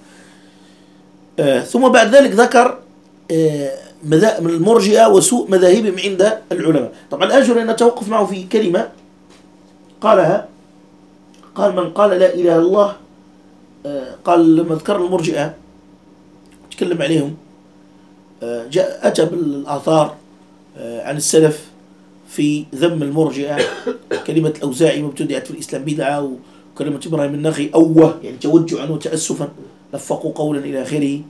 ثم بعد ذلك ذكر من المرجئة وسوء مذاهبهم عند العلماء. طبعا أجر أن نتوقف معه في كلمة قالها، قال من قال لا إله إلا الله، قال لما ذكر المرجئة تكلم عليهم أتى بالآثار عن السلف في ذم المرجئة. كلمة الأوزاعي مبتدعت في الإسلام بدعة، وكلمة إبراهيم النخعي أوه يعني توجعا وتأسفا، لفقوا قولا إلى آخره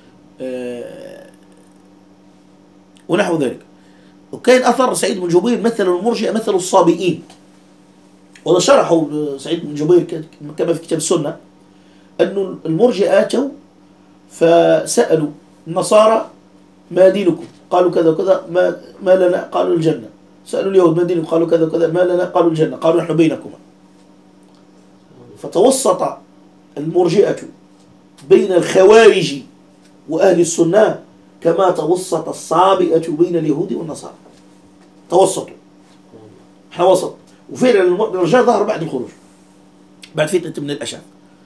ونحو ذلك. وكان أثر سعيد بن جبير مثل المرجئة مثل الصابئين، وهذا شرحه سعيد بن جبير كما في كتاب السنة، أن المرجئة أتوا فسألوا النصارى ما دينكم؟ قالوا كذا وكذا. ما لنا؟ قالوا الجنة. سألوا اليهود ما دينكم؟ قالوا كذا وكذا. ما لنا؟ قالوا الجنة. قالوا نحن بينكما. فتوسط المرجئة بين الخوارج وأهل السنة كما توسط الصابئة بين اليهود والنصارى. توسطوا، احنا وسط. وفعلا الرجال ظهر بعد الخروج، بعد فتنة من الأشعة.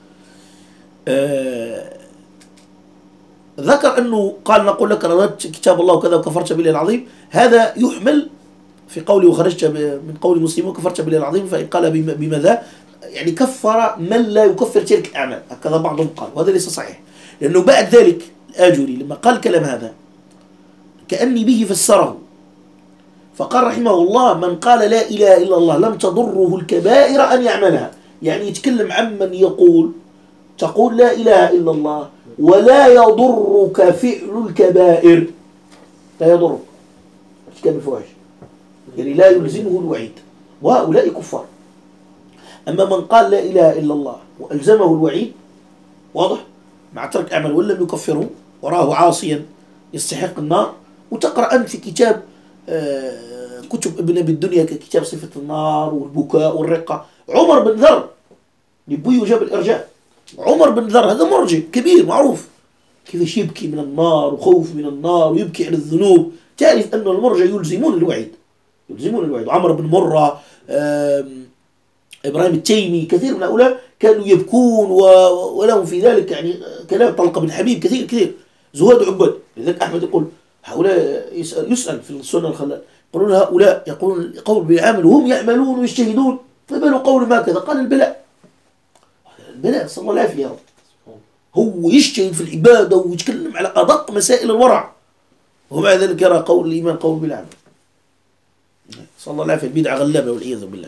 ذكر أنه قال نقول لك رددت كتاب الله وكذا وكفرت بالله العظيم. هذا يحمل في قوله وخرجت من قول مسلم وكفرت بالله العظيم، فإن قال بماذا يعني كفر من لا يكفر تلك الأعمال، هكذا بعضهم قال، وهذا ليس صحيح. لأنه بعد ذلك الآجري لما قال كلام هذا كأني به فسره، فقال رحمه الله من قال لا إله إلا الله لم تضره الكبائر أن يعملها. يعني يتكلم عمن يقول تقول لا إله إلا الله ولا يضرك فعل الكبائر، لا يضرك ارتكاب الفواحش، يعني لا يلزمه الوعيد، وهؤلاء كفار. أما من قال لا إله إلا الله وألزمه الوعيد واضح مع ترك أعمال ولم يكفره وراه عاصيا يستحق النار. وتقرأ أنت في كتاب كتب ابن أبي الدنيا ككتاب صفة النار والبكاء والرقة، عمر بن ذر نبوي جاب الإرجاء، عمر بن ذر هذا مرجع كبير معروف كيف يبكي من النار وخوف من النار ويبكي عن الذنوب. تعرف أن المرجع يلزمون الوعيد، يلزمون الوعيد. عمر بن مرة، إبراهيم التيمي، كثير من هؤلاء كانوا يبكون ولهم في ذلك يعني كلام. طلق بن حبيب، كثير زهاد عباد. لذلك أحمد يقول هؤلاء يسأل في السنة الخلال يقولون هؤلاء يقولون قول بالعمل وهم يعملون ويجتهدون، فبالوا قول ما كذا. قال البلاء صلى الله عليه وسلم هو يجتهد في العبادة ويتكلم على أدق مسائل الورع، ومع ذلك يرى قول الإيمان قول بالعمل. صلى الله عليه وسلم البدعة غلابة والعياذ بالله.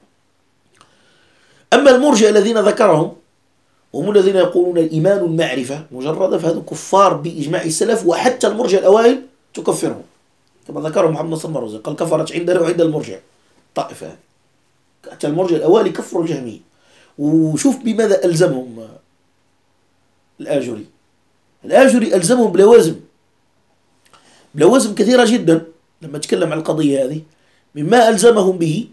أما المرجئة الذين ذكرهم هم الذين يقولون الإيمان المعرفة مجردة، فهذا كفار بإجماع السلف، وحتى المرجئة الأوائل تكفرهم كما ذكره محمد صلى الله عليه وسلم قال كفرت عندنا وعند المرجئة طائفة. حتى المرجئة الأوائل كفروا الجهمية. وشوف بماذا ألزمهم الآجري ألزمهم بلوازم كثيرة جدا. لما تكلم عن القضية هذه مما ألزمهم به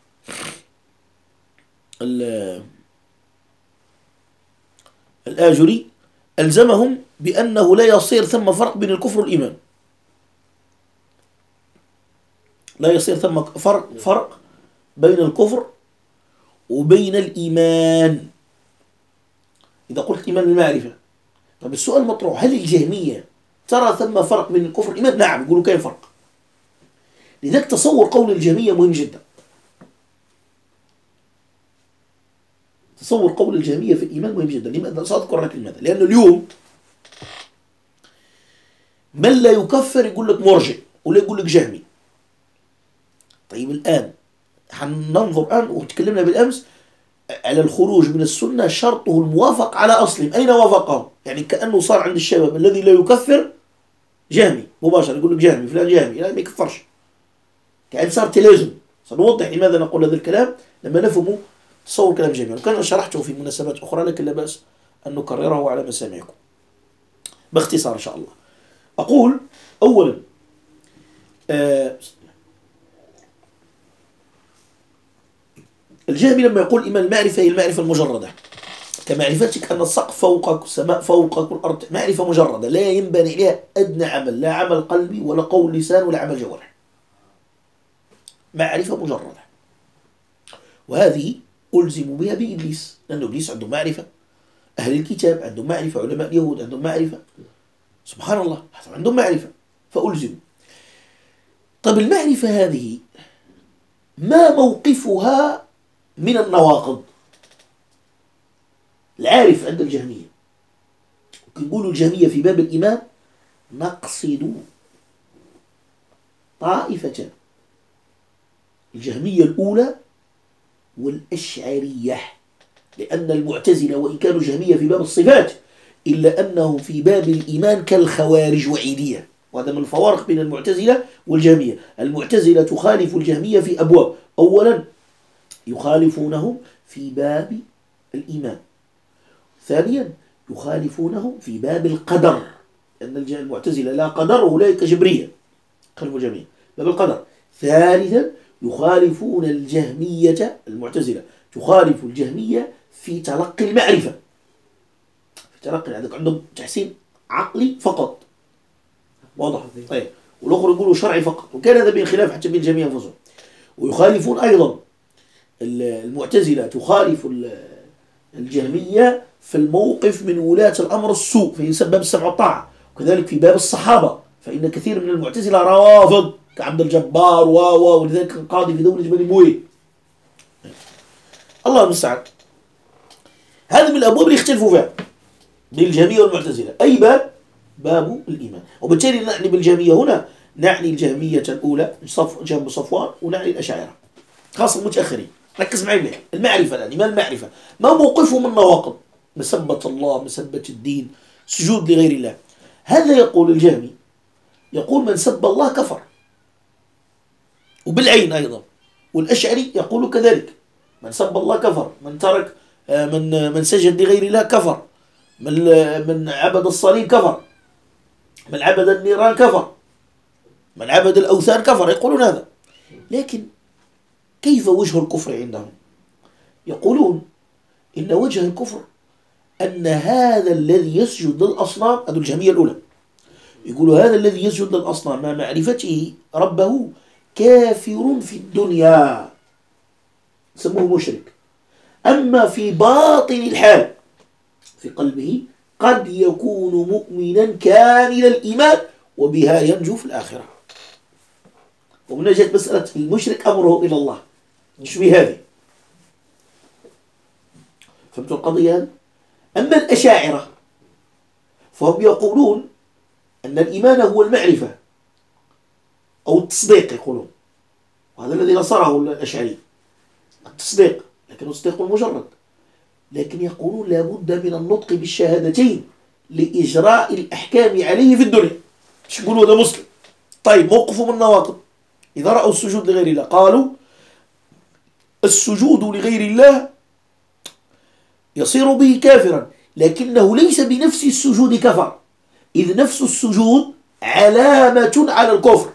الآجري ألزمهم بأنه لا يصير ثم فرق بين الكفر والإيمان، لا يصير ثم فرق بين الكفر وبين الإيمان. إذا قلت إيمان المعرفة، طب السؤال مطروح هل الجهمية ترى ثم فرق بين الكفر والإيمان؟ نعم، يقولوا كيف فرق. لذلك تصور قول الجهمية مهم جدا. تصور قول الجهمية في الإيمان مهم جدا. لماذا؟ سأذكر لك لماذا. لأنه اليوم من لا يكفر يقول لك مرجئ ولا يقول لك جهمي. طيب الآن حننظر الآن وتكلمنا بالأمس على الخروج من السنة شرطه الموافق على أصله. أين وافقه؟ يعني كأنه صار عند الشباب الذي لا يكفر جهمي مباشرة، يقول لك جهمي فلان جهمي لا ما يكفرش، كأن صار تلازم. سنوضح لماذا نقول هذا الكلام لما نفهم تصور كلام جميل، وكان شرحته في مناسبات أخرى لكن لا بأس أن نكرره على مسامعكم باختصار إن شاء الله. أقول أولا الجهمي لما يقول إيمان المعرفة هي المعرفة المجردة كمعرفتك أن السقف فوقك والسماء فوقك والأرض، معرفة مجردة لا ينبني عليها أدنى عمل، لا عمل قلبي ولا قول لسان ولا عمل جوارح، معرفة مجردة. وهذه ألزم بها بإبليس، لأن إبليس عنده معرفة، أهل الكتاب عندهم معرفة، علماء اليهود عندهم معرفة، سبحان الله عندهم معرفة فألزم. طب المعرفة هذه ما موقفها من النواقض؟ العارف عند الجهمية يقولوا الجهمية في باب الإيمان نقصد طائفتان، الجهمية الأولى والأشعرية، لأن المعتزلة وإن كانوا جهمية في باب الصفات إلا أنهم في باب الإيمان كالخوارج وعيدية، وهذا من الفوارق بين المعتزلة والجهمية. المعتزلة تخالف الجهمية في أبواب، أولا يخالفونهم في باب الإيمان، ثانيا يخالفونه في باب القدر، لأن المعتزلة لا قدر وأولئك جبرية، خلفوا الجميع باب القدر. ثالثا يخالفون الجهمية، المعتزلة تخالف الجهمية في تلقي المعرفة، في تلقي عندهم تحسين عقلي فقط، واضح؟ طيب. والأخر يقولوا شرعي فقط، وكان هذا بين خلاف حتى بين الجميع أنفسهم. ويخالفون أيضا المعتزلة تخالف الجهمية في الموقف من ولاة الأمر السوء، فينسب باب السمع والطاعة. وكذلك في باب الصحابة، فإن كثير من المعتزلة روافض كعبد الجبار ولذلك كان قاضي في دولة بني بويه. الله المستعان. هذا من الأبواب اللي يختلفوا فيها بين الجهمية والمعتزلة. أي باب؟ باب الإيمان. وبالتالي نعني بالجهمية هنا نعني الجهمية الأولى جنب صفوان، ونعني الأشاعرة خاصة المتأخرين. ركز معي بها المعرفة الآن. ما المعرفة؟ ما موقفهم من النواقض؟ مسبة الله، مسبة الدين، سجود لغير الله. هذا يقول الجهمي، يقول من سب الله كفر، وبالعين أيضا. والأشعري يقول كذلك، من سب الله كفر، من ترك من سجد لغير الله كفر، من عبد الصليب كفر، من عبد النيران كفر، من عبد الأوثان كفر، يقولون هذا. لكن كيف وجه الكفر عندهم؟ يقولون إن وجه الكفر أن هذا الذي يسجد للأصنام، هذا الجهمية الأولى، يقولوا هذا الذي يسجد للأصنام مع معرفته ربه كافر في الدنيا، سموه مشرك. أما في باطن الحال في قلبه قد يكون مؤمنا كامل الإيمان، وبها ينجو في الآخرة. ومن جاءت مسألة المشرك أمره إلى الله، نشبه هذه. فهمتوا القضية هذه؟ أما الأشاعرة فهم يقولون أن الإيمان هو المعرفة أو التصديق، يقولون، وهذا الذي نصره الأشعري، التصديق، لكن التصديق المجرد. لكن يقولون لابد من النطق بالشهادتين لإجراء الأحكام عليه في الدنيا. مش يقولوا هذا مسلم. طيب موقفهم من النواقض؟ إذا رأوا السجود لغير الله قالوا السجود لغير الله يصير به كافرا، لكنه ليس بنفس السجود كفر، إذ نفس السجود علامة على الكفر،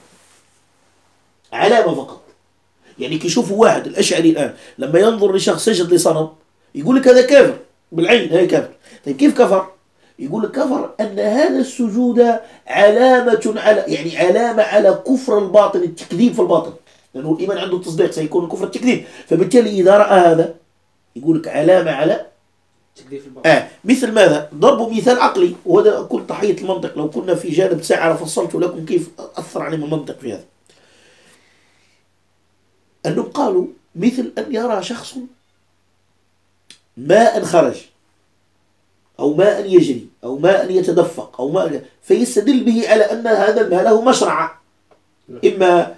علامة فقط. يعني كيشوفوا واحد الأشعري الآن لما ينظر لشخص سجد لصنم يقول لك هذا كافر بالعين، هذا كافر. طيب كيف كفر؟ يقول لك كفر أن هذا السجود علامة على، يعني علامة على كفر الباطن، التكذيب في الباطن، لأنه الإيمان عنده التصديق سيكون كفر التكذيب. فبالتالي إذا رأى هذا يقول لك علامة على تكذيب في الباطن. مثل ماذا؟ ضربوا مثال عقلي، وهذا كل تحية المنطق. لو كنا في جانب ساعة لفصلت لكم كيف أثر عليهم المنطق في هذا. أنهم قالوا مثل أن يرى شخص ماء خرج أو ماء يجري أو ماء يتدفق أو ماء، فيستدل به على أن هذا الماء له مشرعة، إما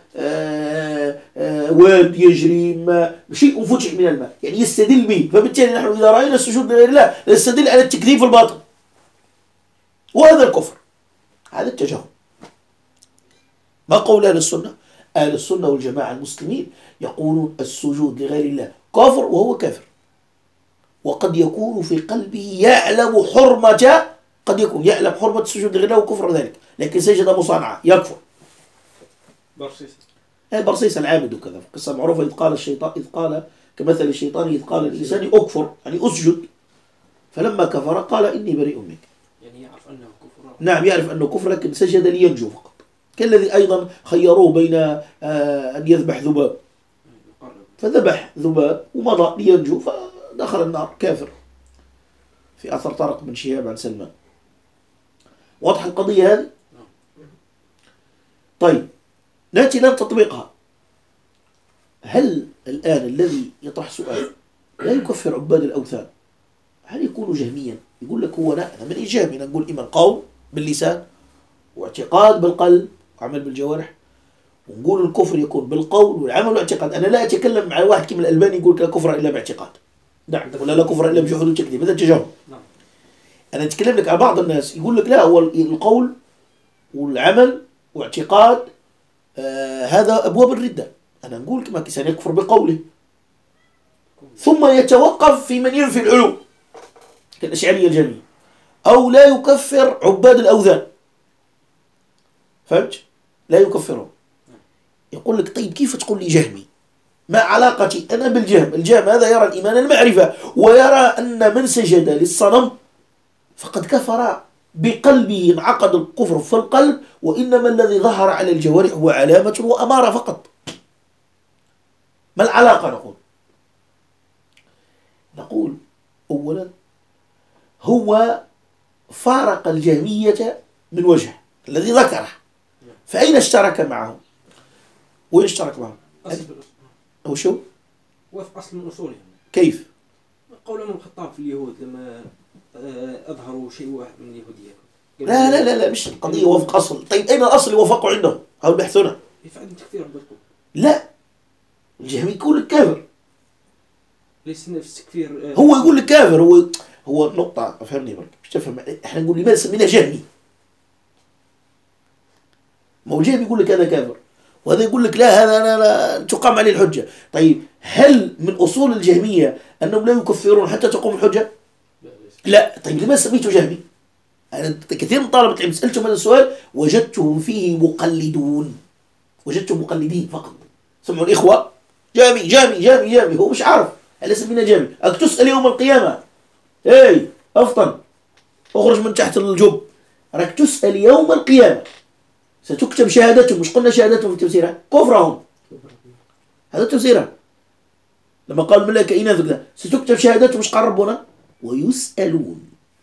واد يجري، إما شيء فتح من الماء، يعني يستدل به. فبالتالي نحن إذا رأينا السجود لغير الله نستدل على التكذيب في الباطن، وهذا الكفر، هذا التجاهل. ما قول أهل السنة؟ أهل السنة والجماعة المسلمين يقولون السجود لغير الله كافر، وهو كافر، وقد يكون في قلبه يعلم حرمة، قد يكون يعلم حرمة السجود لغير الله وكفر ذلك، لكن سجد مصانعة يكفر. برصيص العابد وكذا، قصة معروفة. إذ قال الشيطان، إذ قال كمثل الشيطان إذ قال الإنسان أكفر، يعني أسجد، فلما كفر قال إني بريء منك. يعني يعرف أنه كفر. نعم يعرف أنه كفر، لكن سجد لينجو فقط. كالذي أيضا خيروه بين أن يذبح ذباب، فذبح ذباب ومضى لينجو فدخل النار كافر، في أثر طارق بن شهاب عن سلمان. واضح القضية هذه؟ طيب نأتي إلى تطبيقها. هل الآن الذي يطرح سؤال لا يكفر عباد الأوثان هل يكون جهميا؟ يقول لك هو لا، من إيجابنا نقول إيمان قول باللسان واعتقاد بالقلب وعمل بالجوارح، ونقول الكفر يكون بالقول والعمل والاعتقاد. أنا لا أتكلم مع واحد كما الألباني يقول لا كفر إلا باعتقاد، نعم، ولا لا كفر إلا بجحود وتكذيب، هذا التجاهل. أنا أتكلم لك على بعض الناس يقول لك لا، هو القول والعمل واعتقاد هذا أبواب الردة. أنا نقول كما كسان يكفر بقوله ثم يتوقف في من ينفي العلو، كالأشعرية الجهمية، أو لا يكفر عباد الأوثان. فهمت؟ لا يكفرهم. يقول لك طيب كيف تقول لي جهمي؟ ما علاقتي أنا بالجهم؟ الجهم هذا يرى الإيمان المعرفة، ويرى أن من سجد للصنم فقد كفر بقلبه، انعقد الكفر في القلب، وإنما الذي ظهر على الجوارح هو علامة وأمارة فقط. ما العلاقة؟ نقول أولا هو فارق الجهمية من وجه الذي ذكره، فأين اشترك معهم؟ وين اشترك معهم؟ أو شو؟ وفق أصل من أصولهم. كيف؟ قول عمر الخطاب في اليهود لما أظهروا شيء واحد من اليهودية. لا لا لا لا، مش القضية وفق أصل. طيب أين الأصل اللي وفقوا عندهم؟ هؤلاء البحثون. يفعل تكفير عبادكم. لا، الجهمي يقول لك كافر. ليس نفس تكفير. هو يقول لك كافر. هو نقطة، أفهمني برك مش تفهم. إحنا نقول لماذا سمينا جهمي؟ ما هو الجهمي يقول لك هذا كافر، وهذا يقول لك لا هذا أنا لا تقام عليه الحجة. طيب هل من أصول الجهمية أنهم لا يكفرون حتى تقوم الحجة؟ لا. طيب لماذا سميته جهمي؟ أنا كثير من طلبة العلم سألتهم هذا السؤال وجدتهم فيه مقلدون، وجدتهم مقلدين فقط. سمعوا الإخوة جهمي جهمي جهمي جهمي، هو مش عارف هل سمينا جهمي. تسأل يوم القيامة اي أفطن اخرج من تحت الجب، راك تسأل يوم القيامة، ستكتب شهادتهم. مش قلنا شهادتهم في تفسيرها كفرهم؟ هذا تفسيرها لما قال الملائكة إناث ستكتب شهادتهم. مش قال ربنا ويسألون؟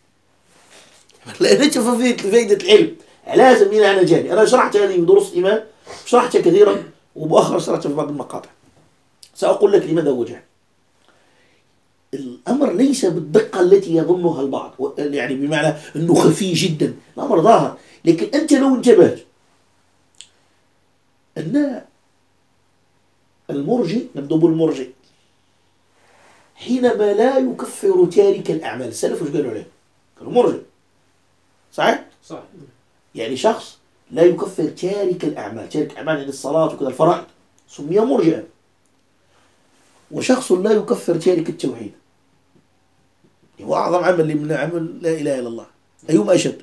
لا نشوف في فائدة العلم. علاش سمينا أنا جهمي؟ أنا شرحت هذه في دروس الإيمان، شرحتها كثيرا، ومؤخرا شرحتها في بعض المقاطع. سأقول لك لماذا هو جهمي. الأمر ليس بالدقة التي يظنها البعض، يعني بمعنى أنه خفي جدا. الأمر ظاهر، لكن أنت لو انتبهت أن المرجئ، نبدأ بالمرجئ، حينما لا يكفر تارك الأعمال. السلف وش قالوا عليه؟ قالوا مرجئ. صحيح؟ صح. يعني شخص لا يكفر تارك الأعمال، تارك الأعمال يعني الصلاة وكذا الفرائض، سمي مرجئا. وشخص لا يكفر تارك التوحيد، هو أعظم عمل من عمل لا إله إلا الله، أيهما أشد؟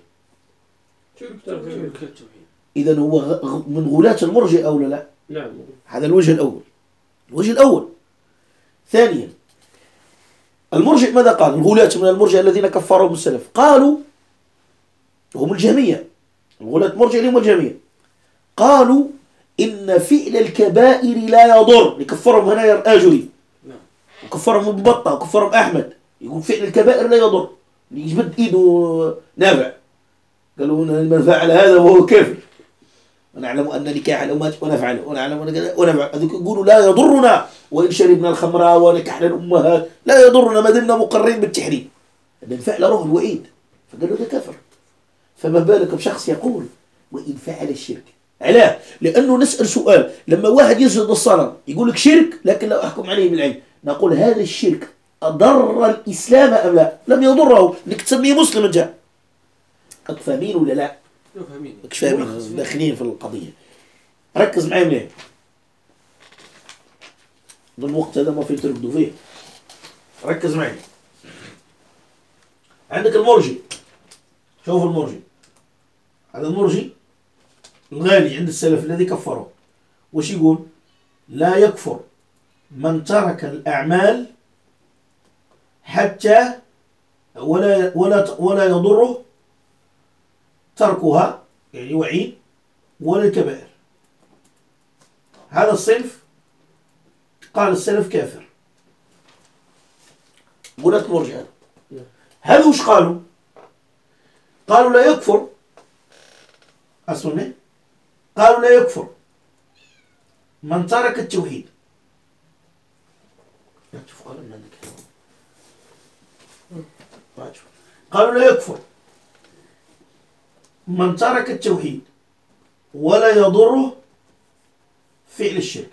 إذن هو من غلاة المرجئة أو لا؟ نعم. هذا الوجه الأول. الوجه الأول. ثانيا المرجئ ماذا قال؟ الغلاة من المرجئة الذين كفرهم السلف قالوا هم الجهمية، الغلاة المرجئة هم الجهمية، قالوا إن فعل الكبائر لا يضر. يكفرهم هنا الآجري، وكفرهم ابن بطة، وكفرهم أحمد، يقول فعل الكبائر لا يضر، يجبد إيده نافع. قالوا من فعل هذا وهو كافر، ونعلم أن نكاح الأمهات ونفعله، ونعلم أن ونفعل. يقولوا لا يضرنا وإن شربنا الخمر ونكحنا الأمهات، لا يضرنا ما دمنا مقرين بالتحريم. إن فعل روح الوعيد، فقالوا ده كفر. فما بالك بشخص يقول وإن فعل الشرك؟ علاه؟ لأنه نسأل سؤال، لما واحد يسجد الصلاة يقول لك شرك، لكن لا أحكم عليه بالعين، نقول هذا الشرك أضر الإسلام أم لا؟ لم يضره، انك تسميه مسلم جاء. فاهمين ولا لا؟ مش فاهمين، داخلين في القضية. ركز معي منين الوقت هذا ما في تركضوا فيه. ركز معي. عندك المرجئ، شوف المرجئ، هذا المرجئ الغالي عند السلف الذي كفره. وش يقول؟ لا يكفر من ترك الأعمال حتى ولا يضره تركها، يعني وعيد، ولا الكبائر. هذا الصنف قال السلف كافر. قلت مرجئة. هذا وش قالوا؟ قالوا لا يكفر. أسمعني، قالوا لا يكفر من ترك التوحيد. قالوا لا يكفر من ترك التوحيد ولا يضره فعل الشرك.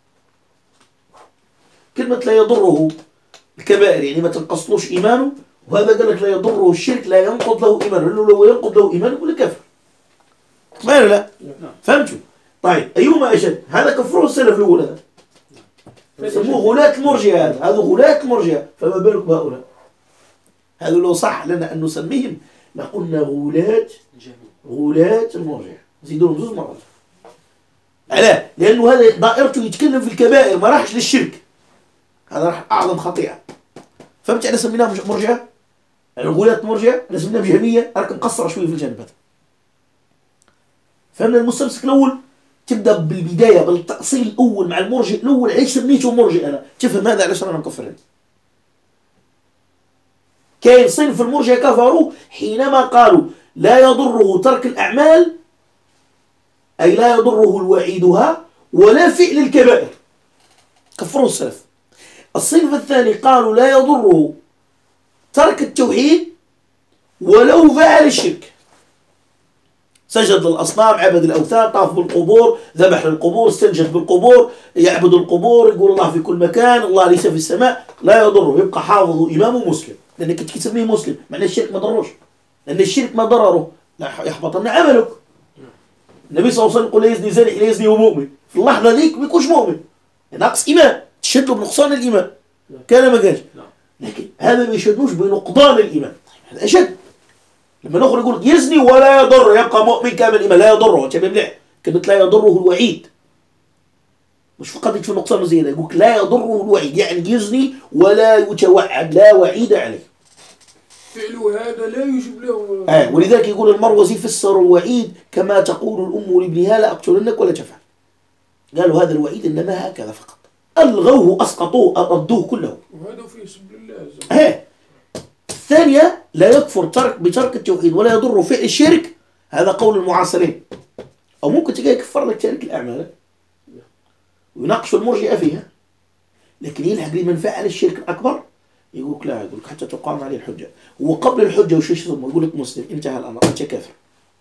كلمة لا يضره الكبائر يعني ما تنقصلوش إيمانه، وهذا قال لك لا يضره الشرك لا ينقض له إيمانه، لأنه لو ينقض له إيمانه يقول لك كفر. ما لا فهمتوا؟ طيب أيهما أشد؟ هذا كفره السلف الأول، هذا يسموه غلاة المرجئة، هذا غلاة المرجئة، فما بالك بهؤلاء؟ هذا لو صح لنا أن نسميهم لقلنا غلاة المرجع، نزيدوا لهم 2 مرات. علاه؟ لأنه هذا دائرته يتكلم في الكبائر، ما راحش للشرك، هذا راح أعظم خطيئة. فهمت على سميناه مرجعة؟ الغلاة مرجعة، أنا سميناه جهمية، راك مقصر شوي في الجانب هذا. فهمنا المستمسك الأول تبدأ بالبداية بالتأصيل الأول مع المرجع الأول، علاش سميته مرجع أنا؟ تفهم هذا علاش أنا مكفرين. كاين صنف المرجع كفروا حينما قالوا لا يضره ترك الأعمال، أي لا يضره الوعيدها ولا فعل الكبائر، كفروا السلف. الصنف الثاني قالوا لا يضره ترك التوحيد ولو فعل الشرك، سجد للأصنام، عبد الأوثان، طاف بالقبور، ذبح للقبور، استنجد بالقبور، يعبد القبور، يقول الله في كل مكان، الله ليس في السماء، لا يضره، يبقى حافظ إمام مسلم، لأنك تسميه مسلم، معنى الشرك ما ضروش، لأن الشرك ما ضرره لا يحبطن عملك. النبي صلى الله عليه وسلم يقول لا يزني زاني لا يزني ومؤمن، في اللحظة ذيك ما يكونش مؤمن، ناقص إيمان، تشهد له بنقصان الإيمان، كان ما قالش، لكن هذا ما يشهدوش بنقضان الإيمان. هذا أشد. لما نخرج يقول يزني ولا يضر، يبقى مؤمن كامل الإيمان، لا يضره، انت مليح كلمة لا يضره الوعيد، مش فقط في نقصان زيادة، يقول لا يضره الوعيد، يعني يزني ولا يتوعد، لا وعيد عليه، فعله هذا لا يجب له. ولذلك يقول المروزي فسر الوعيد كما تقول الأم لابنها لا أقتلنك ولا تفعل، قالوا هذا الوعيد إنما هكذا فقط، ألغوه أسقطوه أردوه كله، وهذا في سبيل الله. الثانية لا يكفر بترك التوحيد ولا يضر فعل الشرك، هذا قول المعاصرين، أو ممكن تلقى يكفر لك تارك الأعمال ويناقش المرجئة فيها، لكن يلحق لمن فعل الشرك الأكبر يقول لك لا، يقول لك حتى تقام عليه الحجة، هو قبل الحجة وش يسمى، يقول لك مسلم، انتهى الأمر، أنت كافر،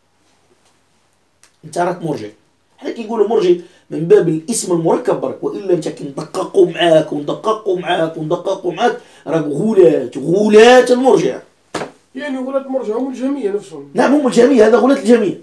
انت راك مرجع. حنا كيقولوا مرجع من باب الاسم المركب برك، وإلا انت كندققوا معاك وندققوا معاك وندققوا معاك، راك غلاة المرجع. يعني غلاة المرجع هم الجهمية نفسهم. نعم هم الجهمية، هذا غلاة الجهمية.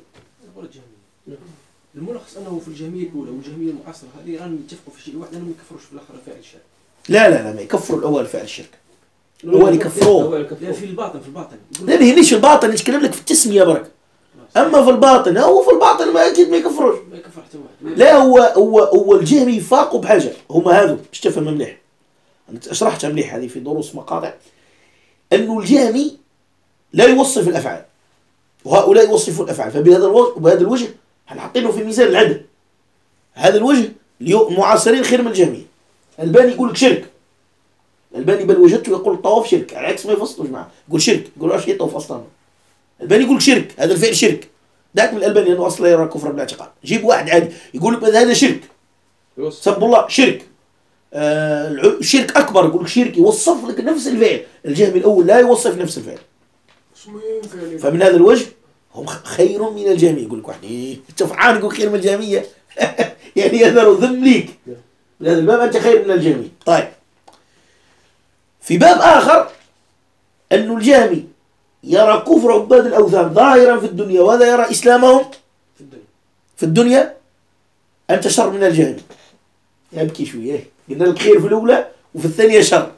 الملخص أنه في الجهمية الأولى والجهمية المعاصرة هذه راهم يتفقوا في شيء واحد، أنهم ما يكفروش في الآخر فاعل الشرك. لا ما يكفروا الأول فاعل الشرك، الأول يكفروه. لا في الباطن لا بيهنيش الباطن، نتكلم لك في التسمية برك. أما في الباطن، هو في الباطن ما أكيد ما يكفروش. ما يكفر حتى واحد. لا هو الجهمي فاقوا بحاجة، هم هذو مش تفهم مليح. أنا شرحتها مليح هذه في دروس مقاطع، أنه الجهمي لا يوصف الأفعال، وهؤلاء يوصفون الأفعال، فبهذا الوجه حنحطينه في ميزان العدل. هذا الوجه المعاصرين خير من الجهمية. الباني يقول لك شرك، الباني بل وجدته يقول الطواف شرك، على عكس ما يفصلوش معه، يقول شرك، يقول ايش يطوف اصلا. الباني يقول شرك، هذا الفعل شرك، داك من الالباني لانه اصلا يرى كفر بالاعتقاد. جيب واحد عادي يقول لك هذا شرك، سب الله شرك، شرك اكبر، يقول لك شرك، يوصف لك نفس الفعل. الجهمي الاول لا يوصف نفس الفعل، فمن هذا الوجه هم خير من الجهمية. يقول لك واحد انت فرحان يقول خير من الجهمية يعني يذر ذم ليك، من هذا الباب انت خير من الجهمية. طيب في باب آخر أن الجهمي يرى كفر عباد الأوثان ظاهرا في الدنيا، وهذا يرى إسلامهم في الدنيا، أنت شر من الجهمي. يبكي شوية، قلنا لك خير في الأولى وفي الثانية شر.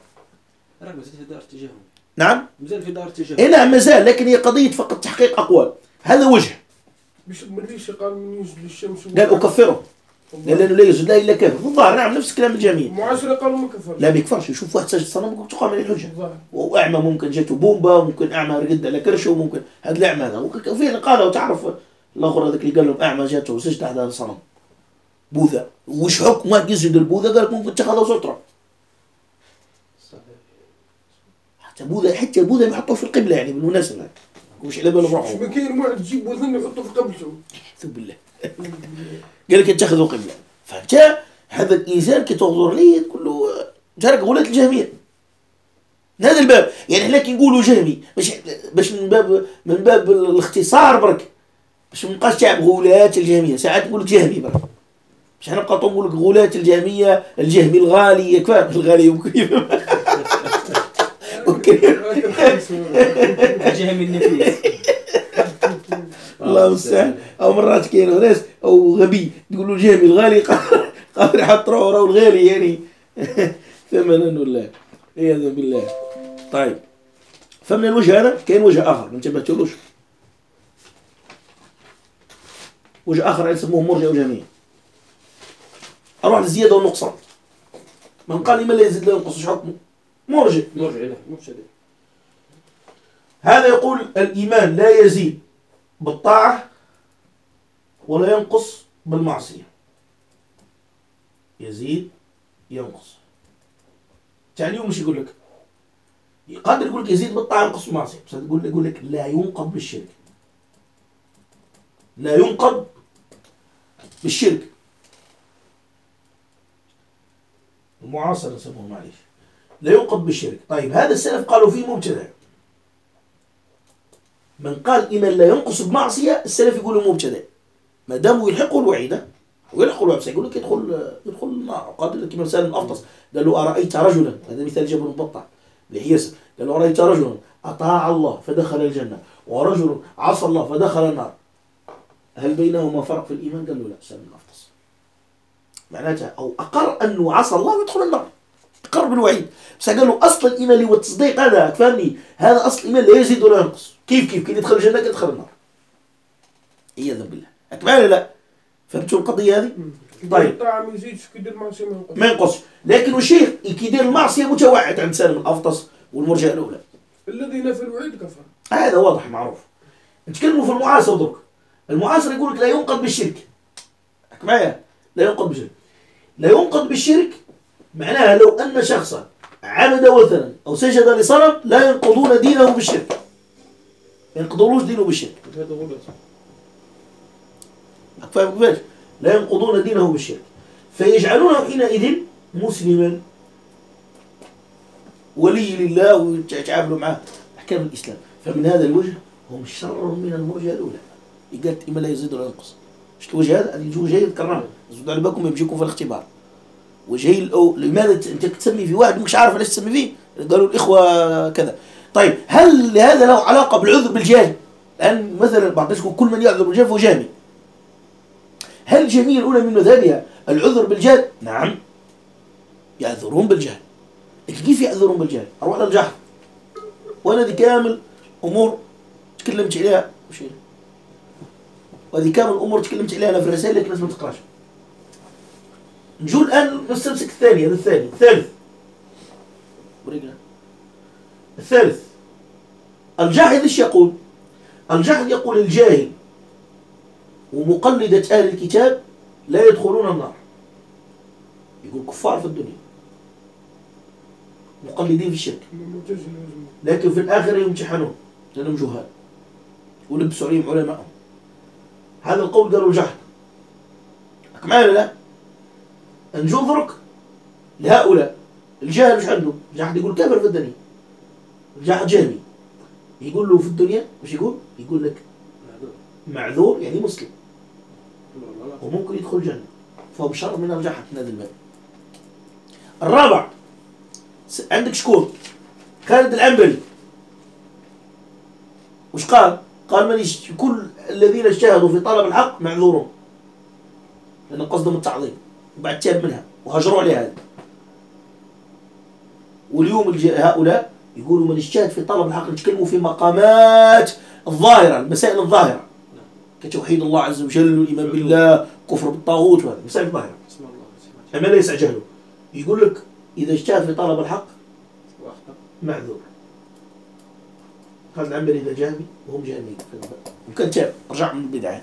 نعم مازال في دار التجاهل. نعم مازال، لكن هي قضية فقط تحقيق أقوال. هذا وجه. مش قال من يسجد للشمس قال أكفره، لأنه لا يسجد لا إلا كافر. الظاهر نعم نفس كلام الجميع. المعاصرة قالوا ما كفر. لا بيكفرش، يشوف واحد ساجد صنم تقام عليه الحجة. وأعمى ممكن جاته بومبا، ممكن أعمى رقد على كرشه، ممكن هذا الأعمى هذا. وفين قالوا وتعرف الآخر هذاك اللي قال لهم أعمى جاته وسجد هذا الصنم بوذا، وش حكم واحد يسجد البوذا؟ قال لك ممكن تاخذه سترة. حتى بوذا، حتى البوذا بيحطوه في القبلة يعني بالمناسبة، مش على بالهم روحهم. مش كاين واحد تجيب وثن يحطه في قبلته. أعوذ بالله. قال لك اتخذوا قبلة. فهمت؟ هذا الإنسان كي تنظر ليه تقول له جارك غلاة الجهمية. من هذا الباب يعني احنا كي نقولوا جهمي باش من باب الاختصار برك، باش ما نبقاش تاع غلاة الجهمية. ساعات نقول جهمي برك، باش احنا نبقى نقول لك غلاة الجهمية، الجهمي الغالي، كفايه الغالي وكيف الجهمي النفيس. الله المستعان. او مرات كاين ناس او غبي يقولوا الجهمي الغالي قادر يحط روحه الغالي يعني ثمنا ولا عياذا بالله. طيب فمن الوجه هذا كاين وجه آخر ما انتبهتلوش، وجه آخر يسموه مرجع وجهمية. أروح للزيادة والنقصان. من قال لمن لا يزيد لا ينقص حكمه؟ مرجع. مبتدئ. هذا يقول الإيمان لا يزيد بالطاعة ولا ينقص بالمعصية، يزيد ينقص. يعني مش يقول لك يقدر يقول لك يزيد بالطاعة ينقص بالمعصية، بس يقول لك لا ينقض بالشرك، لا ينقض بالشرك. المعاصرة يسموه معليش، لا ينقض بالشرك. طيب هذا السلف قالوا فيه مبتدع. من قال إيمان لا ينقص بمعصية السلف يقولوا مبتدع، ما دام يلحقوا الوعيدة ويلحقوا الوعيدة يقول لك يدخل النار. قال لك مثال الأفطس قال له أرأيت رجلا، هذا مثال جبل مبطع لحيسر، قال له أرأيت رجلا أطاع الله فدخل الجنة ورجل عصى الله فدخل النار، هل بينهما فرق في الإيمان؟ قال له لا. سالم الأفطس معناتها أو أقر أنه عصى الله ويدخل النار، أقر بالوعيد، بس قال له أصل الإيمان اللي هو التصديق هذا فهمني، هذا أصل الإيمان لا يزيد ولا ينقص. كيف كي يدخل الجنة يدخل النار عياذا بالله. أكمل لا؟ فهمتوا القضية هذه؟ طيب الطاعة ما يزيدش كيدير المعصية ما ينقصش، لكن الشيخ كيدير المعصية متوعد عند سالم الأفطس والمرجئة الأولى. الذي نفى الوعيد كفر، هذا واضح معروف. نتكلموا في المعاصر درك. المعاصر يقول لك لا ينقض بالشرك. معايا؟ لا ينقض بالشرك. لا ينقض بالشرك معناها لو أن شخصا عبد وثنا أو سجد لصنم لا ينقضون دينه بالشرك، ما ينقضونوش دينه بالشرك. هذا غلط. فاهم كيفاش؟ لا ينقضون دينه بالشرك، فيجعلونه حينئذ مسلما ولي لله ويتعاملوا معه أحكام الإسلام. فمن هذا الوجه هم شر من المرجئة الأولى. قالت إما لا يزيد ولا ينقص. شفت الوجه هذا؟ هذه وجه ذكرناه، زودوا على بالكم يجيكم في الاختبار. وجهي لماذا أنت تسمي في واحد مش عارف علاش تسمي فيه؟ قالوا الإخوة كذا. طيب هل هذا له علاقة بالعذر بالجهل؟ لأن مثلا بعض الناس يقول كل من يعذر بالجهل فهو جهمي. هل الجهمية الأولى من مذهبها العذر بالجهل؟ نعم يعذرون بالجهل. كيف يعذرون بالجهل؟ أروح على الجهل وأنا دي كامل أمور تكلمت عليها وهذه كامل الأمور تكلمت عليها أنا في الرسائل لكن الناس ما تقراش. نجول الآن نستمسك الثاني، هذا الثاني. الثالث الجاحظ ايش يقول؟ الجاحظ يقول الجاهل ومقلدة أهل الكتاب لا يدخلون النار، يقول كفار في الدنيا مقلدين في الشرك، لكن في الآخرة يمتحنون لأنهم جهال ولبسوا عليهم علماءهم. هذا القول قالوا الجاحظ. معايا لا؟ نجذرك لهؤلاء الجاهل مش عنده الجاحظ يقول كافر في الدنيا، الجاحظ جهمي يقول له في الدنيا مش يقول لك معذور يعني مسلم وممكن يدخل الجنة، فهو شر من الجاحظ من هذا الباب. الرابع عندك شكون؟ خالد العنبري وش قال؟ قال كل الذين اجتهدوا في طلب الحق معذورون، لأن قصدهم التعظيم وبعد تاب منها وهجروا عليها هذا. واليوم هؤلاء يقولوا من اجتهد في طلب الحق يتكلموا في مقامات الظاهرة، المسائل الظاهرة كتوحيد الله عز وجل والإيمان بالله كفر بالطاغوت وهذه مسائل ظاهرة أما ليس جهله. يقول لك إذا اجتهد في طلب الحق معذور. هذا العنبري إذا جهمي وهم جهميين وكان تاب رجع من البدعة.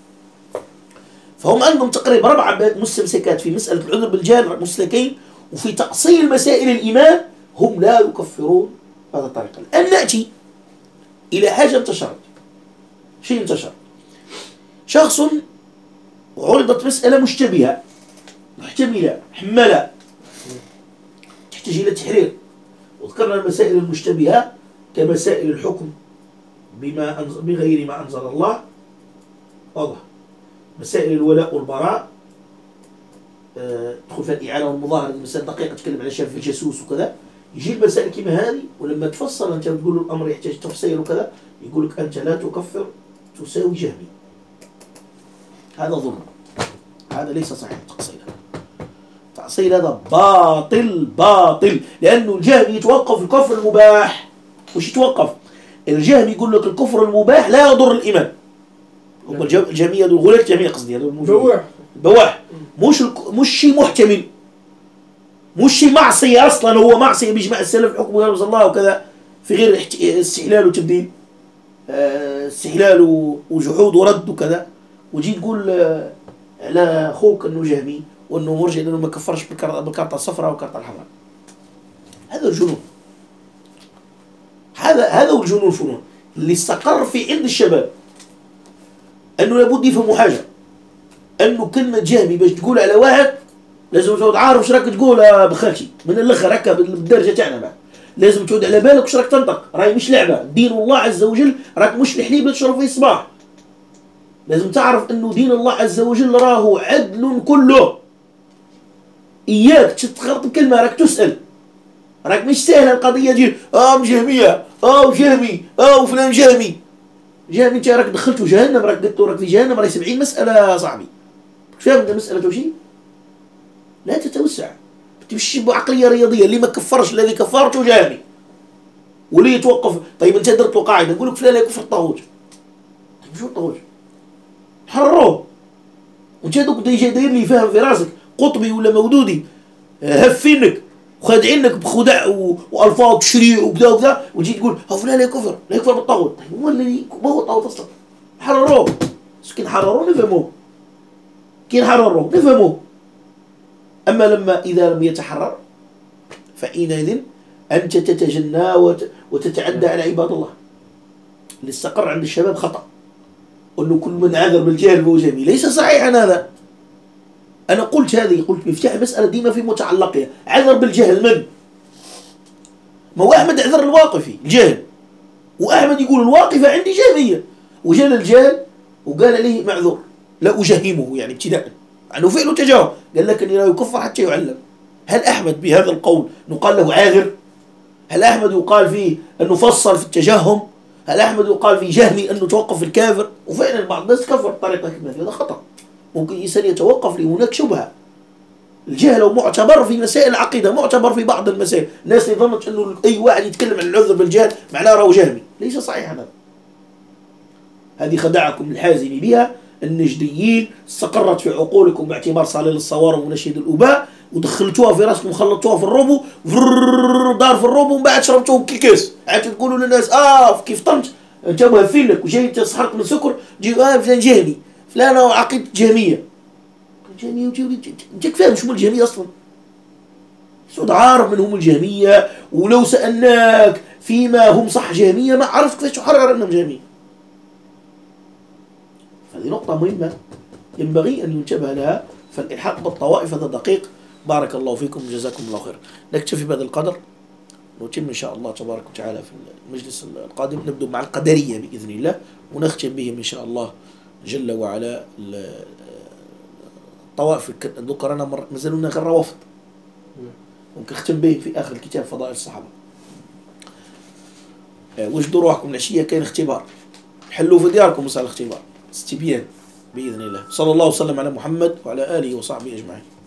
فهم عندهم تقريبا 4 مستمسكات في مسألة العذر بالجهل مسلكين، وفي تأصيل مسائل الإيمان هم لا يكفرون بهذه الطريقة. الآن نأتي إلى حاجة انتشرت. شيء انتشر، شخص عرضت مسألة مشتبهة محتملة حملة تحتاج إلى تحرير، وذكرنا المسائل المشتبهة كمسائل الحكم بغير ما أنزل الله واضح، مسائل الولاء والبراء تدخل فيها الإعانة والمظاهرة، المسائل دقيقة تتكلم على شاف الجاسوس وكذا. يجي المسائل كما هذه ولما تفصل أنت تقول له الأمر يحتاج تفصيل وكذا يقول لك أنت لا تكفر تساوي جهمي. هذا ظلم، هذا ليس صحيح. تأصيل هذا باطل لأنه الجهمي يتوقف في الكفر المباح وش يتوقف. الجهم يقول لك الكفر المباح لا يضر الإيمان. هم الجهمية دول غلاة الجهمية قصدي هذول بواح. بواح. مش شيء محتمل، مش شيء معصية أصلا، هو معصية بيجمع السلف حكم غير الله وكذا في غير استحلال وتبديل، استحلال وجحود ورد وكذا، وجي تقول على أخوك أنه جهمي وأنه مرجع لأنه ما كفرش بالكارطة الصفراء والكارطة الحمراء. هذا الجنون، هذا هو الجنون الفنون اللي استقر في عند الشباب، أنه لابد يفهموا حاجة، أنه كلمة جهمي باش تقول على واحد لازم تعود عارف وش راك تقول بخالتي من الاخر هكا بالدرجة تاعنا بعد، لازم تعود على بالك وش راك تنطق، راهي مش لعبة، دين الله عز وجل راك مش الحليب اللي تشرب فيه الصباح، لازم تعرف أنه دين الله عز وجل راه عدل كله. إياك تتخرط بكلمة راك تسأل، راك مش سهلة القضية دي جهمية وجهمي وفلان جهمي انت راك دخلتوا جهنم، راك قلتوا راك في جهنم، راهي 70 مسألة يا صاحبي. فاهم المسألة وشي؟ لا تتوسع، تمشي بعقلية رياضية، اللي ما كفرش الذي كفرته جهمي، واللي يتوقف. طيب انت درت له قاعدة نقول لك فلان يكفر الطاغوت، طيب شو الطاغوت؟ حرروه. وانت دوك داير لي فاهم في راسك قطبي ولا مودودي هفينك وخادعينك بخدع والفاظ تشريع وكذا وكذا، وتجي تقول ها فلان لا يكفر بالطاغوت. طيب هو اللي ما هو الطاغوت اصلا؟ حرروه. كي حرروه نفهموه، كي حرروه نفهموه. اما اذا لم يتحرر فحينئذ انت تتجنى وتتعدى على عباد الله. اللي استقر عند الشباب خطأ، انه كل من عذر بالجهل فهو جهمي، ليس صحيحا هذا. أنا قلت مفتاح المسألة ديما في متعلقها. عذر بالجهل من؟ ما هو أحمد عذر الواقفي الجهل، وأحمد يقول الواقفة عندي جهمية، وجال الجهل وقال عليه معذور لا أجهمه، يعني ابتداء عنه فعله تجاوب، قال لك أنه لا يكفر حتى يعلم. هل أحمد بهذا القول نقال له عاذر؟ هل أحمد يقال فيه أنه فصل في التجهم؟ هل أحمد يقال فيه جهمي أنه توقف في الكافر؟ وفعلا بعض الناس كفر بطريقة كذا، هذا خطأ. ممكن الإنسان يتوقف لهناك شبهة. الجهل معتبر في مسائل العقيدة، معتبر في بعض المسائل. الناس اللي ظنت أنه أي واحد يتكلم عن العذر بالجهل معناه راهو جهمي، ليس صحيح هذا. هذه خدعكم الحازمي بها النجديين، استقرت في عقولكم باعتبار صليل الصوارم ونشيد الأباء، ودخلتوها في راسكم وخلطوها في الربو، دار في الربو، ومن بعد شربتوه كيس. عاد تقولوا للناس كيف طنت انت مهفين لك وجاي تسحرك من سكر، جي فلان جهمي، فلان عقيدة جهمية. جهمية جاك فاهم شو الجهمية أصلا؟ سود عارف من هم الجهمية، ولو سألناك فيما هم صح جهمية ما عرفت كيفاش تحرر أنهم جهمية. هذه نقطة مهمة ينبغي أن ينتبه لها. فالإلحاق بالطوائف هذا دقيق. بارك الله فيكم وجزاكم الله خير. نكتفي بهذا القدر، نتم إن شاء الله تبارك وتعالى في المجلس القادم. نبدأ مع القدرية بإذن الله، ونختم بهم إن شاء الله جل وعلا الطوائف. ذكرنا مرة نزلونا غير روافض، ممكن نختم بهم في آخر الكتاب فضائل الصحابة. وجدوا روحكم العشية كاين اختبار، حلوا في دياركم مسألة الاختبار، استبيان بإذن الله. صلى الله وسلم على محمد وعلى آله وصحبه أجمعين.